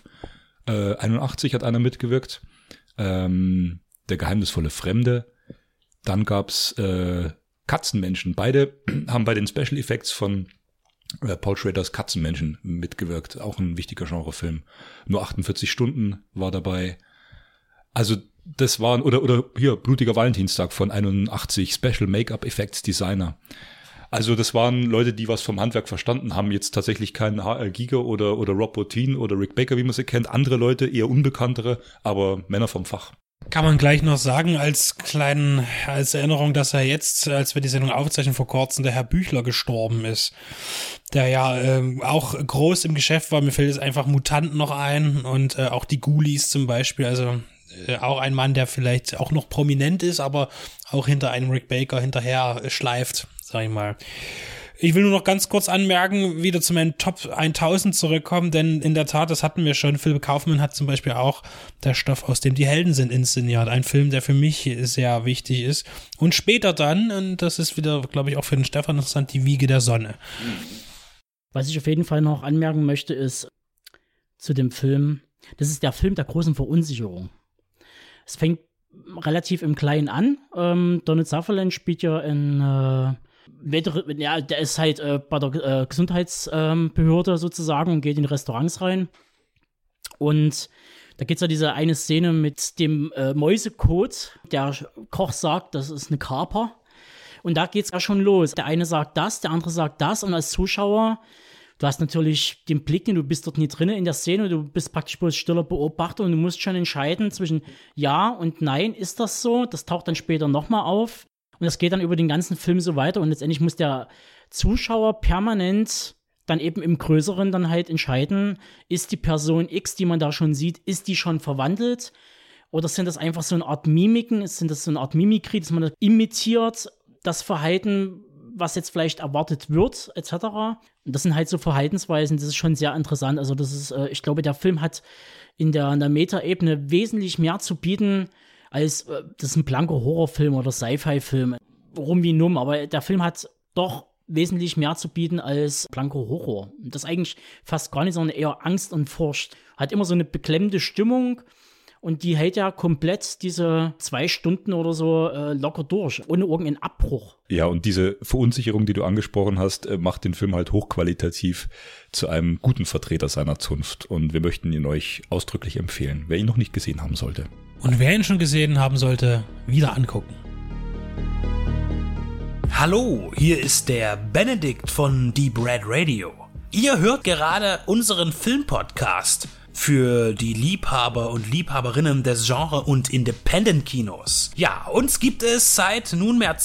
S2: 81 hat einer mitgewirkt, Der geheimnisvolle Fremde, dann gab's Katzenmenschen, beide haben bei den Special Effects von Paul Schraders Katzenmenschen mitgewirkt, auch ein wichtiger Genrefilm. Nur 48 Stunden war dabei. Also das waren, oder hier, Blutiger Valentinstag von 81, Special Make-up Effects Designer. Also das waren Leute, die was vom Handwerk verstanden haben, jetzt tatsächlich keinen H.L. Giger oder Rob Bottin oder Rick Baker, wie man sie kennt. Andere Leute, eher unbekanntere, aber Männer vom Fach.
S5: Kann man gleich noch sagen, als Erinnerung, dass er jetzt, als wir die Sendung aufzeichnen vor kurzem, der Herr Büchler gestorben ist. Der ja auch groß im Geschäft war. Mir fällt jetzt einfach Mutant noch ein und auch die Ghoulies zum Beispiel. Also auch ein Mann, der vielleicht auch noch prominent ist, aber auch hinter einem Rick Baker hinterher schleift, sag ich mal. Ich will nur noch ganz kurz anmerken, wieder zu meinen Top 1000 zurückkommen, denn in der Tat, das hatten wir schon, Philipp Kaufmann hat zum Beispiel auch Der Stoff, aus dem die Helden sind, inszeniert. Ein Film, der für mich sehr wichtig ist. Und später dann, und das ist wieder, glaube ich, auch für den Stefan interessant, Die Wiege der Sonne.
S3: Was ich auf jeden Fall noch anmerken möchte, ist zu dem Film, das ist der Film der großen Verunsicherung. Es fängt relativ im Kleinen an. Donald Sutherland spielt ja in der ist halt bei der Gesundheitsbehörde sozusagen und geht in Restaurants rein. Und da gibt es ja diese eine Szene mit dem Mäusekot. Der Koch sagt, das ist eine Kaper. Und da geht es ja schon los. Der eine sagt das, der andere sagt das. Und als Zuschauer, du hast natürlich den Blick, du bist dort nie drin in der Szene. Du bist praktisch bloß stiller Beobachter und du musst schon entscheiden zwischen Ja und Nein. Ist das so? Das taucht dann später nochmal auf. Und das geht dann über den ganzen Film so weiter und letztendlich muss der Zuschauer permanent dann eben im Größeren dann halt entscheiden, ist die Person X, die man da schon sieht, ist die schon verwandelt oder sind das einfach so eine Art Mimiken, sind das so eine Art Mimikrie, dass man das imitiert, das Verhalten, was jetzt vielleicht erwartet wird, etc. Und das sind halt so Verhaltensweisen, das ist schon sehr interessant. Also das ist, ich glaube, der Film hat in der Meta-Ebene wesentlich mehr zu bieten, als das ist ein blanker Horrorfilm oder Sci-Fi-Film, rum wie numm, aber der Film hat doch wesentlich mehr zu bieten als blanker Horror. Das ist eigentlich fast gar nicht, sondern eher Angst und Furcht. Hat immer so eine beklemmende Stimmung und die hält ja komplett diese 2 Stunden oder so locker durch, ohne irgendeinen Abbruch.
S2: Ja, und diese Verunsicherung, die du angesprochen hast, macht den Film halt hochqualitativ zu einem guten Vertreter seiner Zunft. Und wir möchten ihn euch ausdrücklich empfehlen, wer ihn noch nicht gesehen haben sollte.
S5: Und wer ihn schon gesehen haben sollte, wieder angucken. Hallo, hier ist der Benedikt von Deep Red Radio. Ihr hört gerade unseren Filmpodcast für die Liebhaber und Liebhaberinnen des Genre- und Independent-Kinos. Ja, uns gibt es seit nunmehr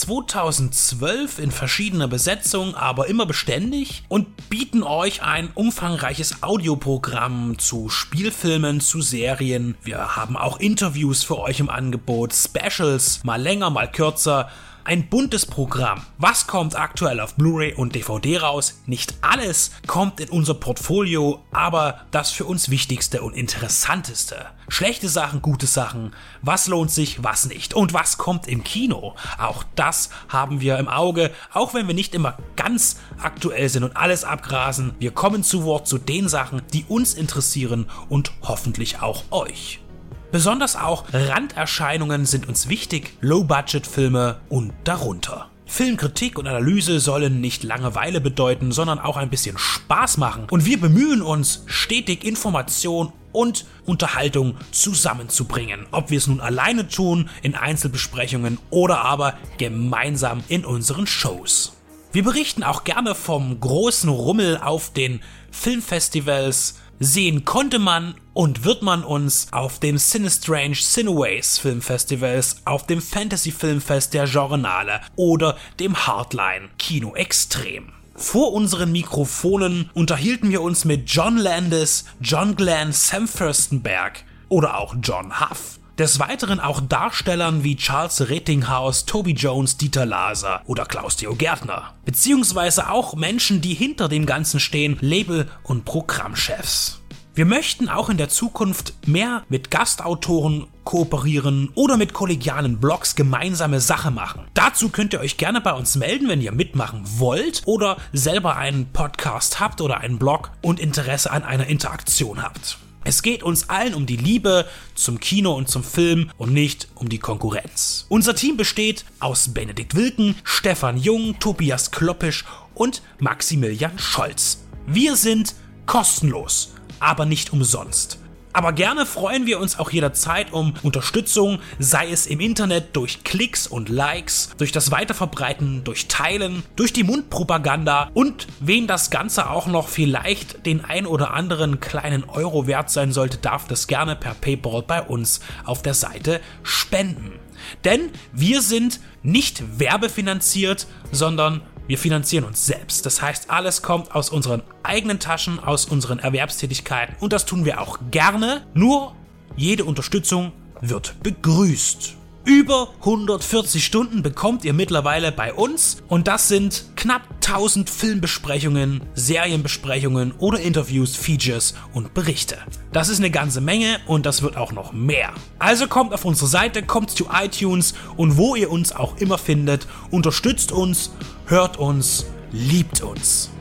S5: 2012 in verschiedener Besetzung, aber immer beständig und bieten euch ein umfangreiches Audioprogramm zu Spielfilmen, zu Serien. Wir haben auch Interviews für euch im Angebot, Specials, mal länger, mal kürzer. Ein buntes Programm. Was kommt aktuell auf Blu-ray und DVD raus? Nicht alles kommt in unser Portfolio, aber das für uns Wichtigste und Interessanteste. Schlechte Sachen, gute Sachen, was lohnt sich, was nicht und was kommt im Kino? Auch das haben wir im Auge, auch wenn wir nicht immer ganz aktuell sind und alles abgrasen. Wir kommen zu Wort zu den Sachen, die uns interessieren und hoffentlich auch euch. Besonders auch Randerscheinungen sind uns wichtig, Low-Budget-Filme und darunter. Filmkritik und Analyse sollen nicht Langeweile bedeuten, sondern auch ein bisschen Spaß machen. Und wir bemühen uns, stetig Information und Unterhaltung zusammenzubringen. Ob wir es nun alleine tun, in Einzelbesprechungen oder aber gemeinsam in unseren Shows. Wir berichten auch gerne vom großen Rummel auf den Filmfestivals. Sehen konnte man und wird man uns auf dem Cinestrange Cineways Filmfestivals, auf dem Fantasy Filmfest der Genrenale oder dem Hardline Kino Extrem. Vor unseren Mikrofonen unterhielten wir uns mit John Landis, John Glenn, Sam Furstenberg oder auch John Huff. Des Weiteren auch Darstellern wie Charles Rettinghaus, Toby Jones, Dieter Laser oder Klaus-Theo Gärtner. Beziehungsweise auch Menschen, die hinter dem Ganzen stehen, Label- und Programmchefs. Wir möchten auch in der Zukunft mehr mit Gastautoren kooperieren oder mit kollegialen Blogs gemeinsame Sache machen. Dazu könnt ihr euch gerne bei uns melden, wenn ihr mitmachen wollt oder selber einen Podcast habt oder einen Blog und Interesse an einer Interaktion habt. Es geht uns allen um die Liebe zum Kino und zum Film und nicht um die Konkurrenz. Unser Team besteht aus Benedikt Wilken, Stefan Jung, Tobias Kloppisch und Maximilian Scholz. Wir sind kostenlos, aber nicht umsonst.
S10: Aber gerne freuen wir uns auch jederzeit um Unterstützung, sei es im Internet durch Klicks und Likes, durch das Weiterverbreiten, durch Teilen, durch die Mundpropaganda und wem das Ganze auch noch vielleicht den ein oder anderen kleinen Euro wert sein sollte, darf das gerne per PayPal bei uns auf der Seite spenden. Denn wir sind nicht werbefinanziert, sondern wir finanzieren uns selbst. Das heißt, alles kommt aus unseren eigenen Taschen, aus unseren Erwerbstätigkeiten und das tun wir auch gerne. Nur jede Unterstützung wird begrüßt. Über 140 Stunden bekommt ihr mittlerweile bei uns und das sind knapp 1000 Filmbesprechungen, Serienbesprechungen oder Interviews, Features und Berichte. Das ist eine ganze Menge und das wird auch noch mehr. Also kommt auf unsere Seite, kommt zu iTunes und wo ihr uns auch immer findet, unterstützt uns, hört uns, liebt uns.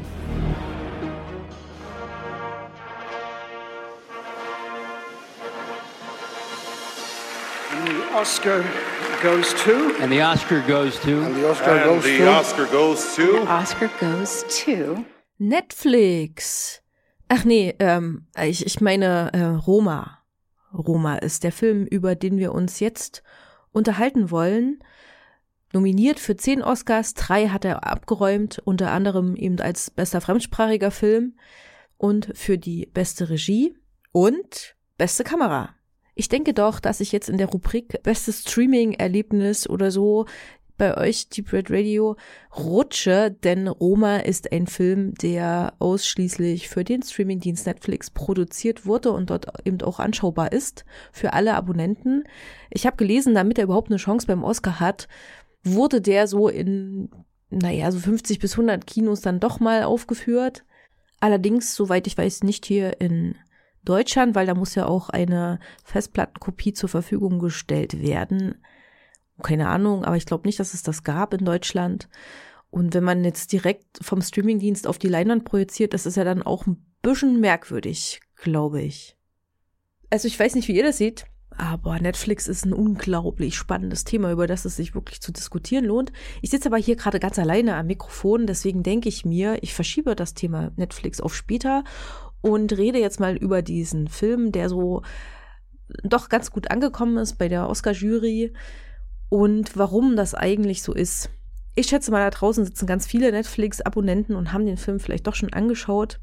S11: Oscar goes to.
S12: And the Oscar goes to.
S11: And the Oscar goes to.
S13: The Oscar goes to.
S8: The Oscar goes to.
S14: Netflix. Ach nee, ich meine Roma. Roma ist der Film, über den wir uns jetzt unterhalten wollen. Nominiert für 10 Oscars, 3 hat er abgeräumt, unter anderem eben als bester fremdsprachiger Film und für die beste Regie und beste Kamera. Ich denke doch, dass ich jetzt in der Rubrik bestes Streaming-Erlebnis oder so bei euch, Deep Red Radio, rutsche, denn Roma ist ein Film, der ausschließlich für den Streamingdienst Netflix produziert wurde und dort eben auch anschaubar ist für alle Abonnenten. Ich habe gelesen, damit er überhaupt eine Chance beim Oscar hat, wurde der so in, so 50 bis 100 Kinos dann doch mal aufgeführt. Allerdings, soweit ich weiß, nicht hier in Deutschland, weil da muss ja auch eine Festplattenkopie zur Verfügung gestellt werden. Keine Ahnung, aber ich glaube nicht, dass es das gab in Deutschland. Und wenn man jetzt direkt vom Streamingdienst auf die Leinwand projiziert, das ist ja dann auch ein bisschen merkwürdig, glaube ich. Also ich weiß nicht, wie ihr das seht, aber Netflix ist ein unglaublich spannendes Thema, über das es sich wirklich zu diskutieren lohnt. Ich sitze aber hier gerade ganz alleine am Mikrofon, deswegen denke ich mir, ich verschiebe das Thema Netflix auf später und rede jetzt mal über diesen Film, der so doch ganz gut angekommen ist bei der Oscar-Jury und warum das eigentlich so ist. Ich schätze mal, da draußen sitzen ganz viele Netflix-Abonnenten und haben den Film vielleicht doch schon angeschaut.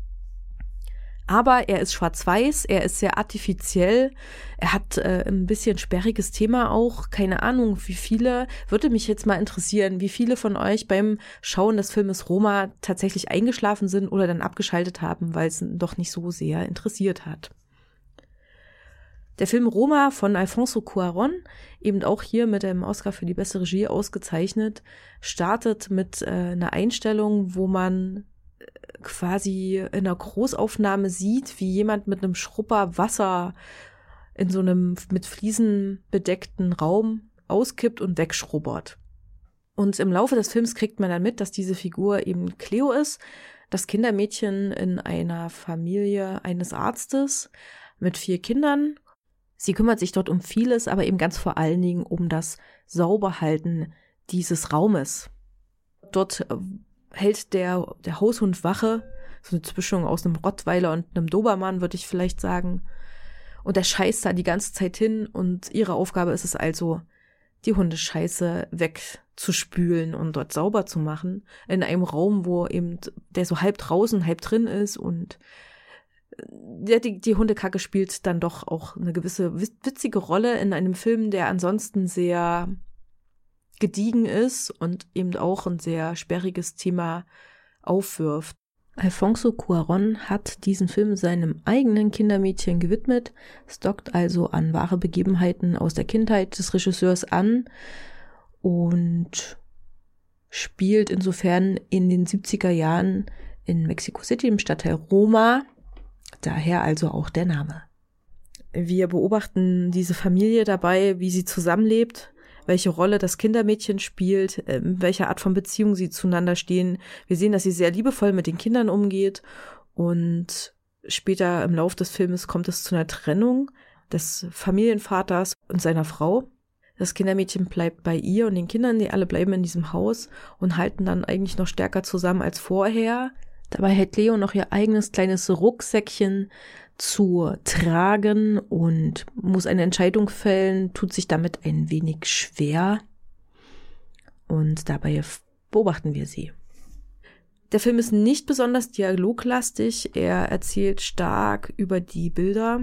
S14: Aber er ist schwarz-weiß, er ist sehr artifiziell, er hat ein bisschen sperriges Thema auch, keine Ahnung wie viele, würde mich jetzt mal interessieren, wie viele von euch beim Schauen des Filmes Roma tatsächlich eingeschlafen sind oder dann abgeschaltet haben, weil es doch nicht so sehr interessiert hat. Der Film Roma von Alfonso Cuarón, eben auch hier mit dem Oscar für die beste Regie ausgezeichnet, startet mit einer Einstellung, wo man quasi in einer Großaufnahme sieht, wie jemand mit einem Schrupper Wasser in so einem mit Fliesen bedeckten Raum auskippt und wegschrubbert. Und im Laufe des Films kriegt man dann mit, dass diese Figur eben Cleo ist, das Kindermädchen in einer Familie eines Arztes mit 4 Kindern. Sie kümmert sich dort um vieles, aber eben ganz vor allen Dingen um das Sauberhalten dieses Raumes. Dort hält der Haushund Wache, so eine Zwischung aus einem Rottweiler und einem Dobermann, würde ich vielleicht sagen. Und der scheißt da die ganze Zeit hin und ihre Aufgabe ist es also, die Hundescheiße wegzuspülen und dort sauber zu machen. In einem Raum, wo eben der so halb draußen, halb drin ist und die Hundekacke spielt dann doch auch eine gewisse witzige Rolle in einem Film, der ansonsten sehr gediegen ist und eben auch ein sehr sperriges Thema aufwirft. Alfonso Cuarón hat diesen Film seinem eigenen Kindermädchen gewidmet. Es dockt also an wahre Begebenheiten aus der Kindheit des Regisseurs an und spielt insofern in den 70er Jahren in Mexico City im Stadtteil Roma. Daher also auch der Name. Wir beobachten diese Familie dabei, wie sie zusammenlebt, welche Rolle das Kindermädchen spielt, in welcher Art von Beziehung sie zueinander stehen. Wir sehen, dass sie sehr liebevoll mit den Kindern umgeht und später im Lauf des Filmes kommt es zu einer Trennung des Familienvaters und seiner Frau. Das Kindermädchen bleibt bei ihr und den Kindern, die alle bleiben in diesem Haus und halten dann eigentlich noch stärker zusammen als vorher. Dabei hält Leo noch ihr eigenes kleines Rucksäckchen zu tragen und muss eine Entscheidung fällen, tut sich damit ein wenig schwer. Und dabei beobachten wir sie. Der Film ist nicht besonders dialoglastig. Er erzählt stark über die Bilder.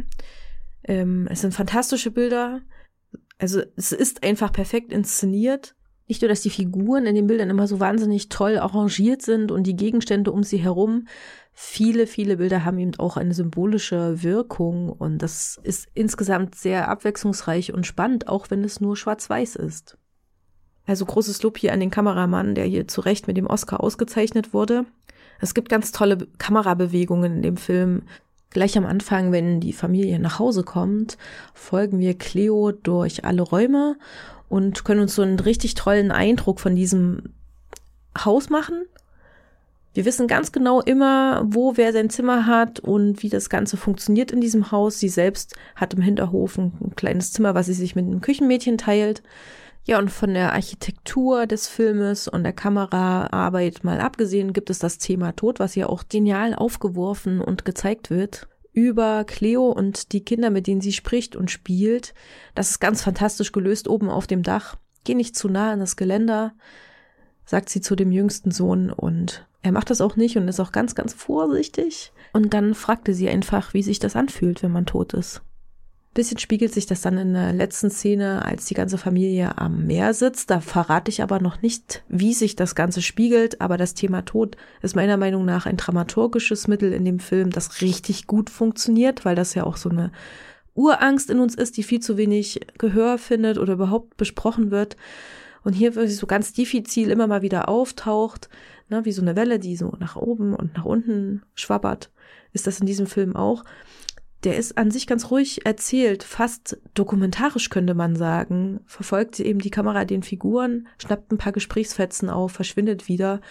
S14: Es sind fantastische Bilder. Also es ist einfach perfekt inszeniert. Nicht nur, dass die Figuren in den Bildern immer so wahnsinnig toll arrangiert sind und die Gegenstände um sie herum. Viele, viele Bilder haben eben auch eine symbolische Wirkung. Und das ist insgesamt sehr abwechslungsreich und spannend, auch wenn es nur schwarz-weiß ist. Also großes Lob hier an den Kameramann, der hier zu Recht mit dem Oscar ausgezeichnet wurde. Es gibt ganz tolle Kamerabewegungen in dem Film. Gleich am Anfang, wenn die Familie nach Hause kommt, folgen wir Cleo durch alle Räume und können uns so einen richtig tollen Eindruck von diesem Haus machen. Wir wissen ganz genau immer, wo wer sein Zimmer hat und wie das Ganze funktioniert in diesem Haus. Sie selbst hat im Hinterhof ein kleines Zimmer, was sie sich mit einem Küchenmädchen teilt. Ja, und von der Architektur des Filmes und der Kameraarbeit mal abgesehen gibt es das Thema Tod, was ja auch genial aufgeworfen und gezeigt wird. Über Cleo und die Kinder, mit denen sie spricht und spielt. Das ist ganz fantastisch gelöst oben auf dem Dach. Geh nicht zu nah an das Geländer, sagt sie zu dem jüngsten Sohn. Und er macht das auch nicht und ist auch ganz, ganz vorsichtig. Und dann fragte sie einfach, wie sich das anfühlt, wenn man tot ist. Bisschen spiegelt sich das dann in der letzten Szene, als die ganze Familie am Meer sitzt. Da verrate ich aber noch nicht, wie sich das Ganze spiegelt. Aber das Thema Tod ist meiner Meinung nach ein dramaturgisches Mittel in dem Film, das richtig gut funktioniert, weil das ja auch so eine Urangst in uns ist, die viel zu wenig Gehör findet oder überhaupt besprochen wird. Und hier wirklich so ganz diffizil immer mal wieder auftaucht, ne, wie so eine Welle, die so nach oben und nach unten schwabbert, ist das in diesem Film auch. Der ist an sich ganz ruhig erzählt, fast dokumentarisch könnte man sagen. Verfolgt sie eben die Kamera den Figuren, schnappt ein paar Gesprächsfetzen auf, verschwindet wieder.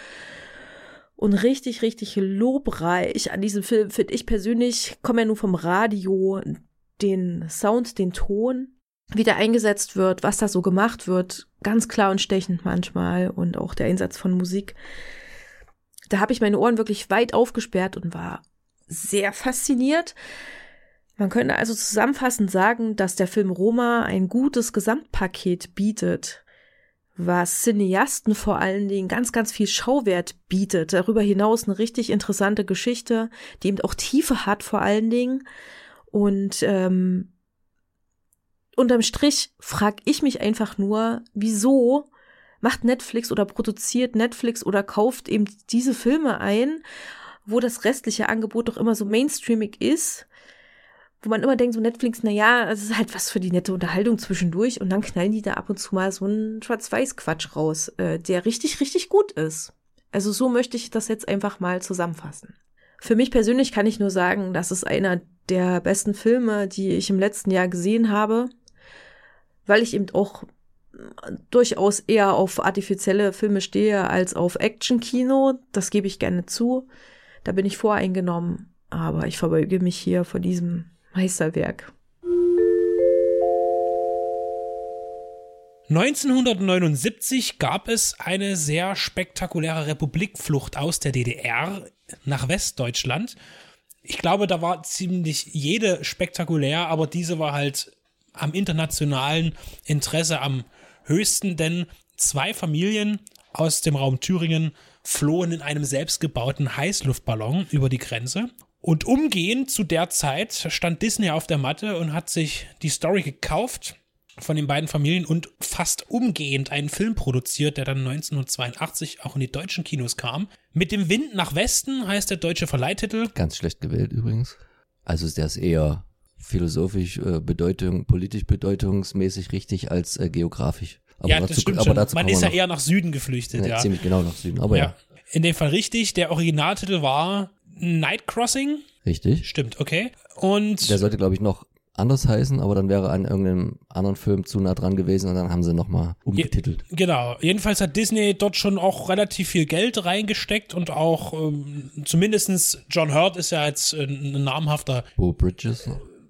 S14: Und richtig, richtig lobreich an diesem Film finde ich persönlich, komme ja nur vom Radio, den Sound, den Ton, wie der eingesetzt wird, was da so gemacht wird, ganz klar und stechend manchmal und auch der Einsatz von Musik. Da habe ich meine Ohren wirklich weit aufgesperrt und war sehr fasziniert. Man könnte also zusammenfassend sagen, dass der Film Roma ein gutes Gesamtpaket bietet, was Cineasten vor allen Dingen ganz, ganz viel Schauwert bietet. Darüber hinaus eine richtig interessante Geschichte, die eben auch Tiefe hat vor allen Dingen. Und unterm Strich frage ich mich einfach nur, wieso macht Netflix oder produziert Netflix oder kauft eben diese Filme ein, wo das restliche Angebot doch immer so mainstreamig ist, wo man immer denkt, so Netflix, naja, es ist halt was für die nette Unterhaltung zwischendurch und dann knallen die da ab und zu mal so einen Schwarz-Weiß-Quatsch raus, der richtig, richtig gut ist. Also so möchte ich das jetzt einfach mal zusammenfassen. Für mich persönlich kann ich nur sagen, das ist einer der besten Filme, die ich im letzten Jahr gesehen habe, weil ich eben auch durchaus eher auf artifizielle Filme stehe als auf Action-Kino. Das gebe ich gerne zu. Da bin ich voreingenommen, aber ich verbeuge mich hier vor diesem Meisterwerk.
S5: 1979 gab es eine sehr spektakuläre Republikflucht aus der DDR nach Westdeutschland. Ich glaube, da war ziemlich jede spektakulär, aber diese war halt am internationalen Interesse am höchsten, denn 2 Familien aus dem Raum Thüringen flohen in einem selbstgebauten Heißluftballon über die Grenze. Und umgehend zu der Zeit stand Disney auf der Matte und hat sich die Story gekauft von den beiden Familien und fast umgehend einen Film produziert, der dann 1982 auch in die deutschen Kinos kam. Mit dem Wind nach Westen heißt der deutsche Verleihtitel.
S4: Ganz schlecht gewählt übrigens. Also der ist eher philosophisch, politisch bedeutungsmäßig richtig als geografisch. Aber
S5: ja, das stimmt schon. Man ist ja eher nach Süden geflüchtet. Ja,
S4: ziemlich genau nach Süden, aber ja.
S5: In dem Fall richtig. Der Originaltitel war Night Crossing.
S4: Richtig.
S5: Stimmt, okay. Und
S4: der sollte, glaube ich, noch anders heißen, aber dann wäre an irgendeinem anderen Film zu nah dran gewesen und dann haben sie nochmal umgetitelt.
S5: Genau. Jedenfalls hat Disney dort schon auch relativ viel Geld reingesteckt und auch zumindestens John Hurt ist ja jetzt ein namhafter.
S4: Bo Bridges.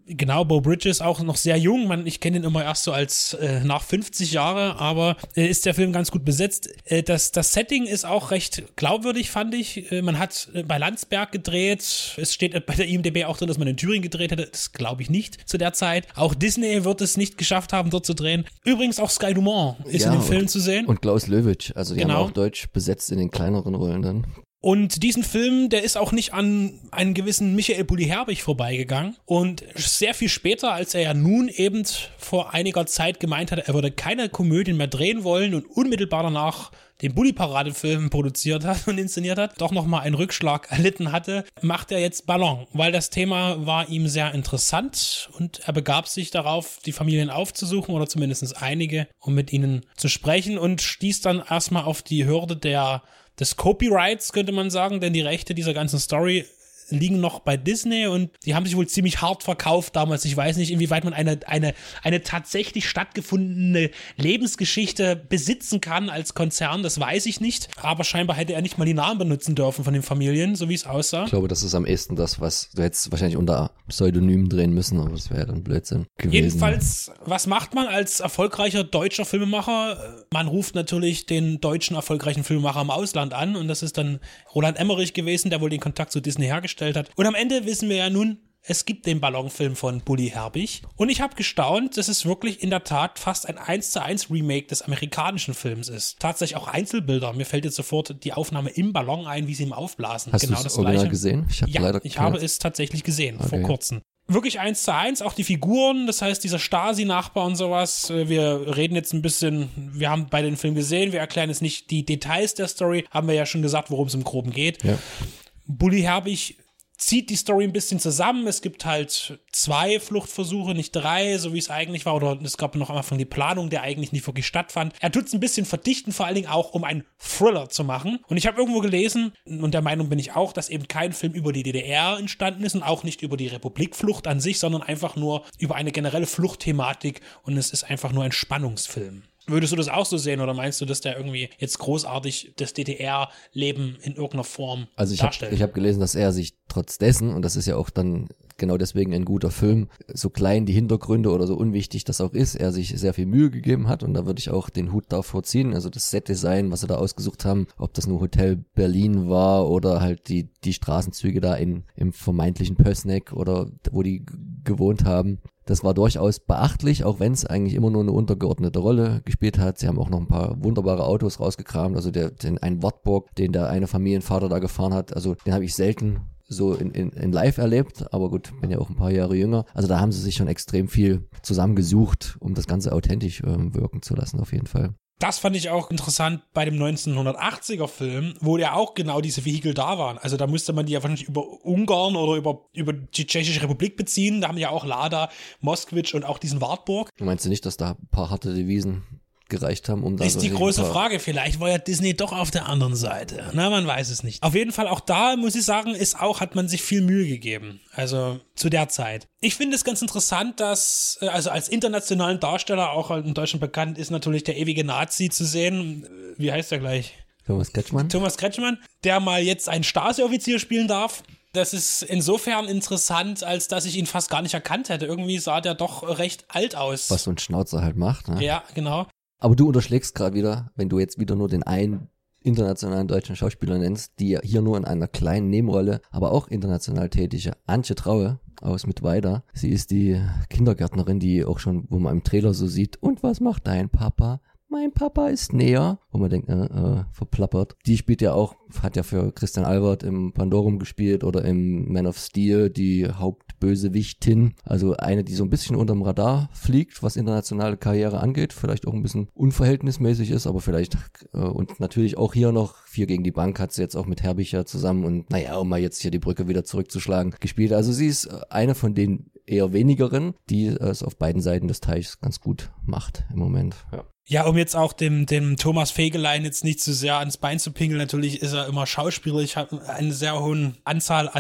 S5: Genau, Beau Bridges auch noch sehr jung. Ich kenne ihn immer erst so als nach 50 Jahre, aber ist der Film ganz gut besetzt. Das Setting ist auch recht glaubwürdig, fand ich. Man hat bei Landsberg gedreht. Es steht bei der IMDb auch drin, dass man in Thüringen gedreht hätte. Das glaube ich nicht zu der Zeit. Auch Disney wird es nicht geschafft haben, dort zu drehen. Übrigens auch Sky Dumont ist in dem Film zu sehen.
S4: Und Klaus Löwitsch, also die haben auch Deutsch besetzt in den kleineren Rollen dann.
S5: Und diesen Film, der ist auch nicht an einen gewissen Michael Bulli-Herbig vorbeigegegangen. Und sehr viel später, als er ja nun eben vor einiger Zeit gemeint hat, er würde keine Komödien mehr drehen wollen und unmittelbar danach den Bulli-Parade-Film produziert hat und inszeniert hat, doch nochmal einen Rückschlag erlitten hatte, macht er jetzt Ballon, weil das Thema war ihm sehr interessant und er begab sich darauf, die Familien aufzusuchen oder zumindest einige, um mit ihnen zu sprechen und stieß dann erstmal auf die Hürde des Copyrights, könnte man sagen, denn die Rechte dieser ganzen Story liegen noch bei Disney und die haben sich wohl ziemlich hart verkauft damals. Ich weiß nicht, inwieweit man eine tatsächlich stattgefundene Lebensgeschichte besitzen kann als Konzern, das weiß ich nicht. Aber scheinbar hätte er nicht mal die Namen benutzen dürfen von den Familien, so wie es aussah.
S4: Ich glaube, das ist am ehesten das, was du hättest wahrscheinlich unter Pseudonym drehen müssen, aber das wäre ja dann Blödsinn gewesen.
S5: Jedenfalls, was macht man als erfolgreicher deutscher Filmemacher? Man ruft natürlich den deutschen erfolgreichen Filmemacher im Ausland an und das ist dann Roland Emmerich gewesen, der wohl den Kontakt zu Disney hergestellt hat. Und am Ende wissen wir ja nun, es gibt den Ballonfilm von Bulli-Herbig. Und ich habe gestaunt, dass es wirklich in der Tat fast ein 1:1 Remake des amerikanischen Films ist. Tatsächlich auch Einzelbilder. Mir fällt jetzt sofort die Aufnahme im Ballon ein, wie sie ihn aufblasen.
S4: Hast
S5: genau
S4: du
S5: das
S4: das Original
S5: Gleiche
S4: gesehen?
S5: Ich habe es tatsächlich gesehen, vor kurzem. Wirklich 1:1, auch die Figuren, das heißt dieser Stasi-Nachbar und sowas. Wir reden jetzt ein bisschen, wir haben beide den Film gesehen, wir erklären jetzt nicht die Details der Story, haben wir ja schon gesagt, worum es im Groben geht. Ja. Bulli-Herbig zieht die Story ein bisschen zusammen. Es gibt halt 2 Fluchtversuche, nicht 3, so wie es eigentlich war. Oder es gab noch am Anfang die Planung, der eigentlich nicht wirklich stattfand. Er tut es ein bisschen verdichten, vor allen Dingen auch, um einen Thriller zu machen. Und ich habe irgendwo gelesen, und der Meinung bin ich auch, dass eben kein Film über die DDR entstanden ist und auch nicht über die Republikflucht an sich, sondern einfach nur über eine generelle Fluchtthematik. Und es ist einfach nur ein Spannungsfilm. Würdest du das auch so sehen oder meinst du, dass der irgendwie jetzt großartig das DDR-Leben in irgendeiner Form darstellt?
S4: Ich hab gelesen, dass er sich trotz dessen, und das ist ja auch dann genau deswegen ein guter Film, so klein die Hintergründe oder so unwichtig das auch ist, er sich sehr viel Mühe gegeben hat und da würde ich auch den Hut davor ziehen, also das Set-Design, was sie da ausgesucht haben, ob das nur Hotel Berlin war oder halt die Straßenzüge da im vermeintlichen Pößneck oder wo die gewohnt haben. Das war durchaus beachtlich, auch wenn es eigentlich immer nur eine untergeordnete Rolle gespielt hat. Sie haben auch noch ein paar wunderbare Autos rausgekramt, also einen Wartburg, den der eine Familienvater da gefahren hat, also den habe ich selten so in live erlebt, aber gut, bin ja auch ein paar Jahre jünger. Also da haben sie sich schon extrem viel zusammengesucht, um das Ganze authentisch wirken zu lassen, auf jeden Fall.
S5: Das fand ich auch interessant bei dem 1980er Film, wo ja auch genau diese Vehikel da waren. Also da musste man die ja wahrscheinlich über Ungarn oder über die Tschechische Republik beziehen. Da haben ja auch Lada, Moskwitsch und auch diesen Wartburg.
S4: Meinst du nicht, dass da ein paar harte Devisen gereicht haben, um da
S5: ist die große Frage. Vielleicht war ja Disney doch auf der anderen Seite. Na, man weiß es nicht. Auf jeden Fall auch da, muss ich sagen, hat man sich viel Mühe gegeben. Also zu der Zeit. Ich finde es ganz interessant, dass, also als internationalen Darsteller, auch in Deutschland bekannt, ist natürlich der ewige Nazi zu sehen. Wie heißt der gleich?
S4: Thomas
S5: Kretschmann, der mal jetzt einen Stasi-Offizier spielen darf. Das ist insofern interessant, als dass ich ihn fast gar nicht erkannt hätte. Irgendwie sah der doch recht alt aus.
S4: Was so ein Schnauzer halt macht, ne?
S5: Ja, genau.
S4: Aber du unterschlägst gerade wieder, wenn du jetzt wieder nur den einen internationalen deutschen Schauspieler nennst, die hier nur in einer kleinen Nebenrolle, aber auch international tätige Antje Traue aus Mittweida. Sie ist die Kindergärtnerin, die auch schon, wo man im Trailer so sieht, und was macht dein Papa? Mein Papa ist näher, wo man denkt, verplappert. Die spielt ja auch, hat ja für Christian Albert im Pandorum gespielt oder im Man of Steel die Hauptbösewichtin. Also eine, die so ein bisschen unterm Radar fliegt, was internationale Karriere angeht. Vielleicht auch ein bisschen unverhältnismäßig ist, aber vielleicht, und natürlich auch hier noch 4 gegen die Bank hat sie jetzt auch mit Herbicher zusammen und naja, um mal jetzt hier die Brücke wieder zurückzuschlagen, gespielt. Also sie ist eine von den eher wenigeren, die es auf beiden Seiten des Teichs ganz gut macht im Moment.
S5: Ja, um jetzt auch dem Thomas Fegelein jetzt nicht zu sehr ans Bein zu pinkeln, natürlich ist er immer Schauspieler. Ich habe eine sehr hohe Anzahl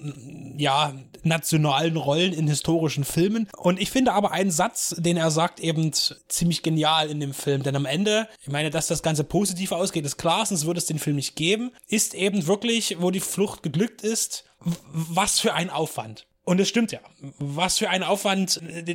S5: an nationalen Rollen in historischen Filmen. Und ich finde aber einen Satz, den er sagt, eben ziemlich genial in dem Film. Denn am Ende, ich meine, dass das Ganze positiv ausgeht, ist klar, sonst würde es den Film nicht geben, ist eben wirklich, wo die Flucht geglückt ist, was für ein Aufwand. Und es stimmt ja. Was für ein Aufwand,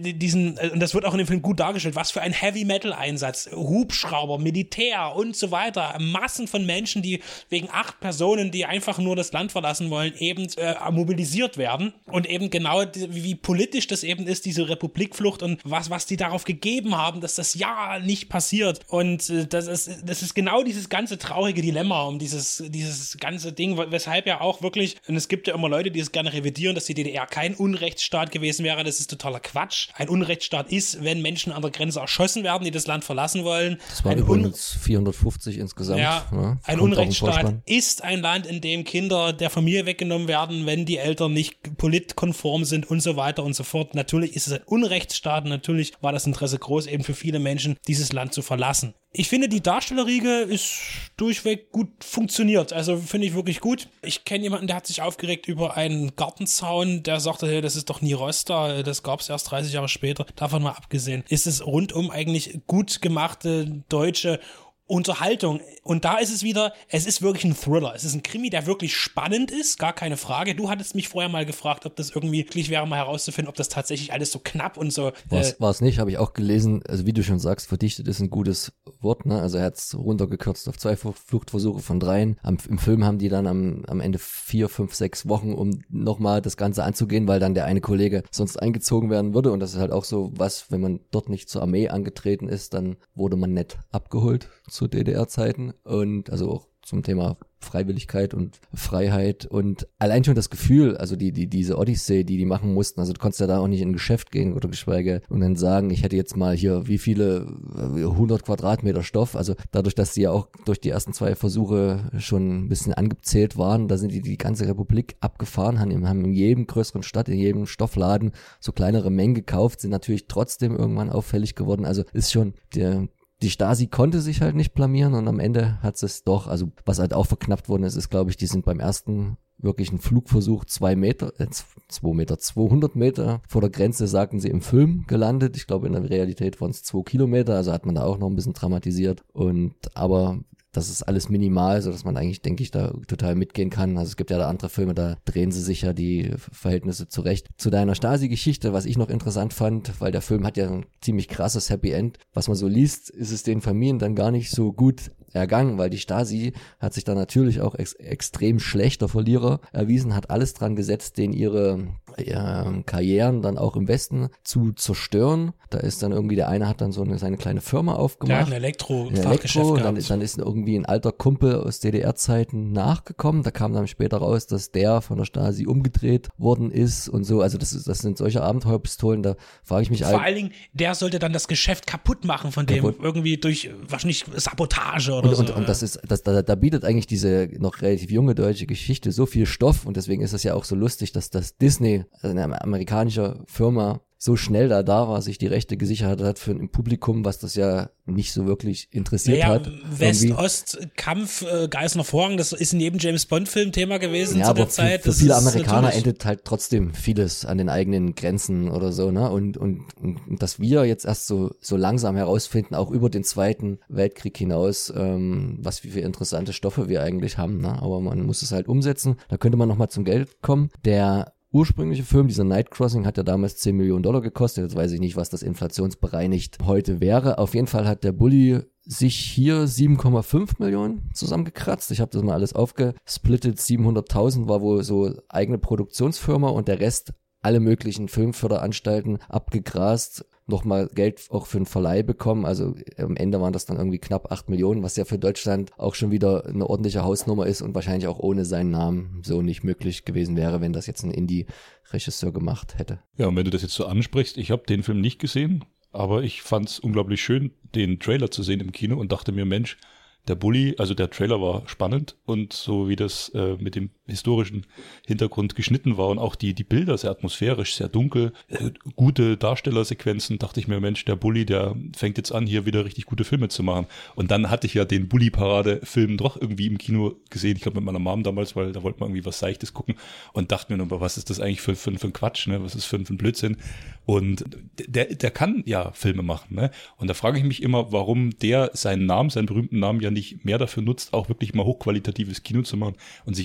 S5: und das wird auch in dem Film gut dargestellt, was für ein Heavy-Metal-Einsatz, Hubschrauber, Militär und so weiter, Massen von Menschen, die wegen 8 Personen, die einfach nur das Land verlassen wollen, eben mobilisiert werden. Und eben genau, wie politisch das eben ist, diese Republikflucht und was die darauf gegeben haben, dass das ja nicht passiert. Und das ist genau dieses ganze traurige Dilemma um dieses ganze Ding, weshalb ja auch wirklich, und es gibt ja immer Leute, die es gerne revidieren, dass die DDR kein Unrechtsstaat gewesen wäre. Das ist totaler Quatsch. Ein Unrechtsstaat ist, wenn Menschen an der Grenze erschossen werden, die das Land verlassen wollen.
S4: Das waren übrigens 450 insgesamt.
S5: Ja, ein Unrechtsstaat ist ein Land, in dem Kinder der Familie weggenommen werden, wenn die Eltern nicht politkonform sind und so weiter und so fort. Natürlich ist es ein Unrechtsstaat. Natürlich war das Interesse groß, eben für viele Menschen, dieses Land zu verlassen. Ich finde, die Darstellerriege ist durchweg gut funktioniert. Also finde ich wirklich gut. Ich kenne jemanden, der hat sich aufgeregt über einen Gartenzaun, der sagte, hey, das ist doch nie Roster, das gab es erst 30 Jahre später. Davon mal abgesehen, ist es rundum eigentlich gut gemachte deutsche Unterhaltung. Und da ist es wieder, es ist wirklich ein Thriller. Es ist ein Krimi, der wirklich spannend ist, gar keine Frage. Du hattest mich vorher mal gefragt, ob das irgendwie möglich wäre, mal herauszufinden, ob das tatsächlich alles so knapp und so.
S4: War es nicht, habe ich auch gelesen. Also wie du schon sagst, verdichtet ist ein gutes Wort, ne? Also er hat es runtergekürzt auf 2 Fluchtversuche von 3. Im Film haben die dann am Ende 4, 5, 6 Wochen, um nochmal das Ganze anzugehen, weil dann der eine Kollege sonst eingezogen werden würde. Und das ist halt auch so was, wenn man dort nicht zur Armee angetreten ist, dann wurde man nett abgeholt zu DDR-Zeiten und also auch zum Thema Freiwilligkeit und Freiheit und allein schon das Gefühl, also diese Odyssee, die machen mussten, also du konntest ja da auch nicht in ein Geschäft gehen oder geschweige und dann sagen, ich hätte jetzt mal hier wie viele 100 Quadratmeter Stoff, also dadurch, dass sie ja auch durch die ersten 2 Versuche schon ein bisschen angezählt waren, da sind die ganze Republik abgefahren, haben in jedem größeren Stadt, in jedem Stoffladen so kleinere Mengen gekauft, sind natürlich trotzdem irgendwann auffällig geworden, also ist schon die Stasi konnte sich halt nicht blamieren und am Ende hat es doch, also was halt auch verknappt worden ist, glaube ich, die sind beim ersten wirklichen Flugversuch 200 Meter vor der Grenze, sagten sie, im Film gelandet. Ich glaube, in der Realität waren es 2 Kilometer, also hat man da auch noch ein bisschen dramatisiert aber das ist alles minimal, so dass man eigentlich, denke ich, da total mitgehen kann. Also es gibt ja da andere Filme, da drehen sie sich ja die Verhältnisse zurecht. Zu deiner Stasi-Geschichte, was ich noch interessant fand, weil der Film hat ja ein ziemlich krasses Happy End. Was man so liest, ist es den Familien dann gar nicht so gut ergangen, weil die Stasi hat sich da natürlich auch extrem schlechter Verlierer erwiesen, hat alles dran gesetzt, denen ihre Karrieren dann auch im Westen zu zerstören. Da ist dann irgendwie, der eine hat dann seine kleine Firma aufgemacht.
S5: Der hat ein Elektro-Fachgeschäft gehabt.
S4: Dann ist irgendwie ein alter Kumpel aus DDR-Zeiten nachgekommen. Da kam dann später raus, dass der von der Stasi umgedreht worden ist und so. Also das sind solche Abenteuerpistolen, da frage ich mich
S5: vor allen Dingen, der sollte dann das Geschäft kaputt machen von dem, irgendwie durch wahrscheinlich Sabotage oder so.
S4: Und da bietet eigentlich diese noch relativ junge deutsche Geschichte so viel Stoff und deswegen ist es ja auch so lustig, dass das Disney, also eine amerikanische Firma, so schnell da war, sich die Rechte gesichert hat für ein Publikum, was das ja nicht so wirklich interessiert hat.
S5: West-Ost-Kampf, Geißener Vorhang, das ist in jedem James-Bond-Film Thema gewesen zu der Zeit.
S4: Für viele Amerikaner endet halt trotzdem vieles an den eigenen Grenzen oder so, ne? Und dass wir jetzt erst so langsam herausfinden, auch über den Zweiten Weltkrieg hinaus, was für interessante Stoffe wir eigentlich haben, ne? Aber man muss es halt umsetzen. Da könnte man nochmal zum Geld kommen. Der ursprüngliche Film, dieser Night Crossing, hat ja damals $10 Millionen gekostet. Jetzt weiß ich nicht, was das inflationsbereinigt heute wäre. Auf jeden Fall hat der Bully sich hier 7,5 Millionen zusammengekratzt. Ich habe das mal alles aufgesplittet. 700.000 war wohl so eigene Produktionsfirma und der Rest alle möglichen Filmförderanstalten abgegrast. Nochmal Geld auch für einen Verleih bekommen, also am Ende waren das dann irgendwie knapp 8 Millionen, was ja für Deutschland auch schon wieder eine ordentliche Hausnummer ist und wahrscheinlich auch ohne seinen Namen so nicht möglich gewesen wäre, wenn das jetzt ein Indie-Regisseur gemacht hätte.
S2: Ja, und wenn du das jetzt so ansprichst, ich habe den Film nicht gesehen, aber ich fand es unglaublich schön, den Trailer zu sehen im Kino und dachte mir, Mensch, der Bully, also der Trailer war spannend und so wie das mit dem historischen Hintergrund geschnitten war und auch die Bilder sehr atmosphärisch, sehr dunkel, gute Darstellersequenzen, dachte ich mir, Mensch, der Bully, der fängt jetzt an, hier wieder richtig gute Filme zu machen. Und dann hatte ich ja den Bully-Parade-Film doch irgendwie im Kino gesehen, ich glaube mit meiner Mom damals, weil da wollte man irgendwie was Seichtes gucken und dachte mir nur, was ist das eigentlich für ein Quatsch, ne? Was ist für ein Blödsinn? Und der kann ja Filme machen, ne? Und da frage ich mich immer, warum der seinen berühmten Namen ja nicht mehr dafür nutzt, auch wirklich mal hochqualitatives Kino zu machen und sich immer wieder zu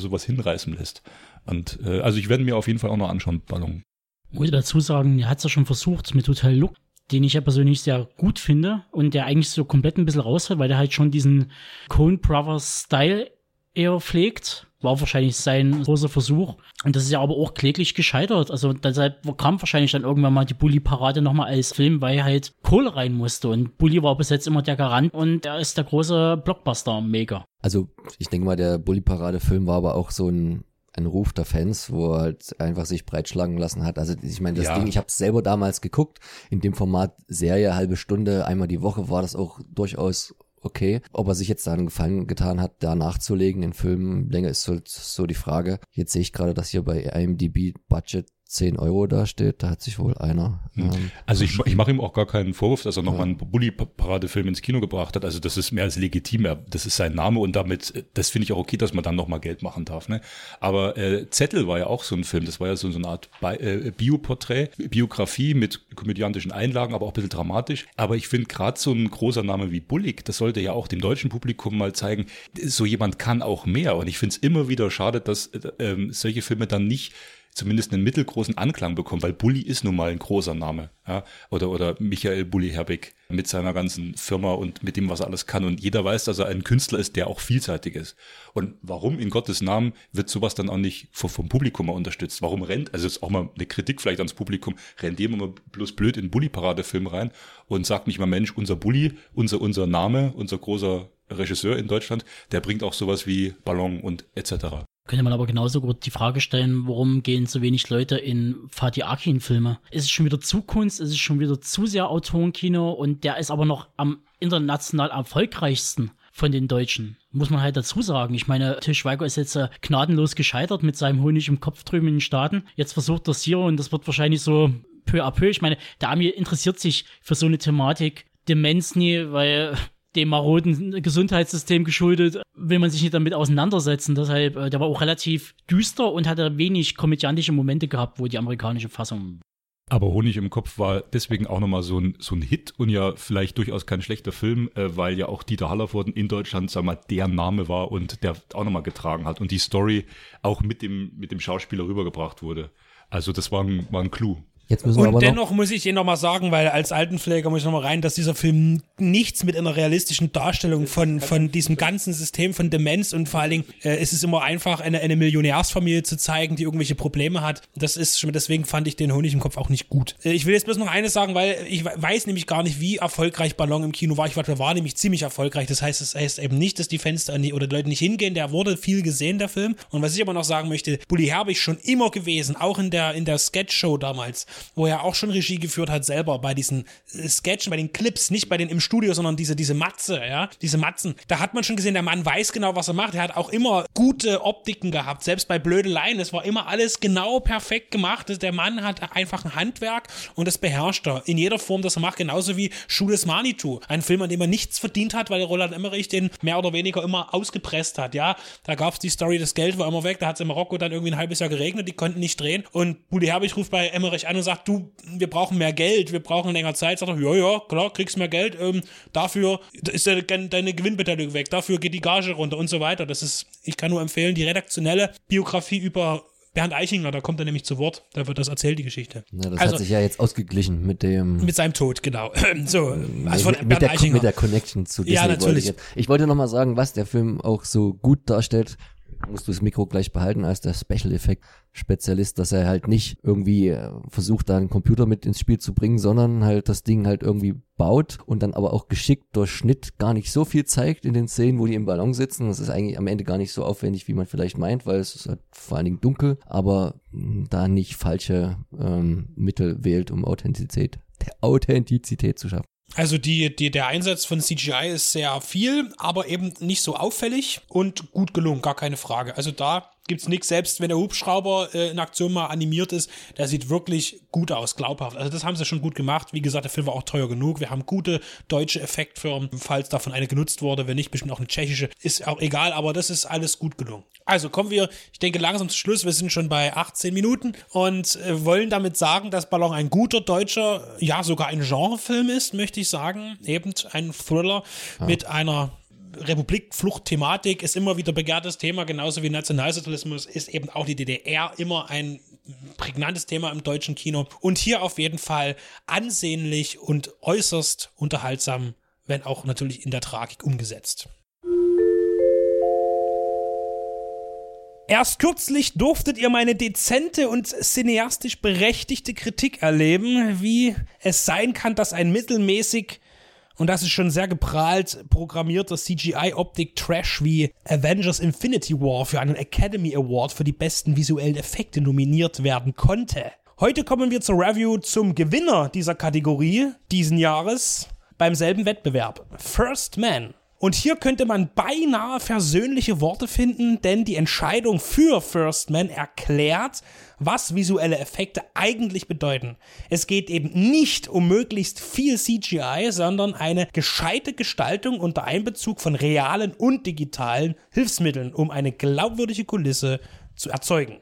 S2: sowas hinreißen lässt. Und also ich werde mir auf jeden Fall auch noch anschauen, Ballon.
S3: Ich muss dazu sagen, er hat es ja schon versucht mit Hotel Look, den ich ja persönlich sehr gut finde und der eigentlich so komplett ein bisschen rausfällt, weil der halt schon diesen Coen Brothers Style eher pflegt. War wahrscheinlich sein großer Versuch. Und das ist ja aber auch kläglich gescheitert. Also deshalb kam wahrscheinlich dann irgendwann mal die Bully-Parade nochmal als Film, weil halt Kohle rein musste. Und Bully war bis jetzt immer der Garant und er ist der große Blockbuster-Maker.
S4: Also ich denke mal, der Bully-Parade-Film war aber auch so ein Ruf der Fans, wo er halt einfach sich breitschlagen lassen hat. Also ich meine, das Ding, ich habe es selber damals geguckt, in dem Format Serie, halbe Stunde, einmal die Woche war das auch durchaus okay. Ob er sich jetzt da einen Gefallen getan hat, da nachzulegen in Filmen, länger ist so die Frage. Jetzt sehe ich gerade, dass hier bei IMDb Budget 10 € da steht, da hat sich wohl einer...
S2: Also ich mache ihm auch gar keinen Vorwurf, dass er nochmal einen Bully-Parade-Film ins Kino gebracht hat. Also das ist mehr als legitim, das ist sein Name und damit, das finde ich auch okay, dass man dann nochmal Geld machen darf. Ne? Aber Zettel war ja auch so ein Film, das war ja so eine Art Bioporträt, Biografie mit komödiantischen Einlagen, aber auch ein bisschen dramatisch. Aber ich finde gerade so ein großer Name wie Bullick, das sollte ja auch dem deutschen Publikum mal zeigen, so jemand kann auch mehr. Und ich finde es immer wieder schade, dass solche Filme dann nicht zumindest einen mittelgroßen Anklang bekommen, weil Bully ist nun mal ein großer Name, ja, oder Michael Bulli Herbig mit seiner ganzen Firma und mit dem, was er alles kann, und jeder weiß, dass er ein Künstler ist, der auch vielseitig ist. Und warum in Gottes Namen wird sowas dann auch nicht vom Publikum mal unterstützt? Warum also ist auch mal eine Kritik vielleicht ans Publikum, rennt jemand mal bloß blöd in Bully-Parade-Film rein und sagt nicht mal, Mensch, unser Bully, unser Name, unser großer Regisseur in Deutschland, der bringt auch sowas wie Ballon und etc.
S3: Könnte man aber genauso gut die Frage stellen, warum gehen so wenig Leute in Fatih Akin-Filme? Ist es schon wieder zu Kunst? Ist es schon wieder zu sehr Autorenkino? Und der ist aber noch am international erfolgreichsten von den Deutschen. Muss man halt dazu sagen. Ich meine, Til Schweiger ist jetzt gnadenlos gescheitert mit seinem Honig im Kopf drüben in den Staaten. Jetzt versucht das hier und das wird wahrscheinlich so peu à peu. Ich meine, der Ami interessiert sich für so eine Thematik Demenz nie, weil dem maroden Gesundheitssystem geschuldet, will man sich nicht damit auseinandersetzen. Deshalb, der war auch relativ düster und hatte wenig komödiantische Momente gehabt, wo die amerikanische Fassung...
S2: Aber Honig im Kopf war deswegen auch nochmal so ein Hit und ja vielleicht durchaus kein schlechter Film, weil ja auch Dieter Hallervorden in Deutschland, sagen wir mal, der Name war und der auch nochmal getragen hat und die Story auch mit dem Schauspieler rübergebracht wurde. Also das war ein Clou.
S4: Jetzt müssen wir
S5: und
S4: aber
S5: dennoch muss ich Ihnen nochmal sagen, weil als Altenpfleger muss ich nochmal rein, dass dieser Film nichts mit einer realistischen Darstellung von diesem ganzen System von Demenz und vor allen Dingen ist es immer einfach, eine Millionärsfamilie zu zeigen, die irgendwelche Probleme hat. Das ist schon, deswegen fand ich den Honig im Kopf auch nicht gut. Ich will jetzt bloß noch eines sagen, weil ich weiß nämlich gar nicht, wie erfolgreich Ballon im Kino war. Ich glaube, der war nämlich ziemlich erfolgreich. Das heißt eben nicht, dass die Fans oder die Leute nicht hingehen. Der wurde viel gesehen, der Film. Und was ich aber noch sagen möchte, Bulli Herbig schon immer gewesen, auch in der Sketch-Show damals, wo er auch schon Regie geführt hat, selber bei diesen Sketchen, bei den Clips, nicht bei den im Studio, sondern diese Matze, ja, diese Matzen. Da hat man schon gesehen, der Mann weiß genau, was er macht. Er hat auch immer gute Optiken gehabt, selbst bei Blödeleien. Es war immer alles genau perfekt gemacht. Der Mann hat einfach ein Handwerk und das beherrscht er in jeder Form, das er macht, genauso wie Schuh des Manitou. Ein Film, an dem er nichts verdient hat, weil Roland Emmerich den mehr oder weniger immer ausgepresst hat, ja. Da gab es die Story, das Geld war immer weg, da hat es in Marokko dann irgendwie ein halbes Jahr geregnet, die konnten nicht drehen und Bulli Herbig ruft bei Emmerich an und sagt, du, wir brauchen mehr Geld, wir brauchen länger Zeit. Sagt er, ja, klar, kriegst mehr Geld, dafür ist deine Gewinnbeteiligung weg, dafür geht die Gage runter und so weiter. Ich kann nur empfehlen, die redaktionelle Biografie über Bernd Eichinger, da kommt er nämlich zu Wort, da wird das erzählt, die Geschichte.
S4: Ja, das hat sich ja jetzt ausgeglichen mit
S5: seinem Tod, genau. So,
S4: also von Bernd Eichinger. Mit der Connection zu Disney.
S5: Ja, natürlich.
S4: Ich wollte nochmal sagen, was der Film auch so gut darstellt, musst du das Mikro gleich behalten als der Special-Effekt-Spezialist, dass er halt nicht irgendwie versucht, da einen Computer mit ins Spiel zu bringen, sondern halt das Ding halt irgendwie baut und dann aber auch geschickt durch Schnitt gar nicht so viel zeigt in den Szenen, wo die im Ballon sitzen. Das ist eigentlich am Ende gar nicht so aufwendig, wie man vielleicht meint, weil es ist halt vor allen Dingen dunkel, aber da nicht falsche Mittel wählt, um Authentizität zu schaffen.
S5: Also der Einsatz von CGI ist sehr viel, aber eben nicht so auffällig und gut gelungen, gar keine Frage. Also da gibt's nichts, selbst wenn der Hubschrauber in Aktion mal animiert ist, der sieht wirklich gut aus, glaubhaft. Also das haben sie schon gut gemacht. Wie gesagt, der Film war auch teuer genug. Wir haben gute deutsche Effektfirmen, falls davon eine genutzt wurde, wenn nicht, bestimmt auch eine tschechische. Ist auch egal, aber das ist alles gut gelungen. Also kommen wir, ich denke, langsam zum Schluss. Wir sind schon bei 18 Minuten und wollen damit sagen, dass Ballon ein guter deutscher, ja sogar ein Genrefilm ist, möchte ich sagen. Eben ein Thriller mit einer Republikflucht-Thematik ist immer wieder begehrtes Thema, genauso wie Nationalsozialismus ist eben auch die DDR immer ein prägnantes Thema im deutschen Kino. Und hier auf jeden Fall ansehnlich und äußerst unterhaltsam, wenn auch natürlich in der Tragik umgesetzt. Erst kürzlich durftet ihr meine dezente und cineastisch berechtigte Kritik erleben, wie es sein kann, dass ein mittelmäßig, und das ist schon sehr geprahlt, programmierter CGI-Optik-Trash wie Avengers Infinity War für einen Academy Award für die besten visuellen Effekte nominiert werden konnte. Heute kommen wir zur Review zum Gewinner dieser Kategorie diesen Jahres beim selben Wettbewerb, First Man. Und hier könnte man beinahe versöhnliche Worte finden, denn die Entscheidung für First Man erklärt, was visuelle Effekte eigentlich bedeuten. Es geht eben nicht um möglichst viel CGI, sondern eine gescheite Gestaltung unter Einbezug von realen und digitalen Hilfsmitteln, um eine glaubwürdige Kulisse zu erzeugen.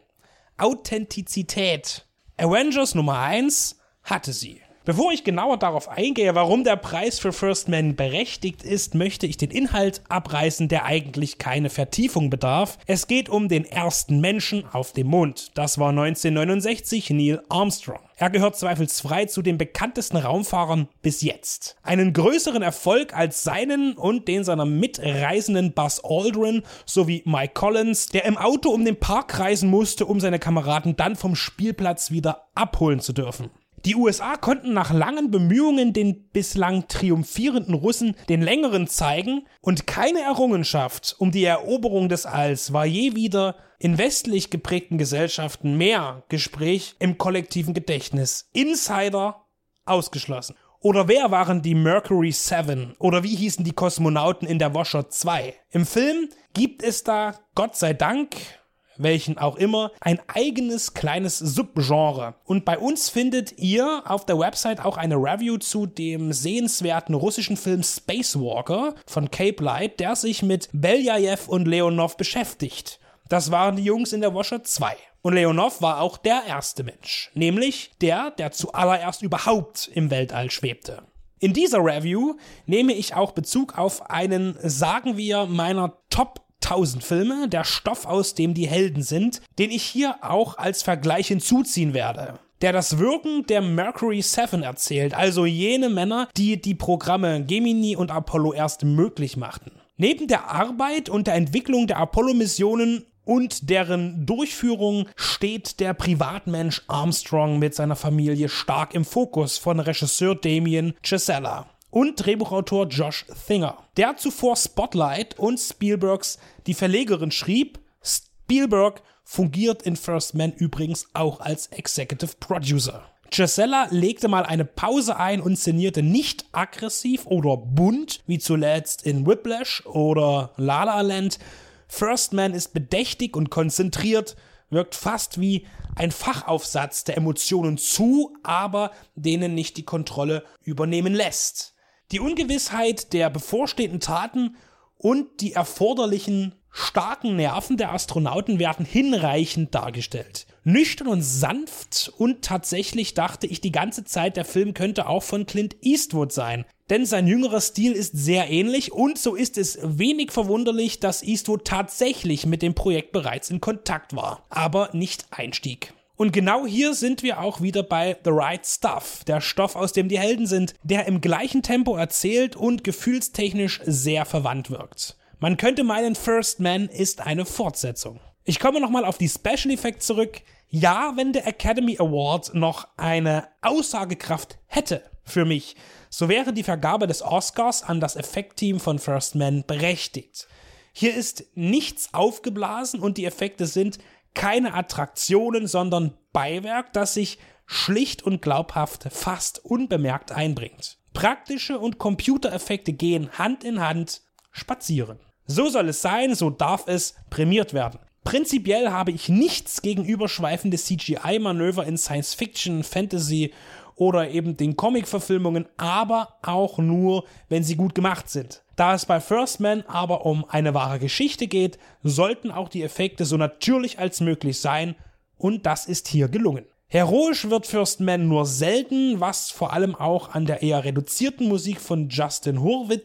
S5: Authentizität. Avengers Nummer 1 hatte sie. Bevor ich genauer darauf eingehe, warum der Preis für First Man berechtigt ist, möchte ich den Inhalt abreißen, der eigentlich keine Vertiefung bedarf. Es geht um den ersten Menschen auf dem Mond. Das war 1969 Neil Armstrong. Er gehört zweifelsfrei zu den bekanntesten Raumfahrern bis jetzt. Einen größeren Erfolg als seinen und den seiner mitreisenden Buzz Aldrin sowie Mike Collins, der im Auto um den Park reisen musste, um seine Kameraden dann vom Spielplatz wieder abholen zu dürfen. Die USA konnten nach langen Bemühungen den bislang triumphierenden Russen den längeren zeigen und keine Errungenschaft um die Eroberung des Alls war je wieder in westlich geprägten Gesellschaften mehr Gespräch im kollektiven Gedächtnis. Insider ausgeschlossen. Oder wer waren die Mercury 7? Oder wie hießen die Kosmonauten in der Washer 2? Im Film gibt es da, Gott sei Dank, welchen auch immer, ein eigenes kleines Subgenre. Und bei uns findet ihr auf der Website auch eine Review zu dem sehenswerten russischen Film Spacewalker von Cape Light, der sich mit Beljajew und Leonov beschäftigt. Das waren die Jungs in der Washer 2. Und Leonov war auch der erste Mensch, nämlich der zuallererst überhaupt im Weltall schwebte. In dieser Review nehme ich auch Bezug auf einen, sagen wir, meiner Top 1000 Filme, der Stoff, aus dem die Helden sind, den ich hier auch als Vergleich hinzuziehen werde, der das Wirken der Mercury 7 erzählt, also jene Männer, die die Programme Gemini und Apollo erst möglich machten. Neben der Arbeit und der Entwicklung der Apollo-Missionen und deren Durchführung steht der Privatmensch Armstrong mit seiner Familie stark im Fokus von Regisseur Damien Chazelle und Drehbuchautor Josh Singer, der zuvor Spotlight und Spielbergs Die Verlegerin schrieb. Spielberg fungiert in First Man übrigens auch als Executive Producer. Chazelle legte mal eine Pause ein und szenierte nicht aggressiv oder bunt, wie zuletzt in Whiplash oder La La Land. First Man ist bedächtig und konzentriert, wirkt fast wie ein Fachaufsatz der Emotionen zu, aber denen nicht die Kontrolle übernehmen lässt. Die Ungewissheit der bevorstehenden Taten und die erforderlichen starken Nerven der Astronauten werden hinreichend dargestellt. Nüchtern und sanft, und tatsächlich dachte ich die ganze Zeit, der Film könnte auch von Clint Eastwood sein. Denn sein jüngerer Stil ist sehr ähnlich und so ist es wenig verwunderlich, dass Eastwood tatsächlich mit dem Projekt bereits in Kontakt war, aber nicht einstieg. Und genau hier sind wir auch wieder bei The Right Stuff, der Stoff, aus dem die Helden sind, der im gleichen Tempo erzählt und gefühlstechnisch sehr verwandt wirkt. Man könnte meinen, First Man ist eine Fortsetzung. Ich komme nochmal auf die Special Effects zurück. Ja, wenn der Academy Award noch eine Aussagekraft hätte für mich, so wäre die Vergabe des Oscars an das Effektteam von First Man berechtigt. Hier ist nichts aufgeblasen und die Effekte sind keine Attraktionen, sondern Beiwerk, das sich schlicht und glaubhaft fast unbemerkt einbringt. Praktische und Computereffekte gehen Hand in Hand spazieren. So soll es sein, so darf es prämiert werden. Prinzipiell habe ich nichts gegen überschweifende CGI-Manöver in Science-Fiction, Fantasy oder eben den Comic-Verfilmungen, aber auch nur, wenn sie gut gemacht sind. Da es bei First Man aber um eine wahre Geschichte geht, sollten auch die Effekte so natürlich als möglich sein, und das ist hier gelungen. Heroisch wird First Man nur selten, was vor allem auch an der eher reduzierten Musik von Justin Hurwitz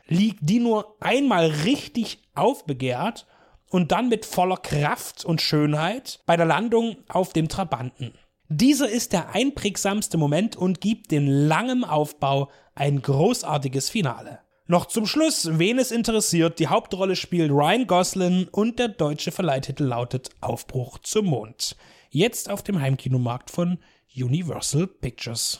S10: liegt, die nur einmal richtig aufbegehrt und dann mit voller Kraft und Schönheit bei der Landung auf dem Trabanten. Dieser ist der einprägsamste Moment und gibt den langen Aufbau ein großartiges Finale. Noch zum Schluss, wen es interessiert, die Hauptrolle spielt Ryan Gosling und der deutsche Verleihtitel lautet Aufbruch zum Mond. Jetzt auf dem Heimkinomarkt von Universal Pictures.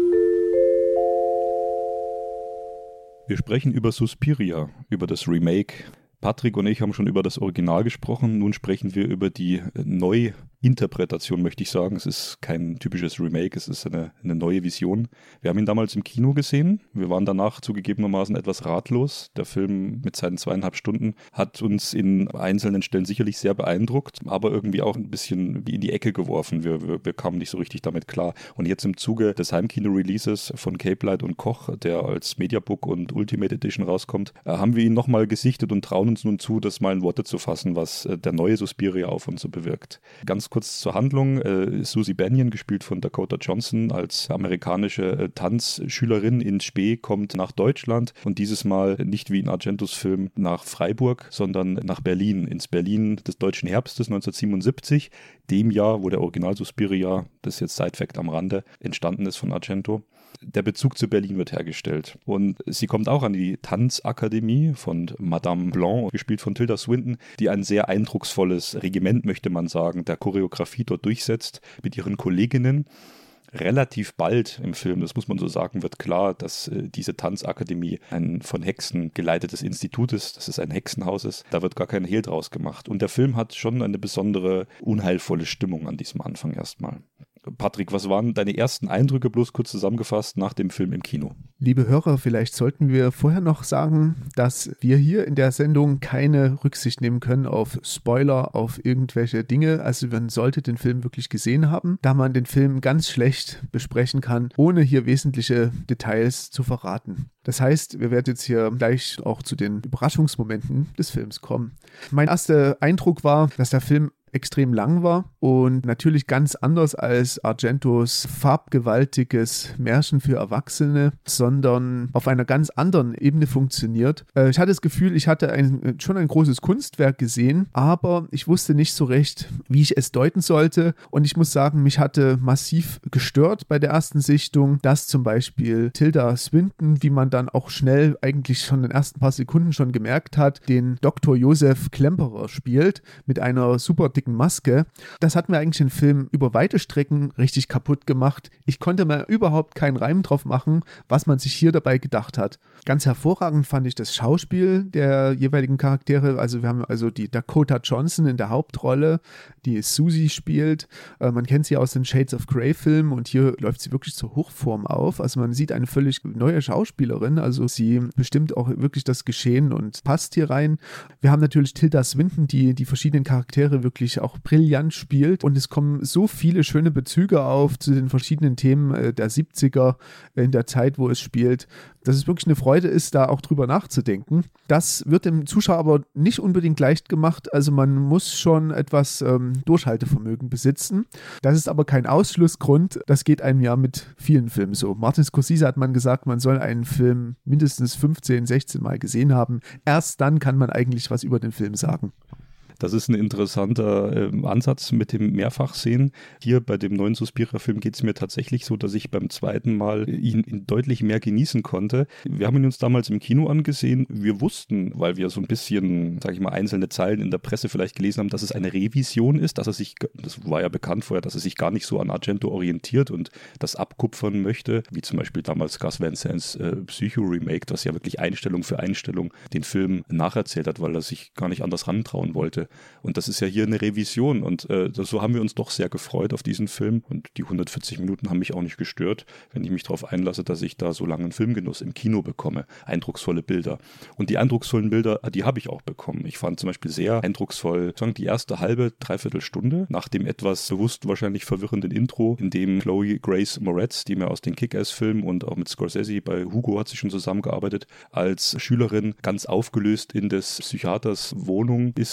S2: Wir sprechen über Suspiria, über das Remake. Patrick und ich haben schon über das Original gesprochen, nun sprechen wir über die Neuinterpretation, möchte ich sagen. Es ist kein typisches Remake, es ist eine neue Vision. Wir haben ihn damals im Kino gesehen, wir waren danach zugegebenermaßen etwas ratlos. Der Film mit seinen 2,5 Stunden hat uns in einzelnen Stellen sicherlich sehr beeindruckt, aber irgendwie auch ein bisschen in die Ecke geworfen. Wir kamen nicht so richtig damit klar. Und jetzt im Zuge des Heimkino-Releases von Cape Light und Koch, der als Mediabook und Ultimate Edition rauskommt, haben wir ihn nochmal gesichtet und trauen uns nun zu, das mal in Worte zu fassen, was der neue Suspiria auf uns so bewirkt. Ganz kurz zur Handlung. Susie Bannion, gespielt von Dakota Johnson, als amerikanische Tanzschülerin in Spee, kommt nach Deutschland und dieses Mal nicht wie in Argentos Film nach Freiburg, sondern nach Berlin, ins Berlin des deutschen Herbstes 1977, dem Jahr, wo der Original Suspiria, das ist jetzt Side-Fact am Rande, entstanden ist von Argento. Der Bezug zu Berlin wird hergestellt. Und sie kommt auch an die Tanzakademie von Madame Blanc, gespielt von Tilda Swinton, die ein sehr eindrucksvolles Regiment, möchte man sagen, der Choreografie dort durchsetzt mit ihren Kolleginnen. Relativ bald im Film, das muss man so sagen, wird klar, dass diese Tanzakademie ein von Hexen geleitetes Institut ist, dass es ein Hexenhaus ist. Da wird gar kein Hehl draus gemacht. Und der Film hat schon eine besondere, unheilvolle Stimmung an diesem Anfang erstmal. Patrick, was waren deine ersten Eindrücke, bloß kurz zusammengefasst, nach dem Film im Kino?
S12: Liebe Hörer, vielleicht sollten wir vorher noch sagen, dass wir hier in der Sendung keine Rücksicht nehmen können auf Spoiler, auf irgendwelche Dinge. Also man sollte den Film wirklich gesehen haben, da man den Film ganz schlecht besprechen kann, ohne hier wesentliche Details zu verraten. Das heißt, wir werden jetzt hier gleich auch zu den Überraschungsmomenten des Films kommen. Mein erster Eindruck war, dass der Film extrem lang war und natürlich ganz anders als Argentos farbgewaltiges Märchen für Erwachsene, sondern auf einer ganz anderen Ebene funktioniert. Ich hatte das Gefühl, ich hatte schon ein großes Kunstwerk gesehen, aber ich wusste nicht so recht, wie ich es deuten sollte, und ich muss sagen, mich hatte massiv gestört bei der ersten Sichtung, dass zum Beispiel Tilda Swinton, wie man dann auch schnell eigentlich schon in den ersten paar Sekunden schon gemerkt hat, den Dr. Josef Klemperer spielt mit einer super dicken Maske. Das hat mir eigentlich den Film über weite Strecken richtig kaputt gemacht. Ich konnte mir überhaupt keinen Reim drauf machen, was man sich hier dabei gedacht hat. Ganz hervorragend fand ich das Schauspiel der jeweiligen Charaktere. Also wir haben also die Dakota Johnson in der Hauptrolle, die Susie spielt. Man kennt sie aus den Shades of Grey Filmen und hier läuft sie wirklich zur Hochform auf. Also man sieht eine völlig neue Schauspielerin. Also sie bestimmt auch wirklich das Geschehen und passt hier rein. Wir haben natürlich Tilda Swinton, die verschiedenen Charaktere wirklich auch brillant spielt, und es kommen so viele schöne Bezüge auf zu den verschiedenen Themen der 70er in der Zeit, wo es spielt, dass es wirklich eine Freude ist, da auch drüber nachzudenken. Das wird dem Zuschauer aber nicht unbedingt leicht gemacht, also man muss schon etwas Durchhaltevermögen besitzen. Das ist aber kein Ausschlussgrund, das geht einem ja mit vielen Filmen so. Martin Scorsese hat man gesagt, man soll einen Film mindestens 15, 16 Mal gesehen haben. Erst dann kann man eigentlich was über den Film sagen.
S2: Das ist ein interessanter Ansatz mit dem Mehrfachsehen. Hier bei dem neuen Suspiria-Film geht es mir tatsächlich so, dass ich beim zweiten Mal ihn deutlich mehr genießen konnte. Wir haben ihn uns damals im Kino angesehen. Wir wussten, weil wir so ein bisschen, sage ich mal, einzelne Zeilen in der Presse vielleicht gelesen haben, dass es eine Revision ist, das war ja bekannt vorher, dass er sich gar nicht so an Argento orientiert und das abkupfern möchte, wie zum Beispiel damals Gus Van Sant's Psycho-Remake, das ja wirklich Einstellung für Einstellung den Film nacherzählt hat, weil er sich gar nicht anders rantrauen wollte. Und das ist ja hier eine Revision und so haben wir uns doch sehr gefreut auf diesen Film, und die 140 Minuten haben mich auch nicht gestört, wenn ich mich darauf einlasse, dass ich da so langen Filmgenuss im Kino bekomme. Eindrucksvolle Bilder. Und die eindrucksvollen Bilder, die habe ich auch bekommen. Ich fand zum Beispiel sehr eindrucksvoll die erste halbe, dreiviertel Stunde nach dem etwas bewusst wahrscheinlich verwirrenden Intro, in dem Chloe Grace Moretz, die mir aus den Kick-Ass-Filmen und auch mit Scorsese bei Hugo hat sie schon zusammengearbeitet, als Schülerin ganz aufgelöst in des Psychiaters Wohnung ist und sich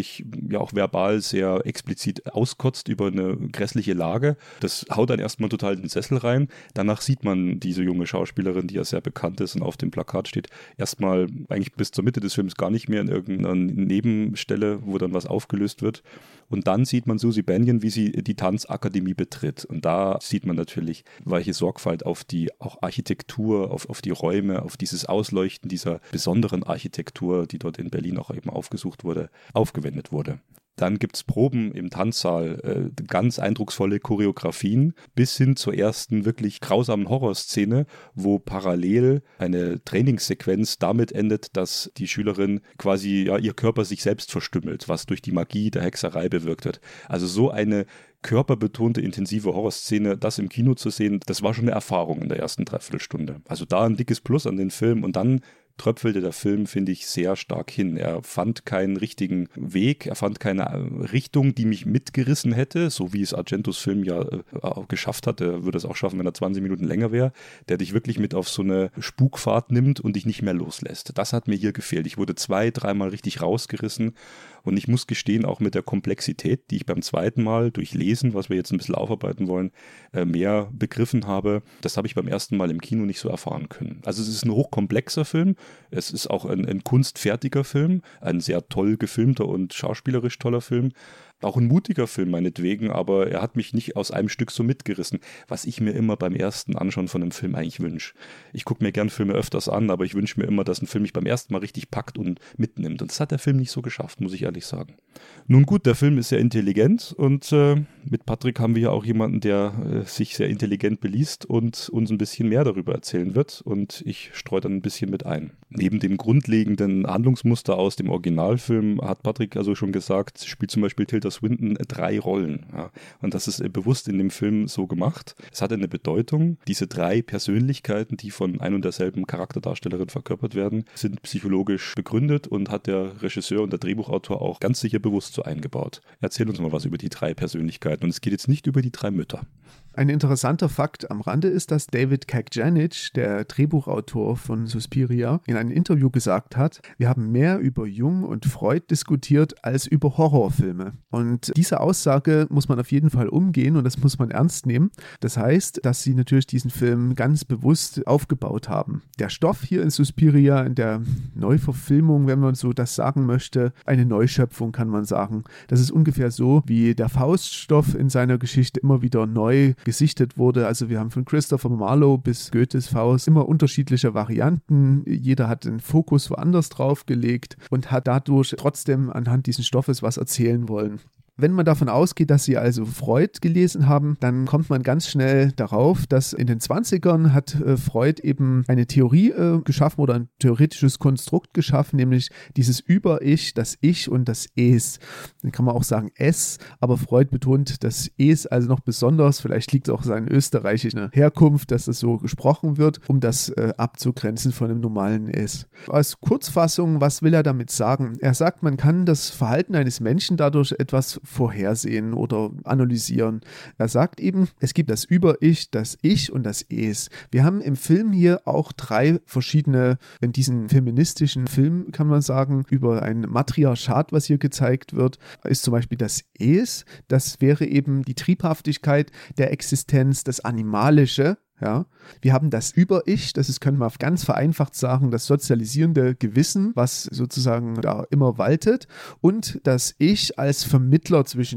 S2: sich ja auch verbal sehr explizit auskotzt über eine grässliche Lage. Das haut dann erstmal total in den Sessel rein. Danach sieht man diese junge Schauspielerin, die ja sehr bekannt ist und auf dem Plakat steht, erstmal eigentlich bis zur Mitte des Films gar nicht mehr in irgendeiner Nebenstelle, wo dann was aufgelöst wird. Und dann sieht man Susie Bennion, wie sie die Tanzakademie betritt. Und da sieht man natürlich, welche Sorgfalt auf die auch Architektur, auf die Räume, auf dieses Ausleuchten dieser besonderen Architektur, die dort in Berlin auch eben aufgesucht wurde, aufgewendet wurde. Dann gibt es Proben im Tanzsaal, ganz eindrucksvolle Choreografien, bis hin zur ersten wirklich grausamen Horrorszene, wo parallel eine Trainingssequenz damit endet, dass die Schülerin quasi ihr Körper sich selbst verstümmelt, was durch die Magie der Hexerei bewirkt wird. Also so eine körperbetonte, intensive Horrorszene, das im Kino zu sehen, das war schon eine Erfahrung in der ersten Dreiviertelstunde. Also da ein dickes Plus an den Film und dann tröpfelte der Film, finde ich, sehr stark hin. Er fand keinen richtigen Weg, er fand keine Richtung, die mich mitgerissen hätte, so wie es Argentos Film ja auch geschafft hat. Er würde es auch schaffen, wenn er 20 Minuten länger wäre, der dich wirklich mit auf so eine Spukfahrt nimmt und dich nicht mehr loslässt. Das hat mir hier gefehlt. Ich wurde 2-3 Mal richtig rausgerissen und ich muss gestehen, auch mit der Komplexität, die ich beim zweiten Mal durch Lesen, was wir jetzt ein bisschen aufarbeiten wollen, mehr begriffen habe, das habe ich beim ersten Mal im Kino nicht so erfahren können. Also es ist ein hochkomplexer Film, es ist auch ein kunstfertiger Film, ein sehr toll gefilmter und schauspielerisch toller Film. Auch ein mutiger Film meinetwegen, aber er hat mich nicht aus einem Stück so mitgerissen, was ich mir immer beim ersten Anschauen von einem Film eigentlich wünsche. Ich gucke mir gern Filme öfters an, aber ich wünsche mir immer, dass ein Film mich beim ersten Mal richtig packt und mitnimmt. Und das hat der Film nicht so geschafft, muss ich ehrlich sagen. Nun gut, der Film ist sehr intelligent und mit Patrick haben wir ja auch jemanden, der sich sehr intelligent beliest und uns ein bisschen mehr darüber erzählen wird und ich streue dann ein bisschen mit ein. Neben dem grundlegenden Handlungsmuster aus dem Originalfilm hat Patrick also schon gesagt, spielt zum Beispiel Tilda Swinton 3 Rollen. Ja. Und das ist bewusst in dem Film so gemacht. Es hat eine Bedeutung. Diese 3 Persönlichkeiten, die von ein und derselben Charakterdarstellerin verkörpert werden, sind psychologisch begründet und hat der Regisseur und der Drehbuchautor auch ganz sicher bewusst so eingebaut. Erzähl uns mal was über die 3 Persönlichkeiten. Und es geht jetzt nicht über die 3 Mütter.
S12: Ein interessanter Fakt am Rande ist, dass David Kajganich, der Drehbuchautor von Suspiria, in einem Interview gesagt hat, wir haben mehr über Jung und Freud diskutiert als über Horrorfilme. Und diese Aussage muss man auf jeden Fall umgehen und das muss man ernst nehmen. Das heißt, dass sie natürlich diesen Film ganz bewusst aufgebaut haben. Der Stoff hier in Suspiria, in der Neuverfilmung, wenn man so das sagen möchte, eine Neuschöpfung kann man sagen. Das ist ungefähr so, wie der Fauststoff in seiner Geschichte immer wieder neu gesichtet wurde. Also wir haben von Christopher Marlowe bis Goethes Faust immer unterschiedliche Varianten. Jeder hat den Fokus woanders drauf gelegt und hat dadurch trotzdem anhand dieses Stoffes was erzählen wollen. Wenn man davon ausgeht, dass sie also Freud gelesen haben, dann kommt man ganz schnell darauf, dass in den 20ern hat Freud eben eine Theorie geschaffen oder ein theoretisches Konstrukt geschaffen, nämlich dieses Über-Ich, das Ich und das Es. Dann kann man auch sagen Es, aber Freud betont das Es also noch besonders, vielleicht liegt es auch seine österreichische Herkunft, dass es so gesprochen wird, um das abzugrenzen von dem normalen Es. Als Kurzfassung, was will er damit sagen? Er sagt, man kann das Verhalten eines Menschen dadurch etwas vorhersehen oder analysieren. Er sagt eben, es gibt das Über-Ich, das Ich und das Es. Wir haben im Film hier auch 3 verschiedene, in diesem feministischen Film kann man sagen, über ein Matriarchat, was hier gezeigt wird, ist zum Beispiel das Es. Das wäre eben die Triebhaftigkeit der Existenz, das Animalische. Ja, wir haben das Über-Ich, das ist, können wir ganz vereinfacht sagen, das sozialisierende Gewissen, was sozusagen da immer waltet, und das Ich als Vermittler zwischen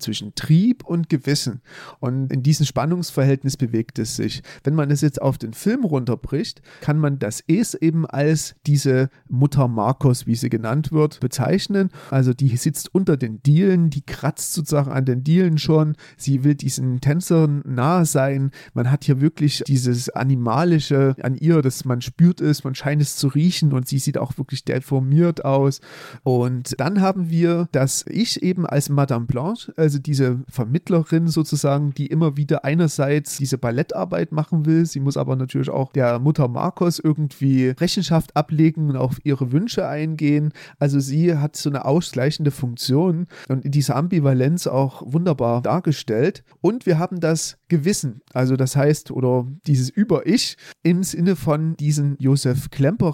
S12: Trieb und Gewissen. Und in diesem Spannungsverhältnis bewegt es sich. Wenn man es jetzt auf den Film runterbricht, kann man das Es eben als diese Mutter Marcos, wie sie genannt wird, bezeichnen. Also die sitzt unter den Dielen, die kratzt sozusagen an den Dielen schon, sie will diesen Tänzern nahe sein. Man hat hier wirklich dieses Animalische an ihr, dass man spürt es, man scheint es zu riechen und sie sieht auch wirklich deformiert aus. Und dann haben wir das Ich eben als Madame Blanche, also diese Vermittlerin sozusagen, die immer wieder einerseits diese Ballettarbeit machen will, sie muss aber natürlich auch der Mutter Marcos irgendwie Rechenschaft ablegen und auf ihre Wünsche eingehen. Also sie hat so eine ausgleichende Funktion und in dieser Ambivalenz auch wunderbar dargestellt. Und wir haben das Gewissen, also das heißt, oder dieses Über-Ich im Sinne von diesem Josef Klemperer,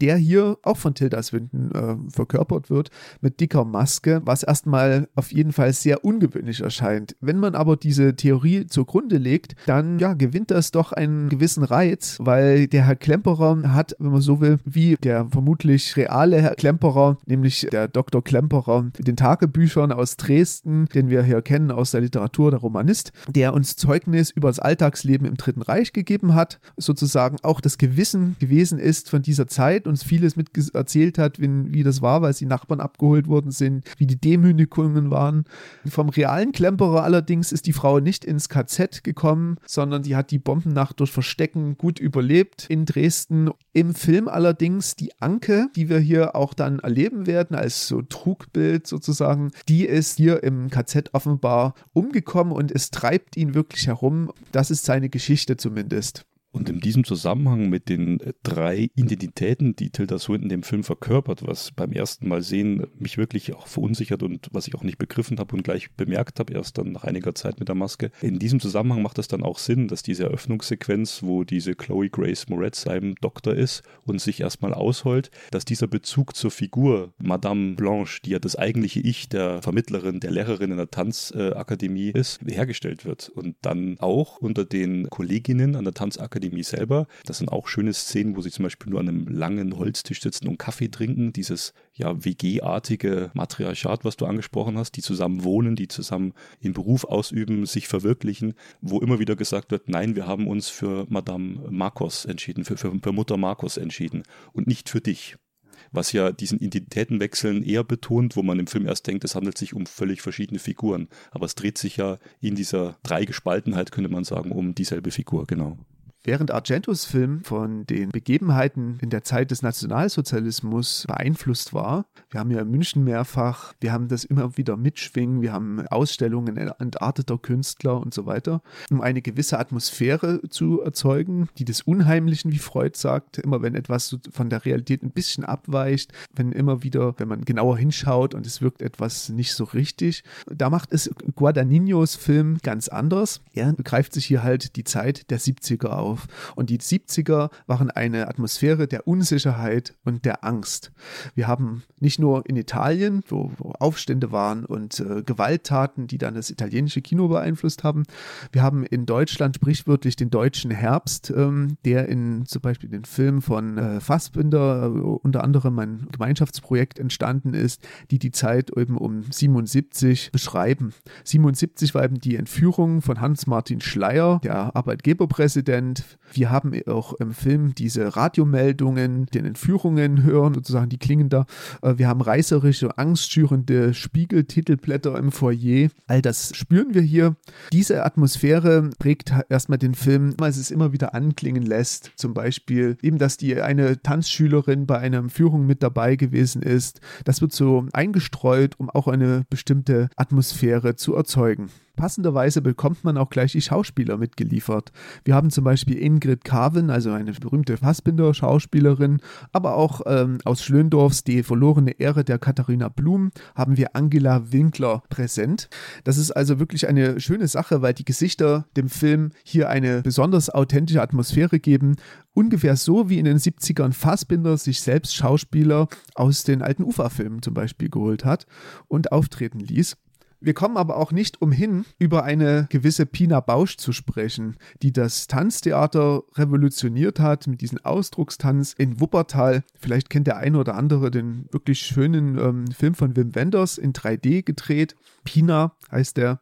S12: der hier auch von Tilda Swinton verkörpert wird, mit dicker Maske, was erstmal auf jeden Fall sehr ungewöhnlich erscheint. Wenn man aber diese Theorie zugrunde legt, dann gewinnt das doch einen gewissen Reiz, weil der Herr Klemperer hat, wenn man so will, wie der vermutlich reale Herr Klemperer, nämlich der Dr. Klemperer, den Tagebüchern aus Dresden, den wir hier kennen aus der Literatur, der Romanist, der uns Zeugnis über das Alltagsleben im Dritten Reich gegeben hat, sozusagen auch das Gewissen gewesen ist von dieser Zeit, uns vieles mit erzählt hat, wie das war, weil die Nachbarn abgeholt worden sind, wie die Demütigungen waren. Vom realen Klemperer allerdings ist die Frau nicht ins KZ gekommen, sondern die hat die Bombennacht durch Verstecken gut überlebt in Dresden. Im Film allerdings die Anke, die wir hier auch dann erleben werden, als so Trugbild sozusagen, die ist hier im KZ offenbar umgekommen und es treibt ihn wirklich herum. Das ist seine Geschichte zumindest.
S2: Und in diesem Zusammenhang mit den 3 Identitäten, die Tilda Swinton dem Film verkörpert, was beim ersten Mal sehen mich wirklich auch verunsichert und was ich auch nicht begriffen habe und gleich bemerkt habe, erst dann nach einiger Zeit mit der Maske. In diesem Zusammenhang macht es dann auch Sinn, dass diese Eröffnungssequenz, wo diese Chloe Grace Moretz seinem Doktor ist und sich erstmal ausheult, dass dieser Bezug zur Figur Madame Blanche, die ja das eigentliche Ich der Vermittlerin, der Lehrerin in der Tanzakademie ist, hergestellt wird. Und dann auch unter den Kolleginnen an der Tanzakademie selber. Das sind auch schöne Szenen, wo sie zum Beispiel nur an einem langen Holztisch sitzen und Kaffee trinken. Dieses WG-artige Matriarchat, was du angesprochen hast, die zusammen wohnen, die zusammen ihren Beruf ausüben, sich verwirklichen, wo immer wieder gesagt wird, nein, wir haben uns für Madame Marcos entschieden, für Mutter Marcos entschieden und nicht für dich. Was ja diesen Identitätenwechseln eher betont, wo man im Film erst denkt, es handelt sich um völlig verschiedene Figuren. Aber es dreht sich ja in dieser Dreigespaltenheit, könnte man sagen, um dieselbe Figur, genau.
S12: Während Argentos Film von den Begebenheiten in der Zeit des Nationalsozialismus beeinflusst war, wir haben ja in München mehrfach, wir haben das immer wieder mitschwingen, wir haben Ausstellungen entarteter Künstler und so weiter, um eine gewisse Atmosphäre zu erzeugen, die des Unheimlichen, wie Freud sagt, immer wenn etwas von der Realität ein bisschen abweicht, wenn man genauer hinschaut und es wirkt etwas nicht so richtig. Da macht es Guadagninos Film ganz anders. Er begreift sich hier halt die Zeit der 70er auf. Und die 70er waren eine Atmosphäre der Unsicherheit und der Angst. Wir haben nicht nur in Italien, wo Aufstände waren und Gewalttaten, die dann das italienische Kino beeinflusst haben. Wir haben in Deutschland sprichwörtlich den deutschen Herbst, der in zum Beispiel den Film von Fassbinder, unter anderem ein Gemeinschaftsprojekt entstanden ist, die Zeit eben um 77 beschreiben. 77 war eben die Entführung von Hans-Martin Schleyer, der Arbeitgeberpräsident. Wir haben auch im Film diese Radiomeldungen, den Entführungen hören, sozusagen, die klingen da. Wir haben reißerische, angstschürende Spiegeltitelblätter im Foyer. All das spüren wir hier. Diese Atmosphäre prägt erstmal den Film, weil es immer wieder anklingen lässt. Zum Beispiel eben, dass die eine Tanzschülerin bei einer Entführung mit dabei gewesen ist. Das wird so eingestreut, um auch eine bestimmte Atmosphäre zu erzeugen. Passenderweise bekommt man auch gleich die Schauspieler mitgeliefert. Wir haben zum Beispiel Ingrid Carven, also eine berühmte Fassbinder-Schauspielerin, aber auch aus Schlöndorffs Die verlorene Ehre der Katharina Blum haben wir Angela Winkler präsent. Das ist also wirklich eine schöne Sache, weil die Gesichter dem Film hier eine besonders authentische Atmosphäre geben. Ungefähr so wie in den 70ern Fassbinder sich selbst Schauspieler aus den alten Ufa-Filmen zum Beispiel geholt hat und auftreten ließ. Wir kommen aber auch nicht umhin, über eine gewisse Pina Bausch zu sprechen, die das Tanztheater revolutioniert hat mit diesem Ausdruckstanz in Wuppertal. Vielleicht kennt der eine oder andere den wirklich schönen Film von Wim Wenders in 3D gedreht. Pina heißt der,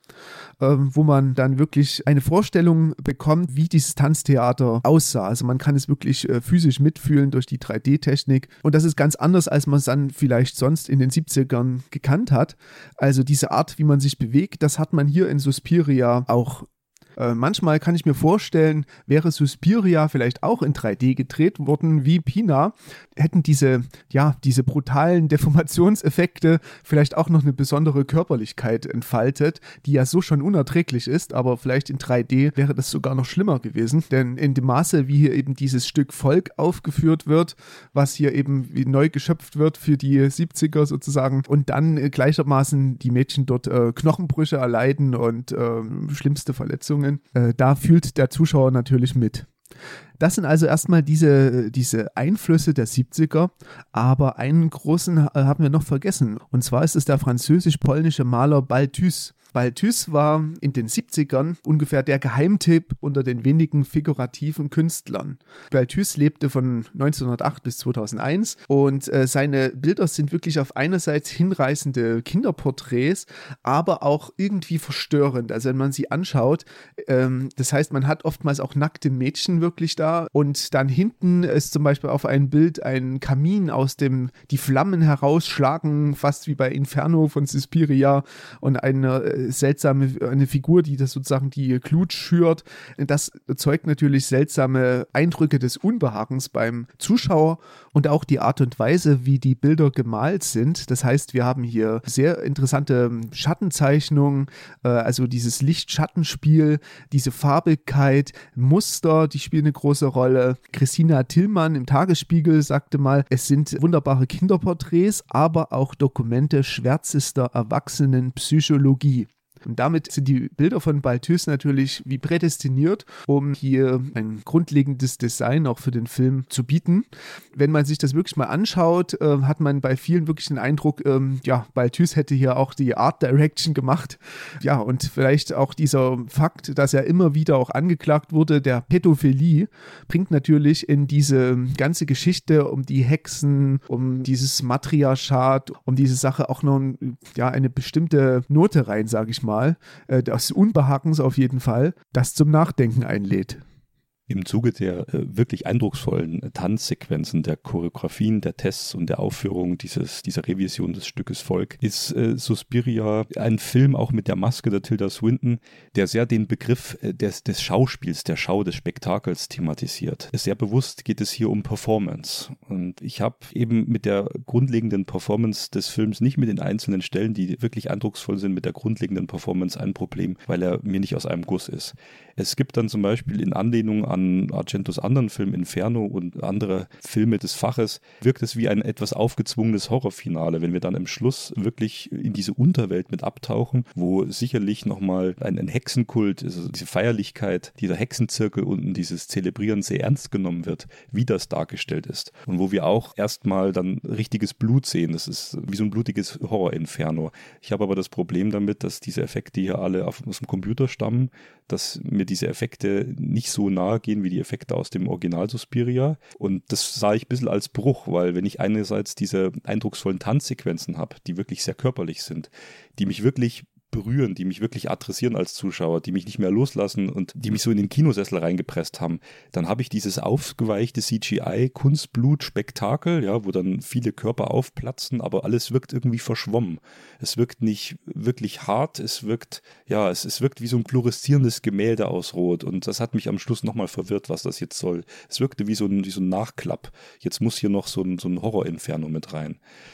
S12: wo man dann wirklich eine Vorstellung bekommt, wie dieses Tanztheater aussah. Also man kann es wirklich physisch mitfühlen durch die 3D-Technik. Und das ist ganz anders, als man es dann vielleicht sonst in den 70ern gekannt hat. Also diese Art, wie man sich bewegt, das hat man hier in Suspiria auch. Manchmal kann ich mir vorstellen, wäre Suspiria vielleicht auch in 3D gedreht worden wie Pina, hätten diese brutalen Deformationseffekte vielleicht auch noch eine besondere Körperlichkeit entfaltet, die ja so schon unerträglich ist, aber vielleicht in 3D wäre das sogar noch schlimmer gewesen, denn in dem Maße, wie hier eben dieses Stück Volk aufgeführt wird, was hier eben wie neu geschöpft wird für die 70er sozusagen und dann gleichermaßen die Mädchen dort Knochenbrüche erleiden und schlimmste Verletzungen, da fühlt der Zuschauer natürlich mit. Das sind also erstmal diese Einflüsse der 70er, aber einen großen haben wir noch vergessen. Und zwar ist es der französisch-polnische Maler Balthus. Balthus war in den 70ern ungefähr der Geheimtipp unter den wenigen figurativen Künstlern. Balthus lebte von 1908 bis 2001 und seine Bilder sind wirklich auf einerseits hinreißende Kinderporträts, aber auch irgendwie verstörend. Also wenn man sie anschaut, das heißt, man hat oftmals auch nackte Mädchen wirklich da und dann hinten ist zum Beispiel auf einem Bild ein Kamin, aus dem die Flammen herausschlagen, fast wie bei Inferno von Suspiria, und eine Figur, die das sozusagen die Glut schürt. Das erzeugt natürlich seltsame Eindrücke des Unbehagens beim Zuschauer und auch die Art und Weise, wie die Bilder gemalt sind. Das heißt, wir haben hier sehr interessante Schattenzeichnungen, also dieses Licht-Schattenspiel, diese Farbigkeit, Muster, die spielen eine große Rolle. Christina Tillmann im Tagesspiegel sagte mal, es sind wunderbare Kinderporträts, aber auch Dokumente schwärzester Erwachsenenpsychologie. Und damit sind die Bilder von Balthus natürlich wie prädestiniert, um hier ein grundlegendes Design auch für den Film zu bieten. Wenn man sich das wirklich mal anschaut, hat man bei vielen wirklich den Eindruck, Balthus hätte hier auch die Art Direction gemacht. Ja, und vielleicht auch dieser Fakt, dass er immer wieder auch angeklagt wurde, der Pädophilie, bringt natürlich in diese ganze Geschichte um die Hexen, um dieses Matriarchat, um diese Sache auch noch eine bestimmte Note rein, sage ich mal. Des Unbehagens auf jeden Fall, das zum Nachdenken einlädt.
S2: Im Zuge der wirklich eindrucksvollen Tanzsequenzen, der Choreografien, der Tests und der Aufführung dieser Revision des Stückes Volk ist Suspiria ein Film auch mit der Maske der Tilda Swinton, der sehr den Begriff des Schauspiels, der Schau, des Spektakels thematisiert. Sehr bewusst geht es hier um Performance. Und ich habe eben mit der grundlegenden Performance des Films, nicht mit den einzelnen Stellen, die wirklich eindrucksvoll sind, mit der grundlegenden Performance ein Problem, weil er mir nicht aus einem Guss ist. Es gibt dann zum Beispiel in Anlehnung an Argentos anderen Film Inferno und andere Filme des Faches, wirkt es wie ein etwas aufgezwungenes Horrorfinale, wenn wir dann im Schluss wirklich in diese Unterwelt mit abtauchen, wo sicherlich nochmal ein Hexenkult, also diese Feierlichkeit, dieser Hexenzirkel und dieses Zelebrieren sehr ernst genommen wird, wie das dargestellt ist. Und wo wir auch erstmal dann richtiges Blut sehen. Das ist wie so ein blutiges Horror-Inferno. Ich habe aber das Problem damit, dass diese Effekte hier alle aus dem Computer stammen, dass mir diese Effekte nicht so nahe gehen wie die Effekte aus dem Original Suspiria. Und das sah ich ein bisschen als Bruch, weil wenn ich einerseits diese eindrucksvollen Tanzsequenzen habe, die wirklich sehr körperlich sind, die mich wirklich berühren, die mich wirklich adressieren als Zuschauer, die mich nicht mehr loslassen und die mich so in den Kinosessel reingepresst haben, dann habe ich dieses aufgeweichte CGI, Kunstblut, Spektakel, ja, wo dann viele Körper aufplatzen, aber alles wirkt irgendwie verschwommen. Es wirkt nicht wirklich hart, es wirkt wie so ein fluoreszierendes Gemälde aus Rot und das hat mich am Schluss nochmal verwirrt, was das jetzt soll. Es wirkte wie so ein Nachklapp. Jetzt muss hier noch so ein Horror-Inferno mit rein.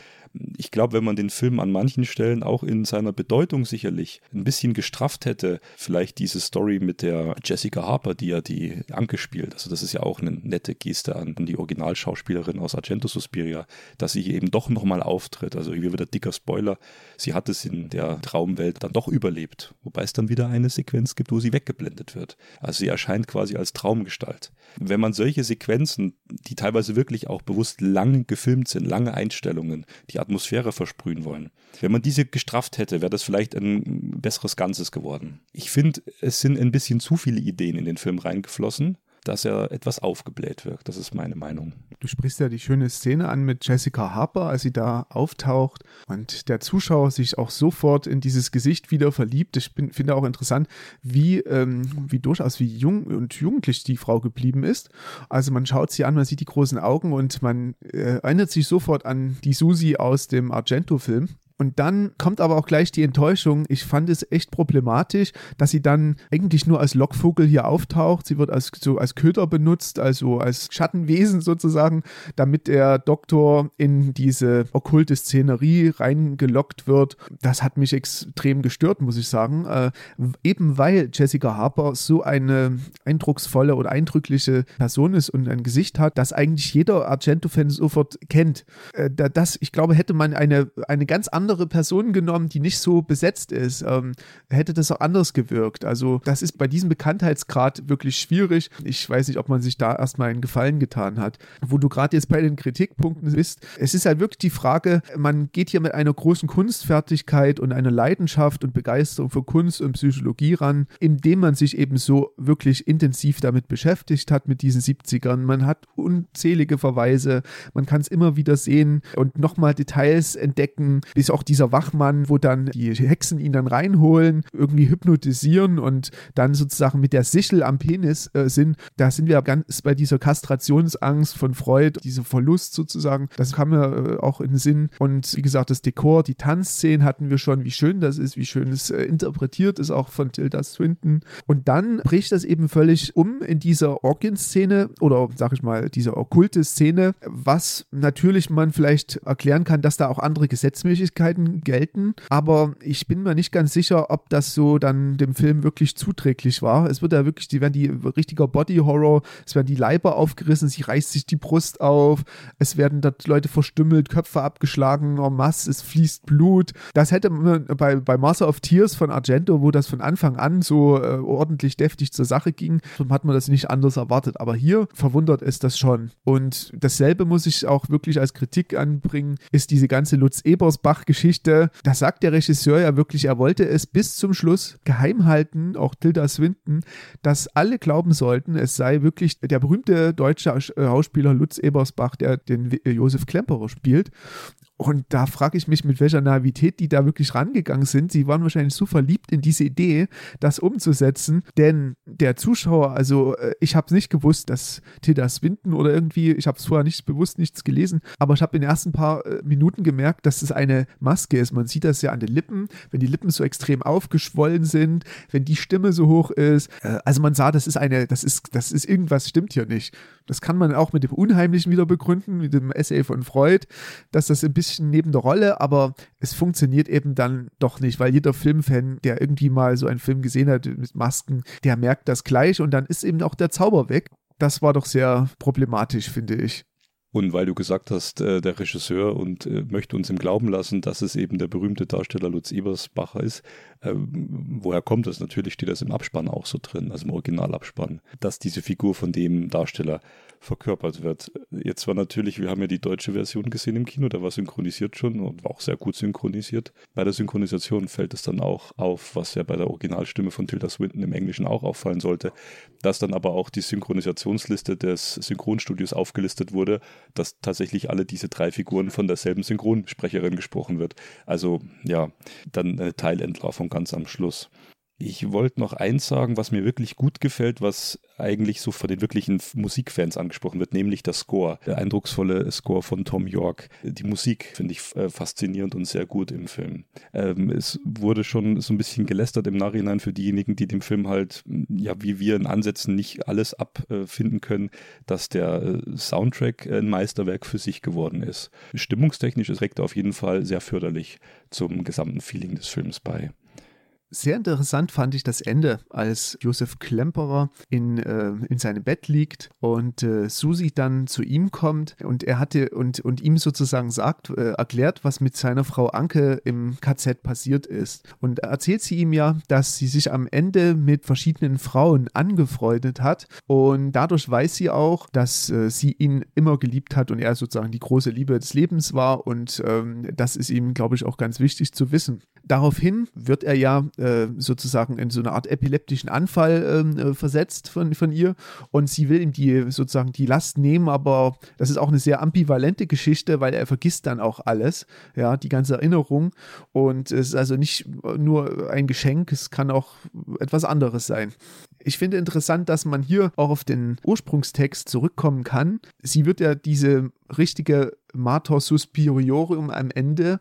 S2: Ich glaube, wenn man den Film an manchen Stellen auch in seiner Bedeutung sicherlich ein bisschen gestrafft hätte, vielleicht diese Story mit der Jessica Harper, die ja die Anke spielt, also das ist ja auch eine nette Geste an die Originalschauspielerin aus Argento Suspiria, dass sie eben doch nochmal auftritt, also hier wieder dicker Spoiler, sie hat es in der Traumwelt dann doch überlebt, wobei es dann wieder eine Sequenz gibt, wo sie weggeblendet wird. Also sie erscheint quasi als Traumgestalt. Wenn man solche Sequenzen, die teilweise wirklich auch bewusst lang gefilmt sind, lange Einstellungen, die Atmosphäre versprühen wollen. Wenn man diese gestrafft hätte, wäre das vielleicht ein besseres Ganzes geworden. Ich finde, es sind ein bisschen zu viele Ideen in den Film reingeflossen, dass er etwas aufgebläht wirkt. Das ist meine Meinung.
S12: Du sprichst ja die schöne Szene an mit Jessica Harper, als sie da auftaucht und der Zuschauer sich auch sofort in dieses Gesicht wieder verliebt. Ich finde auch interessant, wie durchaus wie jung und jugendlich die Frau geblieben ist. Also man schaut sie an, man sieht die großen Augen und man erinnert sich sofort an die Susi aus dem Argento-Film. Und dann kommt aber auch gleich die Enttäuschung. Ich fand es echt problematisch, dass sie dann eigentlich nur als Lockvogel hier auftaucht. Sie wird als Köder benutzt, also als Schattenwesen sozusagen, damit der Doktor in diese okkulte Szenerie reingelockt wird. Das hat mich extrem gestört, muss ich sagen. Eben weil Jessica Harper so eine eindrucksvolle oder eindrückliche Person ist und ein Gesicht hat, das eigentlich jeder Argento-Fan sofort kennt. Ich glaube, hätte man eine ganz andere andere Person genommen, die nicht so besetzt ist, hätte das auch anders gewirkt. Also das ist bei diesem Bekanntheitsgrad wirklich schwierig. Ich weiß nicht, ob man sich da erstmal einen Gefallen getan hat. Wo du gerade jetzt bei den Kritikpunkten bist, es ist halt wirklich die Frage, man geht hier mit einer großen Kunstfertigkeit und einer Leidenschaft und Begeisterung für Kunst und Psychologie ran, indem man sich eben so wirklich intensiv damit beschäftigt hat mit diesen 70ern. Man hat unzählige Verweise, man kann es immer wieder sehen und nochmal Details entdecken, bis auch dieser Wachmann, wo dann die Hexen ihn dann reinholen, irgendwie hypnotisieren und dann sozusagen mit der Sichel am Penis sind. Da sind wir ganz bei dieser Kastrationsangst von Freud, dieser Verlust sozusagen. Das kam mir auch in den Sinn. Und wie gesagt, das Dekor, die Tanzszenen hatten wir schon, wie schön das ist, wie schön es interpretiert ist, auch von Tilda Swinton. Und dann bricht das eben völlig um in dieser Orgien-Szene oder, sag ich mal, diese okkulte Szene, was natürlich man vielleicht erklären kann, dass da auch andere Gesetzmäßigkeiten gelten, aber ich bin mir nicht ganz sicher, ob das so dann dem Film wirklich zuträglich war. Es wird ja wirklich, werden die richtiger Body-Horror, es werden die Leiber aufgerissen, sie reißt sich die Brust auf, es werden dort Leute verstümmelt, Köpfe abgeschlagen, en masse, es fließt Blut. Das hätte man bei Master of Tears von Argento, wo das von Anfang an so ordentlich deftig zur Sache ging, hat man das nicht anders erwartet. Aber hier verwundert es das schon. Und dasselbe muss ich auch wirklich als Kritik anbringen, ist diese ganze Lutz-Ebersbach-Geschichte. Da sagt der Regisseur ja wirklich, er wollte es bis zum Schluss geheim halten, auch Tilda Swinton, dass alle glauben sollten, es sei wirklich der berühmte deutsche Schauspieler Lutz Ebersbach, der den Josef Klemperer spielt. Und da frage ich mich, mit welcher Naivität die da wirklich rangegangen sind. Sie waren wahrscheinlich so verliebt in diese Idee, das umzusetzen, denn der Zuschauer, also ich habe es nicht gewusst, dass Tilda Swinton oder irgendwie, ich habe es vorher nicht bewusst nichts gelesen, aber ich habe in den ersten paar Minuten gemerkt, dass es eine Maske ist. Man sieht das ja an den Lippen, wenn die Lippen so extrem aufgeschwollen sind, wenn die Stimme so hoch ist. Also man sah, das ist irgendwas stimmt hier nicht. Das kann man auch mit dem Unheimlichen wieder begründen, mit dem Essay von Freud, dass das ein bisschen neben der Rolle, aber es funktioniert eben dann doch nicht, weil jeder Filmfan, der irgendwie mal so einen Film gesehen hat mit Masken, der merkt das gleich und dann ist eben auch der Zauber weg. Das war doch sehr problematisch, finde ich.
S2: Und weil du gesagt hast, der Regisseur und möchte uns im Glauben lassen, dass es eben der berühmte Darsteller Lutz Ebersbacher ist, woher kommt das? Natürlich steht das im Abspann auch so drin, also im Originalabspann, dass diese Figur von dem Darsteller verkörpert wird. Jetzt war natürlich, wir haben ja die deutsche Version gesehen im Kino, da war synchronisiert schon und war auch sehr gut synchronisiert. Bei der Synchronisation fällt es dann auch auf, was ja bei der Originalstimme von Tilda Swinton im Englischen auch auffallen sollte, dass dann aber auch die Synchronisationsliste des Synchronstudios aufgelistet wurde, dass tatsächlich alle diese 3 Figuren von derselben Synchronsprecherin gesprochen wird. Also ja, dann eine Teilentlarvung ganz am Schluss. Ich wollte noch eins sagen, was mir wirklich gut gefällt, was eigentlich so von den wirklichen Musikfans angesprochen wird, nämlich der Score. Der eindrucksvolle Score von Thom Yorke. Die Musik finde ich faszinierend und sehr gut im Film. Es wurde schon so ein bisschen gelästert im Nachhinein für diejenigen, die dem Film halt, ja, wie wir in Ansätzen nicht alles abfinden können, dass der Soundtrack ein Meisterwerk für sich geworden ist. Stimmungstechnisch trägt er auf jeden Fall sehr förderlich zum gesamten Feeling des Films bei.
S12: Sehr interessant fand ich das Ende, als Josef Klemperer in seinem Bett liegt und Susi dann zu ihm kommt und er hatte und ihm sozusagen erklärt, was mit seiner Frau Anke im KZ passiert ist. Und erzählt sie ihm ja, dass sie sich am Ende mit verschiedenen Frauen angefreundet hat und dadurch weiß sie auch, dass sie ihn immer geliebt hat und er sozusagen die große Liebe des Lebens war und das ist ihm, glaube ich, auch ganz wichtig zu wissen. Daraufhin wird er ja sozusagen in so eine Art epileptischen Anfall versetzt von ihr und sie will ihm die Last nehmen, aber das ist auch eine sehr ambivalente Geschichte, weil er vergisst dann auch alles, ja, die ganze Erinnerung und es ist also nicht nur ein Geschenk, es kann auch etwas anderes sein. Ich finde interessant, dass man hier auch auf den Ursprungstext zurückkommen kann. Sie wird ja diese richtige Mater Suspiriorum am Ende.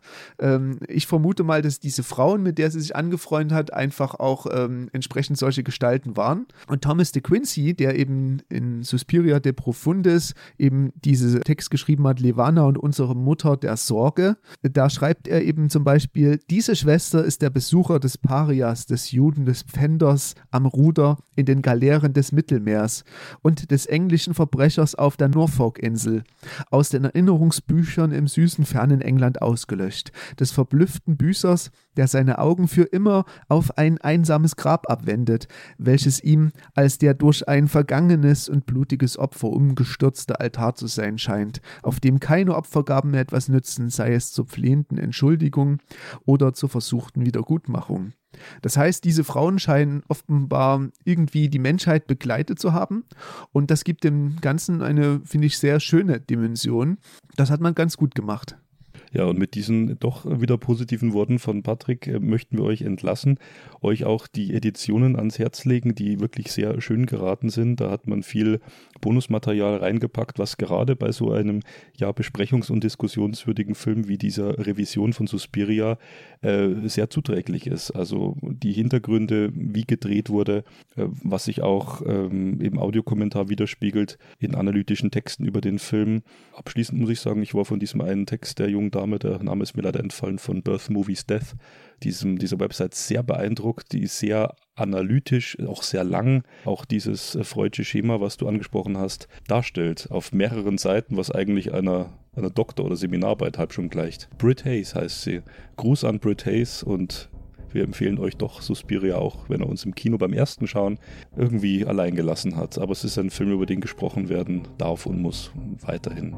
S12: Ich vermute mal, dass diese Frauen, mit der sie sich angefreundet hat, einfach auch entsprechend solche Gestalten waren. Und Thomas de Quincey, der eben in Suspiria de Profundis eben diese Text geschrieben hat, Levana und unsere Mutter der Sorge, da schreibt er eben zum Beispiel, diese Schwester ist der Besucher des Parias, des Juden, des Pfänders am Ruder. in den Galeeren des Mittelmeers und des englischen Verbrechers auf der Norfolk-Insel, aus den Erinnerungsbüchern im süßen fernen England ausgelöscht, des verblüfften Büßers, der seine Augen für immer auf ein einsames Grab abwendet, welches ihm als der durch ein vergangenes und blutiges Opfer umgestürzte Altar zu sein scheint, auf dem keine Opfergaben mehr etwas nützen, sei es zur flehenden Entschuldigung oder zur versuchten Wiedergutmachung. Das heißt, diese Frauen scheinen offenbar irgendwie die Menschheit begleitet zu haben und das gibt dem Ganzen eine, finde ich, sehr schöne Dimension. Das hat man ganz gut gemacht.
S2: Ja, und mit diesen doch wieder positiven Worten von Patrick möchten wir euch entlassen, euch auch die Editionen ans Herz legen, die wirklich sehr schön geraten sind. Da hat man viel Bonusmaterial reingepackt, was gerade bei so einem besprechungs- und diskussionswürdigen Film wie dieser Revision von Suspiria sehr zuträglich ist. Also die Hintergründe, wie gedreht wurde, was sich auch im Audiokommentar widerspiegelt in analytischen Texten über den Film. Abschließend muss ich sagen, ich war von diesem einen Text der jungen Dame, der Name ist mir leider entfallen, von Birth Movies Death, dieser Website sehr beeindruckt, die ist sehr analytisch, auch sehr lang, auch dieses freudsche Schema, was du angesprochen hast, darstellt, auf mehreren Seiten, was eigentlich einer Doktor- oder Seminararbeit halb schon gleicht. Britt Hayes heißt sie. Gruß an Britt Hayes und wir empfehlen euch doch Suspiria auch, wenn er uns im Kino beim ersten Schauen irgendwie allein gelassen hat. Aber es ist ein Film, über den gesprochen werden darf und muss weiterhin.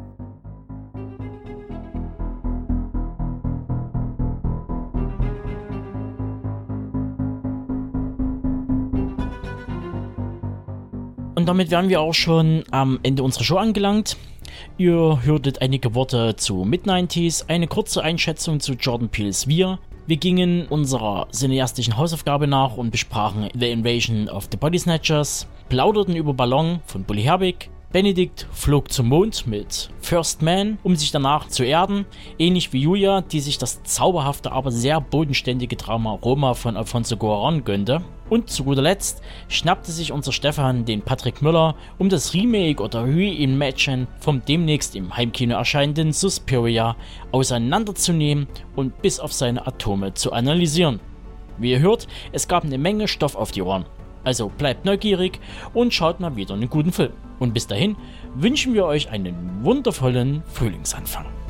S3: Und damit wären wir auch schon am Ende unserer Show angelangt. Ihr hörtet einige Worte zu Mid-90s, eine kurze Einschätzung zu Jordan Peele's Wir. Wir gingen unserer cineastischen Hausaufgabe nach und besprachen The Invasion of the Body Snatchers, plauderten über Ballon von Bully Herbig. Benedikt flog zum Mond mit First Man, um sich danach zu erden, ähnlich wie Julia, die sich das zauberhafte, aber sehr bodenständige Drama Roma von Alfonso Cuarón gönnte. Und zu guter Letzt schnappte sich unser Stefan den Patrick Müller, um das Remake oder Reimagen vom demnächst im Heimkino erscheinenden Suspiria auseinanderzunehmen und bis auf seine Atome zu analysieren. Wie ihr hört, es gab eine Menge Stoff auf die Ohren. Also bleibt neugierig und schaut mal wieder einen guten Film. Und bis dahin wünschen wir euch einen wundervollen Frühlingsanfang.